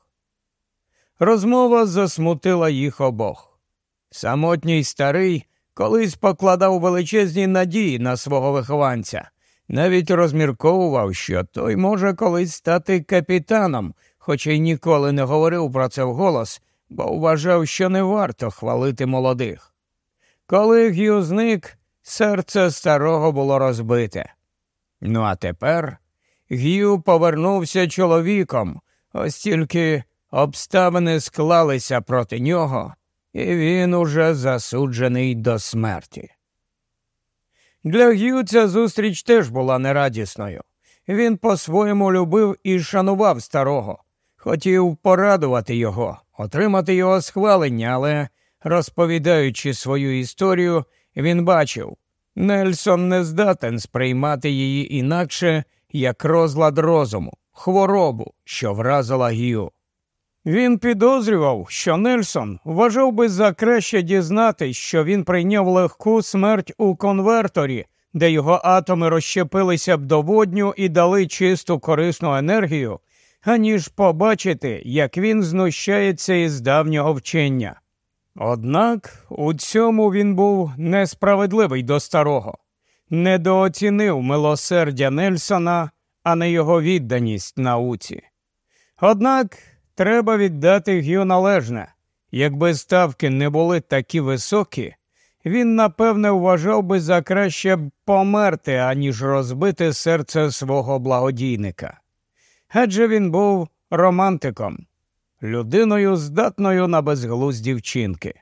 S1: Розмова засмутила їх обох. Самотній старий колись покладав величезні надії на свого вихованця. Навіть розмірковував, що той може колись стати капітаном, хоча й ніколи не говорив про це вголос, бо вважав, що не варто хвалити молодих. Коли Г'ю зник, серце старого було розбите. Ну а тепер Г'ю повернувся чоловіком, ось тільки обставини склалися проти нього, і він уже засуджений до смерті. Для Г'ю ця зустріч теж була нерадісною. Він по-своєму любив і шанував старого. Хотів порадувати його, отримати його схвалення, але, розповідаючи свою історію, він бачив, Нельсон не здатен сприймати її інакше, як розлад розуму, хворобу, що вразила Г'ю. Він підозрював, що Нельсон вважав би за краще дізнатись, що він прийняв легку смерть у конверторі, де його атоми розщепилися б до водню і дали чисту корисну енергію, аніж побачити, як він знущається із давнього вчення. Однак у цьому він був несправедливий до старого, недооцінив милосердя Нельсона, а не його відданість науці. Однак треба віддати Г'ю належне. Якби ставки не були такі високі, він, напевне, вважав би за краще померти, аніж розбити серце свого благодійника. Адже він був романтиком, людиною, здатною на безглузді вчинки.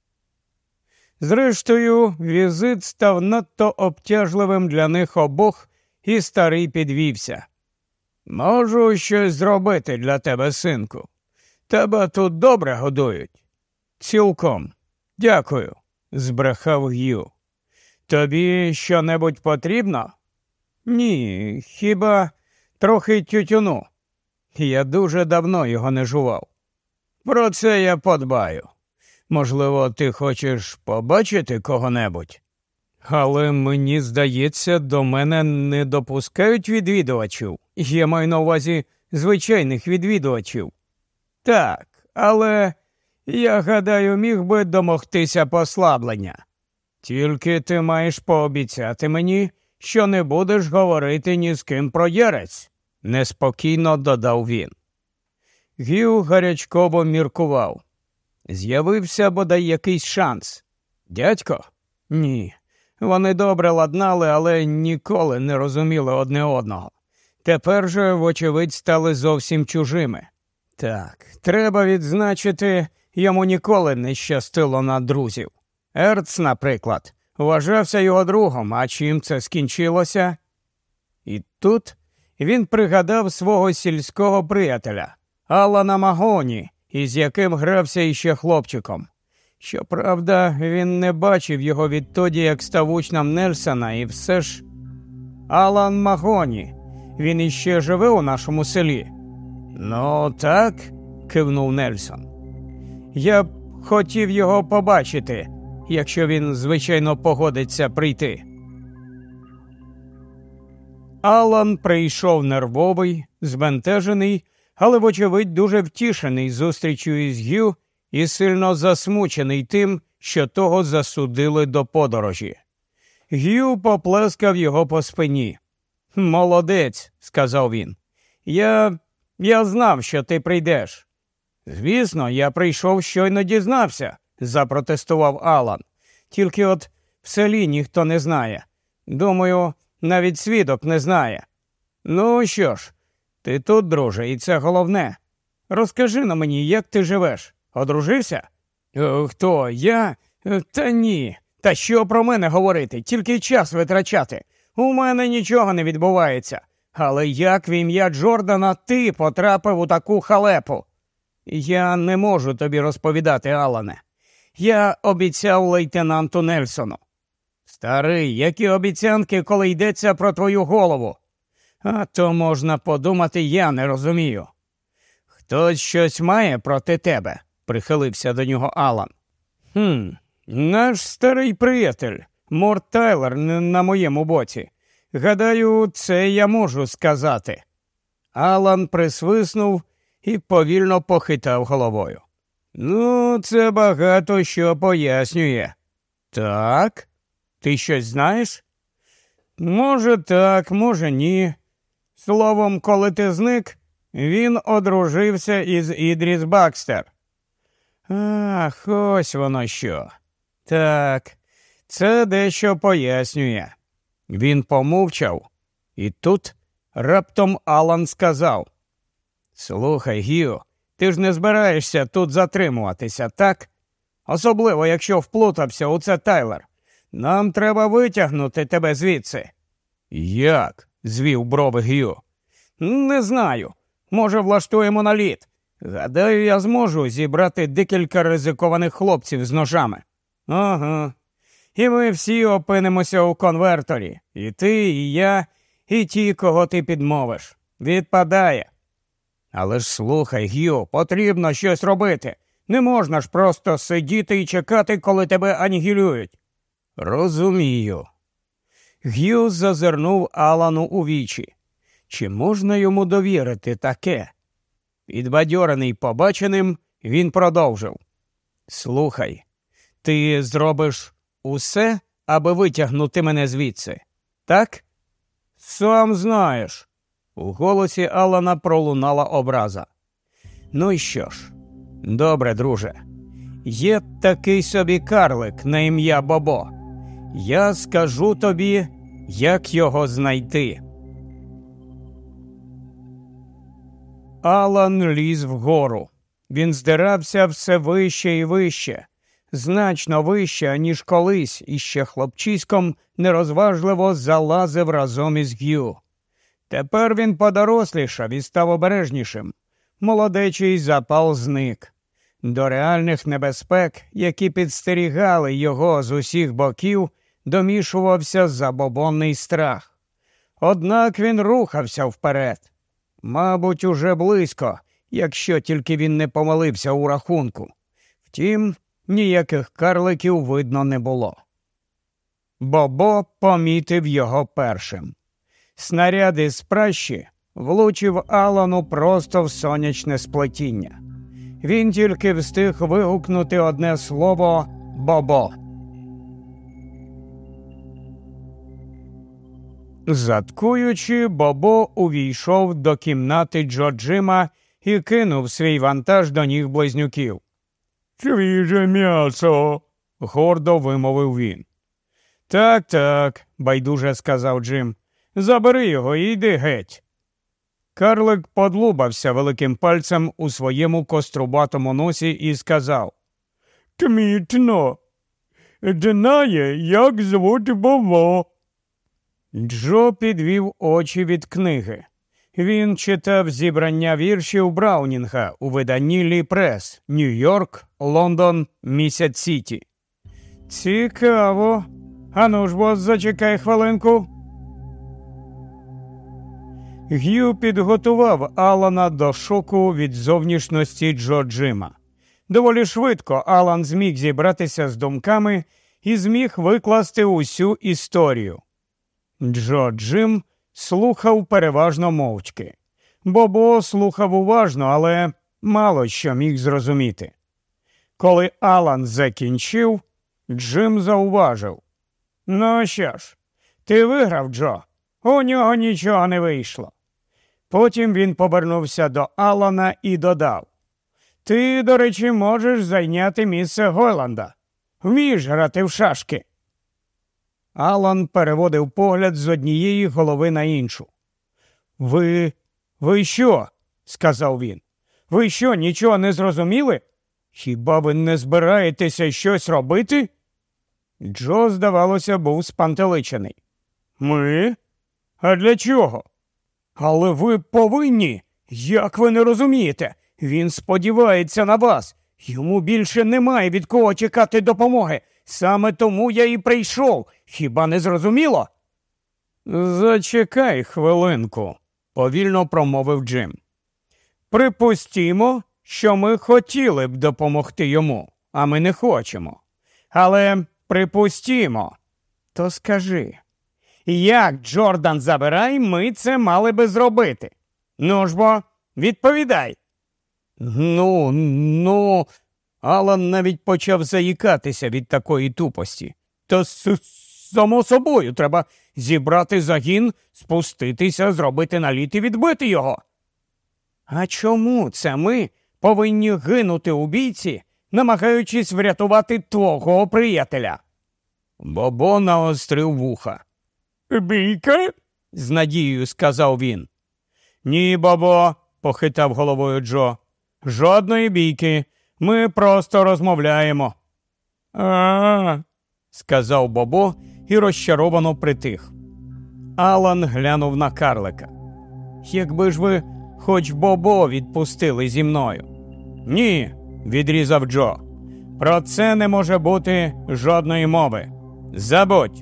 S1: Зрештою, візит став надто обтяжливим для них обох, і старий підвівся. «Можу щось зробити для тебе, синку. Тебе тут добре годують?» «Цілком. Дякую», – збрехав Г'ю. «Тобі що-небудь потрібно?» «Ні, хіба трохи тютюну. Я дуже давно його не жував. Про це я подбаю. Можливо, ти хочеш побачити кого-небудь? Але мені здається, до мене не допускають відвідувачів. Я маю на увазі звичайних відвідувачів. Так, але я гадаю, міг би домогтися послаблення. Тільки ти маєш пообіцяти мені, що не будеш говорити ні з ким про Єрець, неспокійно додав він. Г'ю гарячково міркував. З'явився бодай якийсь шанс. Дядько? Ні. Вони добре ладнали, але ніколи не розуміли одне одного. Тепер же, вочевидь, стали зовсім чужими. Так, треба відзначити, йому ніколи не щастило на друзів. Ерц, наприклад, вважався його другом, а чим це скінчилося? І тут він пригадав свого сільського приятеля, Алана Магоні, із яким грався іще хлопчиком. Щоправда, він не бачив його відтоді, як став учнем Нельсона, і все ж... Алан Магоні, він іще живе у нашому селі? Ну, так, кивнув Нельсон. Я б хотів його побачити. якщо він, звичайно, погодиться прийти. Алан прийшов нервовий, збентежений, але, вочевидь, дуже втішений зустрічю із Г'ю і сильно засмучений тим, що того засудили до подорожі. Г'ю поплескав його по спині. «Молодець», – сказав він. Я знав, що ти прийдеш». «Звісно, я прийшов, щойно дізнався», – запротестував Алан. «Тільки от в селі ніхто не знає. Думаю, навіть свідок не знає. Ну що ж, ти тут, друже, і це головне. Розкажи на мені, як ти живеш? Одружився?» «Хто? Я? Та ні. Та що про мене говорити? Тільки час витрачати. У мене нічого не відбувається. Але як в ім'я Джордана ти потрапив у таку халепу?» «Я не можу тобі розповідати, Алане. Я обіцяв лейтенанту Нельсону». «Старий, які обіцянки, коли йдеться про твою голову?» «А то можна подумати, я не розумію». «Хтось щось має проти тебе?» – прихилився до нього Алан. Наш старий приятель, Морт Тайлер, на моєму боці. Гадаю, це я можу сказати». Алан присвиснув і повільно похитав головою. «Ну, це багато що пояснює». «Так? Ти щось знаєш?» «Може так, може ні. Словом, коли ти зник, він одружився із Ідріс Бакстер». «Ах, ось воно що. Так, це дещо пояснює». Він помовчав, і тут раптом Алан сказав: «Слухай, Гью, ти ж не збираєшся тут затримуватися, так? Особливо, якщо вплутався у це Тайлер. Нам треба витягнути тебе звідси». «Як?» – звів брови Гью. «Не знаю. Може, влаштуємо наліт. Гадаю, я зможу зібрати декілька ризикованих хлопців з ножами». «Ага. І ми всі опинимося у конверторі. І ти, і я, і ті, кого ти підмовиш. Відпадає». «Але ж слухай, Гью, потрібно щось робити. Не можна ж просто сидіти і чекати, коли тебе анігілюють». «Розумію». Гью зазирнув Алану у вічі. Чи можна йому довірити таке? Підбадьорений побаченим, він продовжив: «Слухай, ти зробиш усе, аби витягнути мене звідси, так?» «Сам знаєш». У голосі Алана пролунала образа. «Ну і що ж? Добре, друже. Є такий собі карлик на ім'я Бобо. Я скажу тобі, як його знайти». Алан ліз вгору. Він здирався все вище і вище, значно вище, ніж колись, іще хлопчиськом нерозважливо залазив разом із Г'ю. Тепер він подорослішав і став обережнішим. Молодечий запал зник. До реальних небезпек, які підстерігали його з усіх боків, домішувався забобонний страх. Однак він рухався вперед. Мабуть, уже близько, якщо тільки він не помилився у рахунку. Втім, ніяких карликів видно не було. Бобо помітив його першим. Снаряд із пращі влучив Алану просто в сонячне сплетіння. Він тільки встиг вигукнути одне слово «Бобо». Заткуючи, Бобо увійшов до кімнати Джо-Джима і кинув свій вантаж до ніг близнюків. «Свіже м'ясо!» – гордо вимовив він. Так, байдуже сказав Джим. «Забери його і йди геть». Карлик подлубався великим пальцем у своєму кострубатому носі і сказав: «Кмітно! Знає, як звуть Бобо». Джо підвів очі від книги. Він читав зібрання віршів Браунінга у виданні Лі Прес, Нью-Йорк, Лондон, Місяць-Сіті. «Цікаво. Ану ж, бос, зачекай хвилинку». Г'ю підготував Алана до шоку від зовнішності Джо-Джима. Доволі швидко Алан зміг зібратися з думками і зміг викласти усю історію. Джо Джим слухав переважно мовчки. Бобо слухав уважно, але мало що міг зрозуміти. Коли Алан закінчив, Джим зауважив: «Ну що ж, ти виграв, Джо. У нього нічого не вийшло». Потім він повернувся до Алана і додав: «Ти, до речі, можеш зайняти місце Гойланда. Вмієш грати в шашки». Алан переводив погляд з однієї голови на іншу. Ви що?» – сказав він. «Ви що, нічого не зрозуміли? Хіба ви не збираєтеся щось робити?» Джо, здавалося, був спантеличений. «Ми? А для чого?» «Але ви повинні! Як ви не розумієте? Він сподівається на вас. Йому більше немає від кого чекати допомоги. Саме тому я і прийшов. Хіба не зрозуміло?» «Зачекай хвилинку», – повільно промовив Джим. «Припустімо, що ми хотіли б допомогти йому, а ми не хочемо. Але припустімо. То скажи, як, Джордан Забирай, ми це мали би зробити? Ну ж бо, відповідай». Ну, Алан навіть почав заїкатися від такої тупості. «Та само собою, треба зібрати загін, спуститися, зробити наліт і відбити його». «А чому це ми повинні гинути у бійці, намагаючись врятувати твого приятеля?» Бобо наострив вуха. «Бійка?» – з надією сказав він. «Ні, Бобо», – похитав головою Джо. «Жодної бійки. Ми просто розмовляємо». «А-а-а», – сказав Бобо і розчаровано притих. Алан глянув на карлика. «Якби ж ви хоч Бобо відпустили зі мною». «Ні», – відрізав Джо. «Про це не може бути жодної мови. Забудь».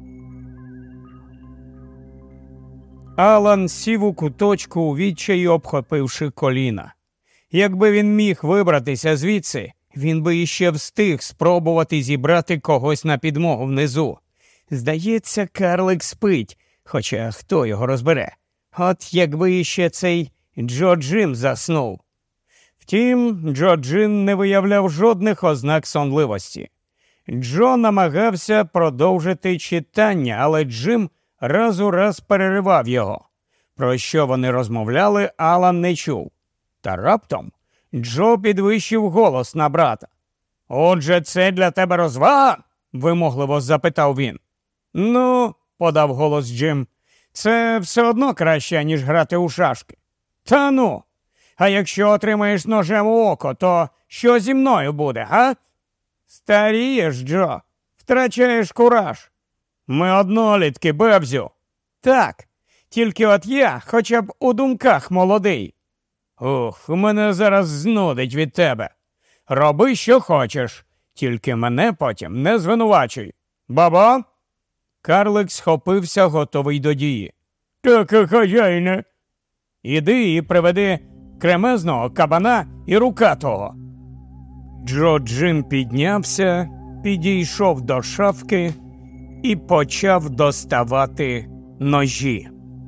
S1: Алан сів у куточку у відчаї, обхопивши коліна. Якби він міг вибратися звідси, він би іще встиг спробувати зібрати когось на підмогу внизу. Здається, карлик спить, хоча хто його розбере. От якби іще цей Джо Джим заснув. Втім, Джо Джим не виявляв жодних ознак сонливості. Джо намагався продовжити читання, але Джим раз у раз переривав його. Про що вони розмовляли, Алан не чув. Та раптом Джо підвищив голос на брата. «Отже, це для тебе розвага?» – вимогливо запитав він. «Ну», – подав голос Джим, – «це все одно краще, ніж грати у шашки». «Та ну! А якщо отримаєш ножем у око, то що зі мною буде, га?» «Старієш, Джо, втрачаєш кураж». «Ми однолітки, бебзю». «Так, тільки от я хоча б у думках молодий». «Ух, мене зараз знудить від тебе. Роби, що хочеш, тільки мене потім не звинувачуй. Бабо?» Карлик схопився, готовий до дії. «Так, хазяїне». «Іди і приведи кремезного кабана і рукатого». Джо Джим піднявся, підійшов до шафки і почав доставати ножі.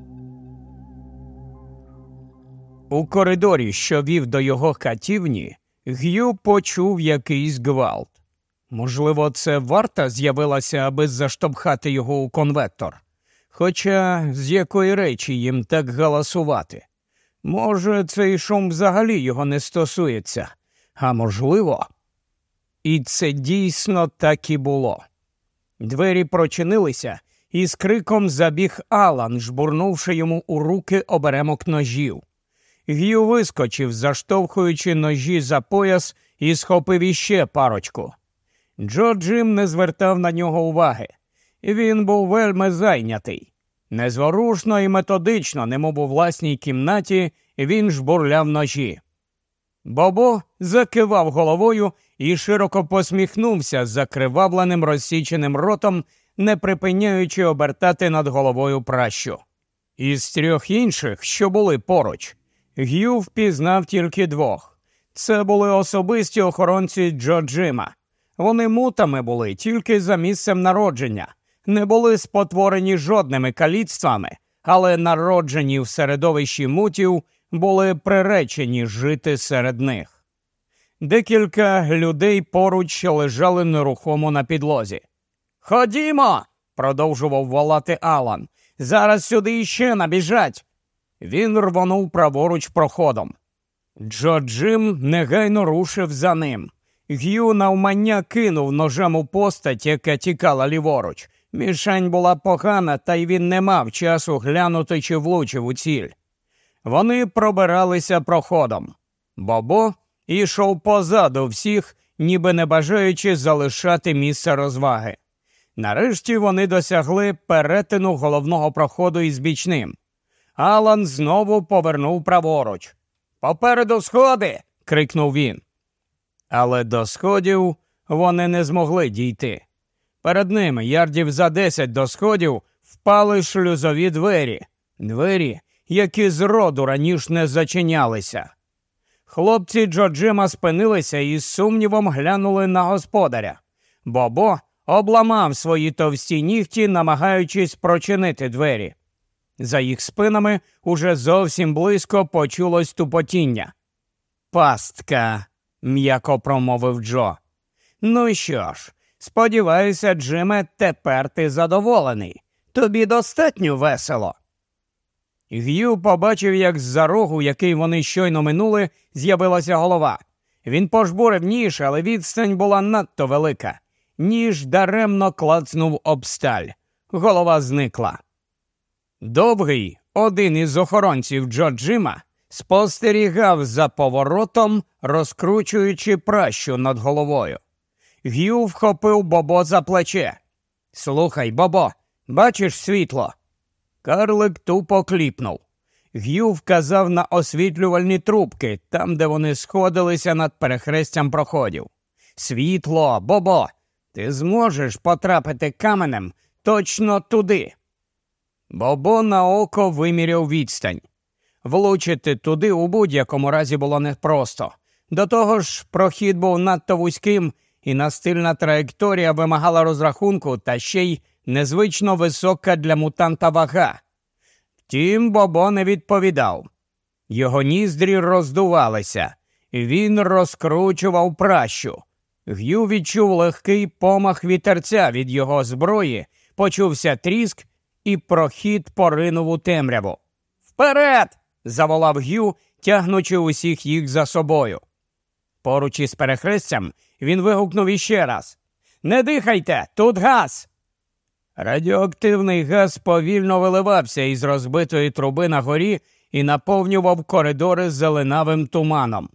S1: У коридорі, що вів до його катівні, Г'ю почув якийсь гвалт. Можливо, це варта з'явилася, аби заштовхати його у конвектор. Хоча з якої речі їм так галасувати? Може, цей шум взагалі його не стосується. А можливо... І це дійсно так і було. Двері прочинилися, і з криком забіг Алан, жбурнувши йому у руки оберемок ножів. Г'ю вискочив, заштовхуючи ножі за пояс, і схопив іще парочку. Джо Джим не звертав на нього уваги. Він був вельми зайнятий. Незворушно і методично, немов у власній кімнаті, він жбурляв ножі. Бобо закивав головою і широко посміхнувся закривавленим розсіченим ротом, не припиняючи обертати над головою пращу. Із трьох інших, що були поруч, Г'ю впізнав тільки двох. Це були особисті охоронці Джо Джима. Вони мутами були тільки за місцем народження, не були спотворені жодними каліцтвами, але народжені в середовищі мутів були приречені жити серед них. Декілька людей поруч лежали нерухомо на підлозі. «Ходімо!» – продовжував волати Алан. «Зараз сюди іще набіжать!» Він рвонув праворуч проходом. Джо Джим негайно рушив за ним. Г'ю навмання кинув ножем у постать, яка тікала ліворуч. Мішень була погана, та й він не мав часу глянути, чи влучив у ціль. Вони пробиралися проходом. Бобо йшов позаду всіх, ніби не бажаючи залишати місце розваги. Нарешті вони досягли перетину головного проходу із бічним. Алан знову повернув праворуч. «Попереду сходи!» – крикнув він. Але до сходів вони не змогли дійти. Перед ними, ярдів за 10 до сходів, впали шлюзові двері. Двері, які зроду раніше не зачинялися. Хлопці Джо Джима спинилися і з сумнівом глянули на господаря. Бобо обламав свої товсті нігті, намагаючись прочинити двері. За їх спинами уже зовсім близько почулось тупотіння. «Пастка!» – м'яко промовив Джо. «Ну що ж, сподіваюся, Джиме, тепер ти задоволений. Тобі достатньо весело». Г'ю побачив, як з-за рогу, який вони щойно минули, з'явилася голова. Він пожбурив ніж, але відстань була надто велика. Ніж даремно клацнув об сталь. Голова зникла. Довгий, один із охоронців Джо Джима, спостерігав за поворотом, розкручуючи пращу над головою. Г'ю вхопив Бобо за плече. «Слухай, Бобо, бачиш світло?» Карлик тупо кліпнув. Г'ю вказав на освітлювальні трубки, там, де вони сходилися над перехрестям проходів. «Світло, Бобо! Ти зможеш потрапити каменем точно туди!» Бобо на око виміряв відстань. Влучити туди у будь-якому разі було непросто. До того ж, прохід був надто вузьким, і настильна траєкторія вимагала розрахунку, та ще й незвично висока для мутанта вага. Втім, Бобо не відповідав. Його ніздрі роздувалися, і він розкручував пращу. Г'ю відчув легкий помах вітерця від його зброї, почувся тріск, і прохід поринув у темряву. «Вперед!» – заволав Г'ю, тягнучи усіх їх за собою. Поруч із перехрестям він вигукнув іще раз. «Не дихайте! Тут газ!» Радіоактивний газ повільно виливався із розбитої труби на горі і наповнював коридори зеленавим туманом.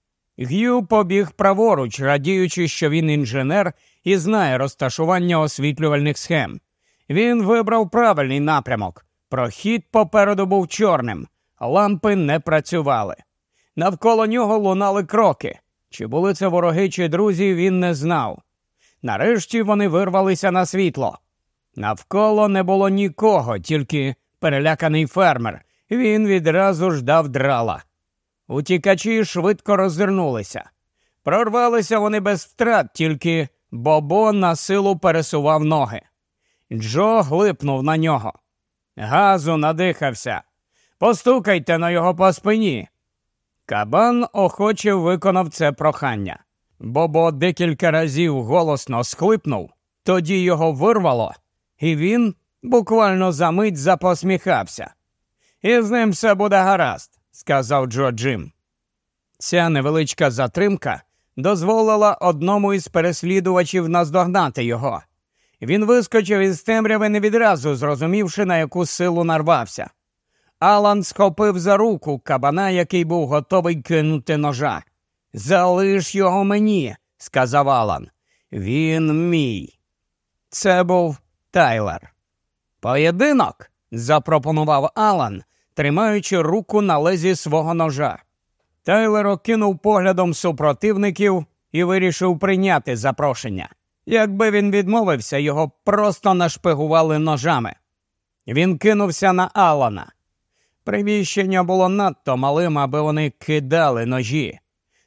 S1: Г'ю побіг праворуч, радіючи, що він інженер і знає розташування освітлювальних схем. Він вибрав правильний напрямок. Прохід попереду був чорним, лампи не працювали. Навколо нього лунали кроки. Чи були це вороги, чи друзі, він не знав. Нарешті вони вирвалися на світло. Навколо не було нікого, тільки переляканий фермер. Він відразу ждав драла. Утікачі швидко роззирнулися. Прорвалися вони без втрат, тільки Бобо на силу пересував ноги. Джо глипнув на нього. «Газу надихався. Постукайте на його по спині». Кабан охоче виконав це прохання. Бобо декілька разів голосно схлипнув, тоді його вирвало, і він буквально за мить запосміхався. «І з ним все буде гаразд», – сказав Джо Джим. Ця невеличка затримка дозволила одному із переслідувачів наздогнати його. Він вискочив із темряви, не відразу зрозумівши, на яку силу нарвався. Алан схопив за руку кабана, який був готовий кинути ножа. «Залиш його мені», – сказав Алан. «Він мій». Це був Тайлер. «Поєдинок», – запропонував Алан, тримаючи руку на лезі свого ножа. Тайлер окинув поглядом супротивників і вирішив прийняти запрошення. Якби він відмовився, його просто нашпигували ножами. Він кинувся на Алана. Приміщення було надто малим, аби вони кидали ножі.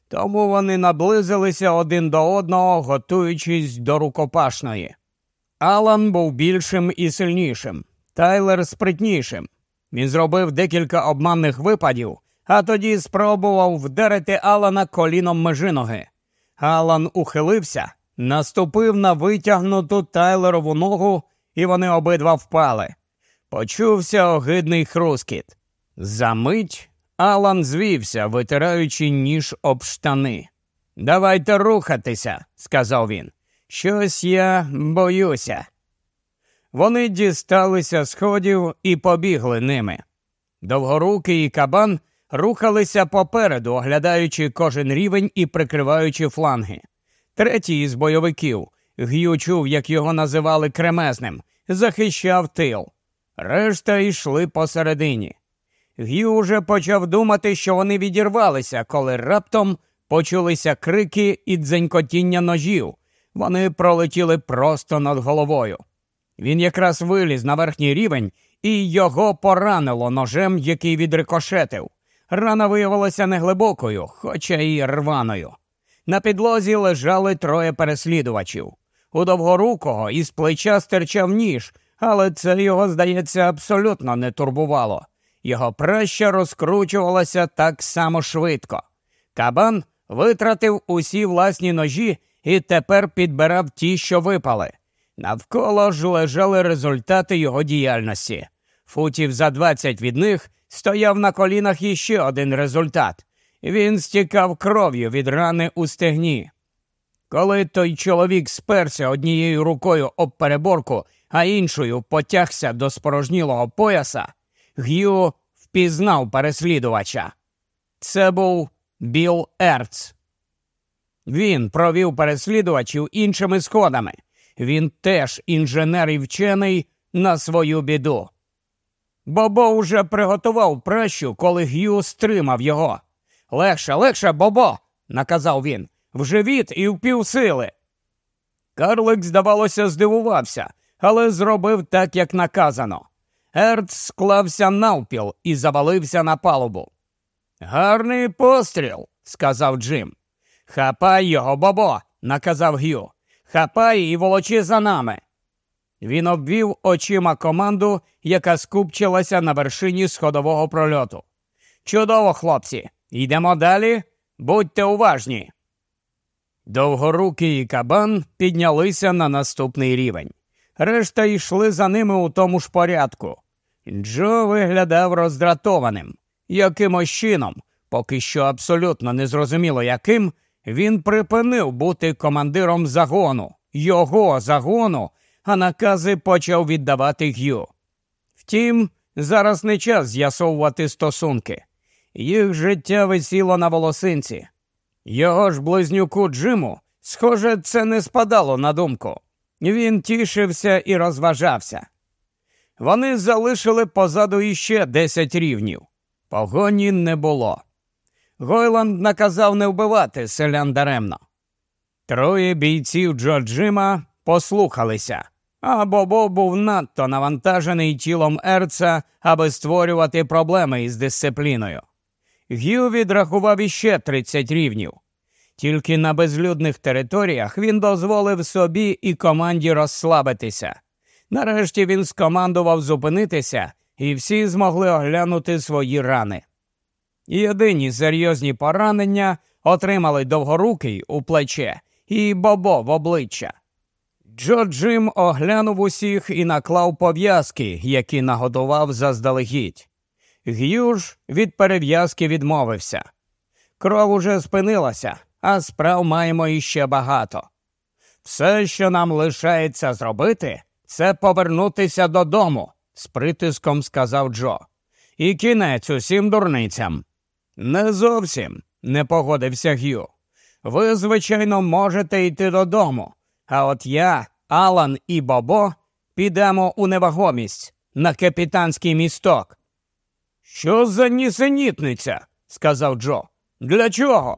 S1: Тому вони наблизилися один до одного, готуючись до рукопашної. Алан був більшим і сильнішим, Тайлер спритнішим. Він зробив декілька обманних випадів, а тоді спробував вдарити Алана коліном межи ноги. Алан ухилився, наступив на витягнуту Тайлерову ногу, і вони обидва впали. Почувся огидний хрускіт. Замить Алан звівся, витираючи ніж об штани. «Давайте рухатися», – сказав він. «Щось я боюся». Вони дісталися сходів і побігли ними. Довгорукий і Кабан рухалися попереду, оглядаючи кожен рівень і прикриваючи фланги. Третій із бойовиків, Г'ю чув, як його називали Кремезним, захищав тил. Решта йшли посередині. Г'ю уже почав думати, що вони відірвалися, коли раптом почулися крики і дзенькотіння ножів. Вони пролетіли просто над головою. Він якраз виліз на верхній рівень, і його поранило ножем, який відрикошетив. Рана виявилася неглибокою, хоча й рваною. На підлозі лежали троє переслідувачів. У Довгорукого із плеча стирчав ніж, але це його, здається, абсолютно не турбувало. Його праща розкручувалася так само швидко. Кабан витратив усі власні ножі і тепер підбирав ті, що випали. Навколо ж лежали результати його діяльності. Футів за 20 від них стояв на колінах іще один результат. Він стікав кров'ю від рани у стегні. Коли той чоловік сперся однією рукою об переборку, а іншою потягся до спорожнілого пояса, Г'ю впізнав переслідувача. Це був Білл Ерц. Він провів переслідувачів іншими сходами. Він теж інженер і вчений на свою біду. Бобо уже приготував пращу, коли Г'ю стримав його. «Легше, легше, Бобо!» – наказав він. «В живіт і в півсили!» Карлик, здавалося, здивувався, але зробив так, як наказано. Ерц склався навпіл і завалився на палубу. «Гарний постріл!» – сказав Джим. «Хапай його, Бобо!» – наказав Г'ю. «Хапай і волочи за нами!» Він обвів очима команду, яка скупчилася на вершині сходового прольоту. «Чудово, хлопці! Йдемо далі? Будьте уважні!» Довгорукий і Кабан піднялися на наступний рівень. Решта йшли за ними у тому ж порядку. Джо виглядав роздратованим. Якимось чином, поки що абсолютно незрозуміло яким, він припинив бути командиром загону, його загону, а накази почав віддавати Г'ю. Втім, зараз не час з'ясовувати стосунки. Їх життя висіло на волосинці. Його ж близнюку Джиму, схоже, це не спадало на думку. Він тішився і розважався. Вони залишили позаду іще 10 рівнів. Погоні не було. Гойланд наказав не вбивати селян даремно. Троє бійців Джо Джима послухалися, а Бобо був надто навантажений тілом Ерца, аби створювати проблеми із дисципліною. Г'ю відрахував іще 30 рівнів. Тільки на безлюдних територіях він дозволив собі і команді розслабитися. Нарешті він скомандував зупинитися, і всі змогли оглянути свої рани. Єдині серйозні поранення отримали Довгорукий у плече і Бобо в обличчя. Джо Джим оглянув усіх і наклав пов'язки, які наготував заздалегідь. Г'ю ж від перев'язки відмовився. Кров уже спинилася, а справ маємо іще багато. Все, що нам лишається зробити, це повернутися додому, з притиском сказав Джо. І кінець усім дурницям. Не зовсім, не погодився Г'ю. Ви, звичайно, можете йти додому, а от я, Алан і Бобо підемо у невагомість, на капітанський місток. Що за нісенітниця? Сказав Джо. Для чого?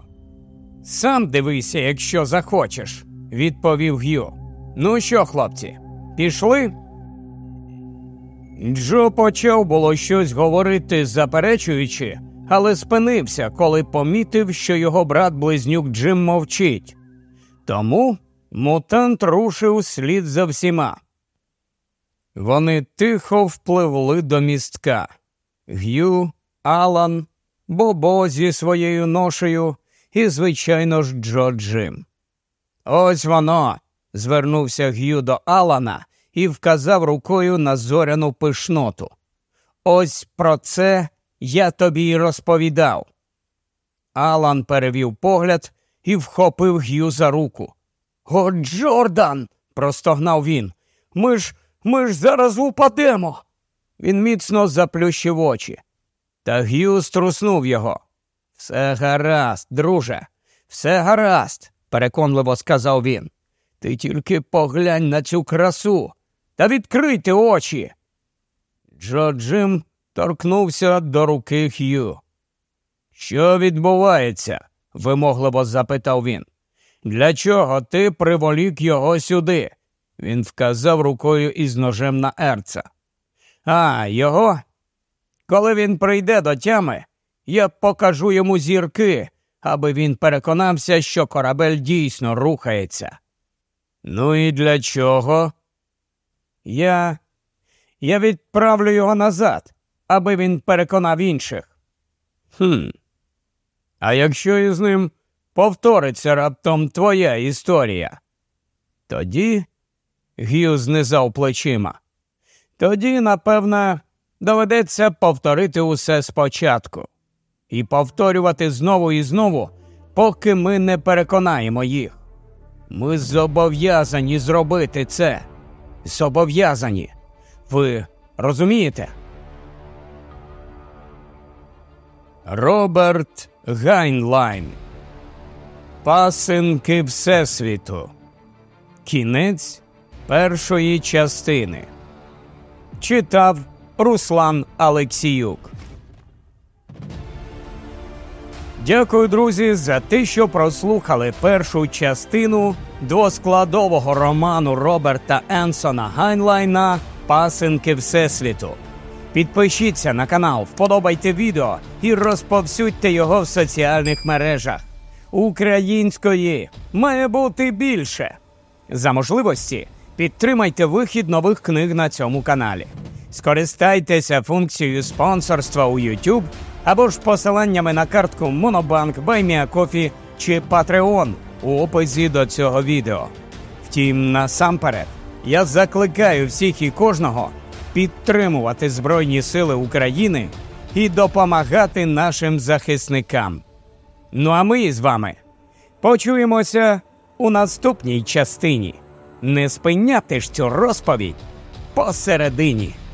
S1: Сам дивися, якщо захочеш, відповів Г'ю. Ну що, хлопці, пішли? Джо почав було щось говорити, заперечуючи, але спинився, коли помітив, що його брат-близнюк Джим мовчить. Тому мутант рушив слід за всіма. Вони тихо впливли до містка. Г'ю, Алан, Бобо зі своєю ношею і, звичайно ж, Джо Джим. «Ось воно!» – звернувся Г'ю до Алана і вказав рукою на зоряну пишноту. «Ось про це я тобі й розповідав». Алан перевів погляд і вхопив Г'ю за руку. «О, Джордан!» – простогнав він. Ми ж зараз упадемо!» Він міцно заплющив очі. Та Г'ю струснув його. «Все гаразд, друже, все гаразд», – переконливо сказав він. «Ти тільки поглянь на цю красу та відкрийте очі!» Джо Джим торкнувся до руки Г'ю. «Що відбувається?» – вимогливо запитав він. «Для чого ти приволік його сюди?» Він вказав рукою із ножем на Ерца. «А, його? Коли він прийде до тями, я покажу йому зірки, аби він переконався, що корабель дійсно рухається». «Ну і для чого?» Я відправлю його назад, аби він переконав інших». «А якщо із ним повториться раптом твоя історія?» «Тоді...» – Г'ю знизав плечима. «Тоді, напевно, доведеться повторити усе спочатку. І повторювати знову і знову, поки ми не переконаємо їх. Ми зобов'язані зробити це. Зобов'язані. Ви розумієте?» Роберт Гайнлайн. Пасинки Всесвіту. Кінець першої частини. Читав Руслан Алексіюк. Дякую, друзі, за те, що прослухали першу частину двоскладового роману Роберта Енсона Гайнлайна «Пасинки Всесвіту». Підпишіться на канал, вподобайте відео і розповсюдьте його в соціальних мережах. Української має бути більше. За можливості підтримайте вихід нових книг на цьому каналі. Скористайтеся функцією спонсорства у YouTube або ж посиланнями на картку Monobank, BuyMeACoffee чи Patreon у описі до цього відео. Втім, насамперед, я закликаю всіх і кожного підтримувати Збройні Сили України і допомагати нашим захисникам. Ну а ми з вами почуємося у наступній частині. Не спиняти ж цю розповідь посередині.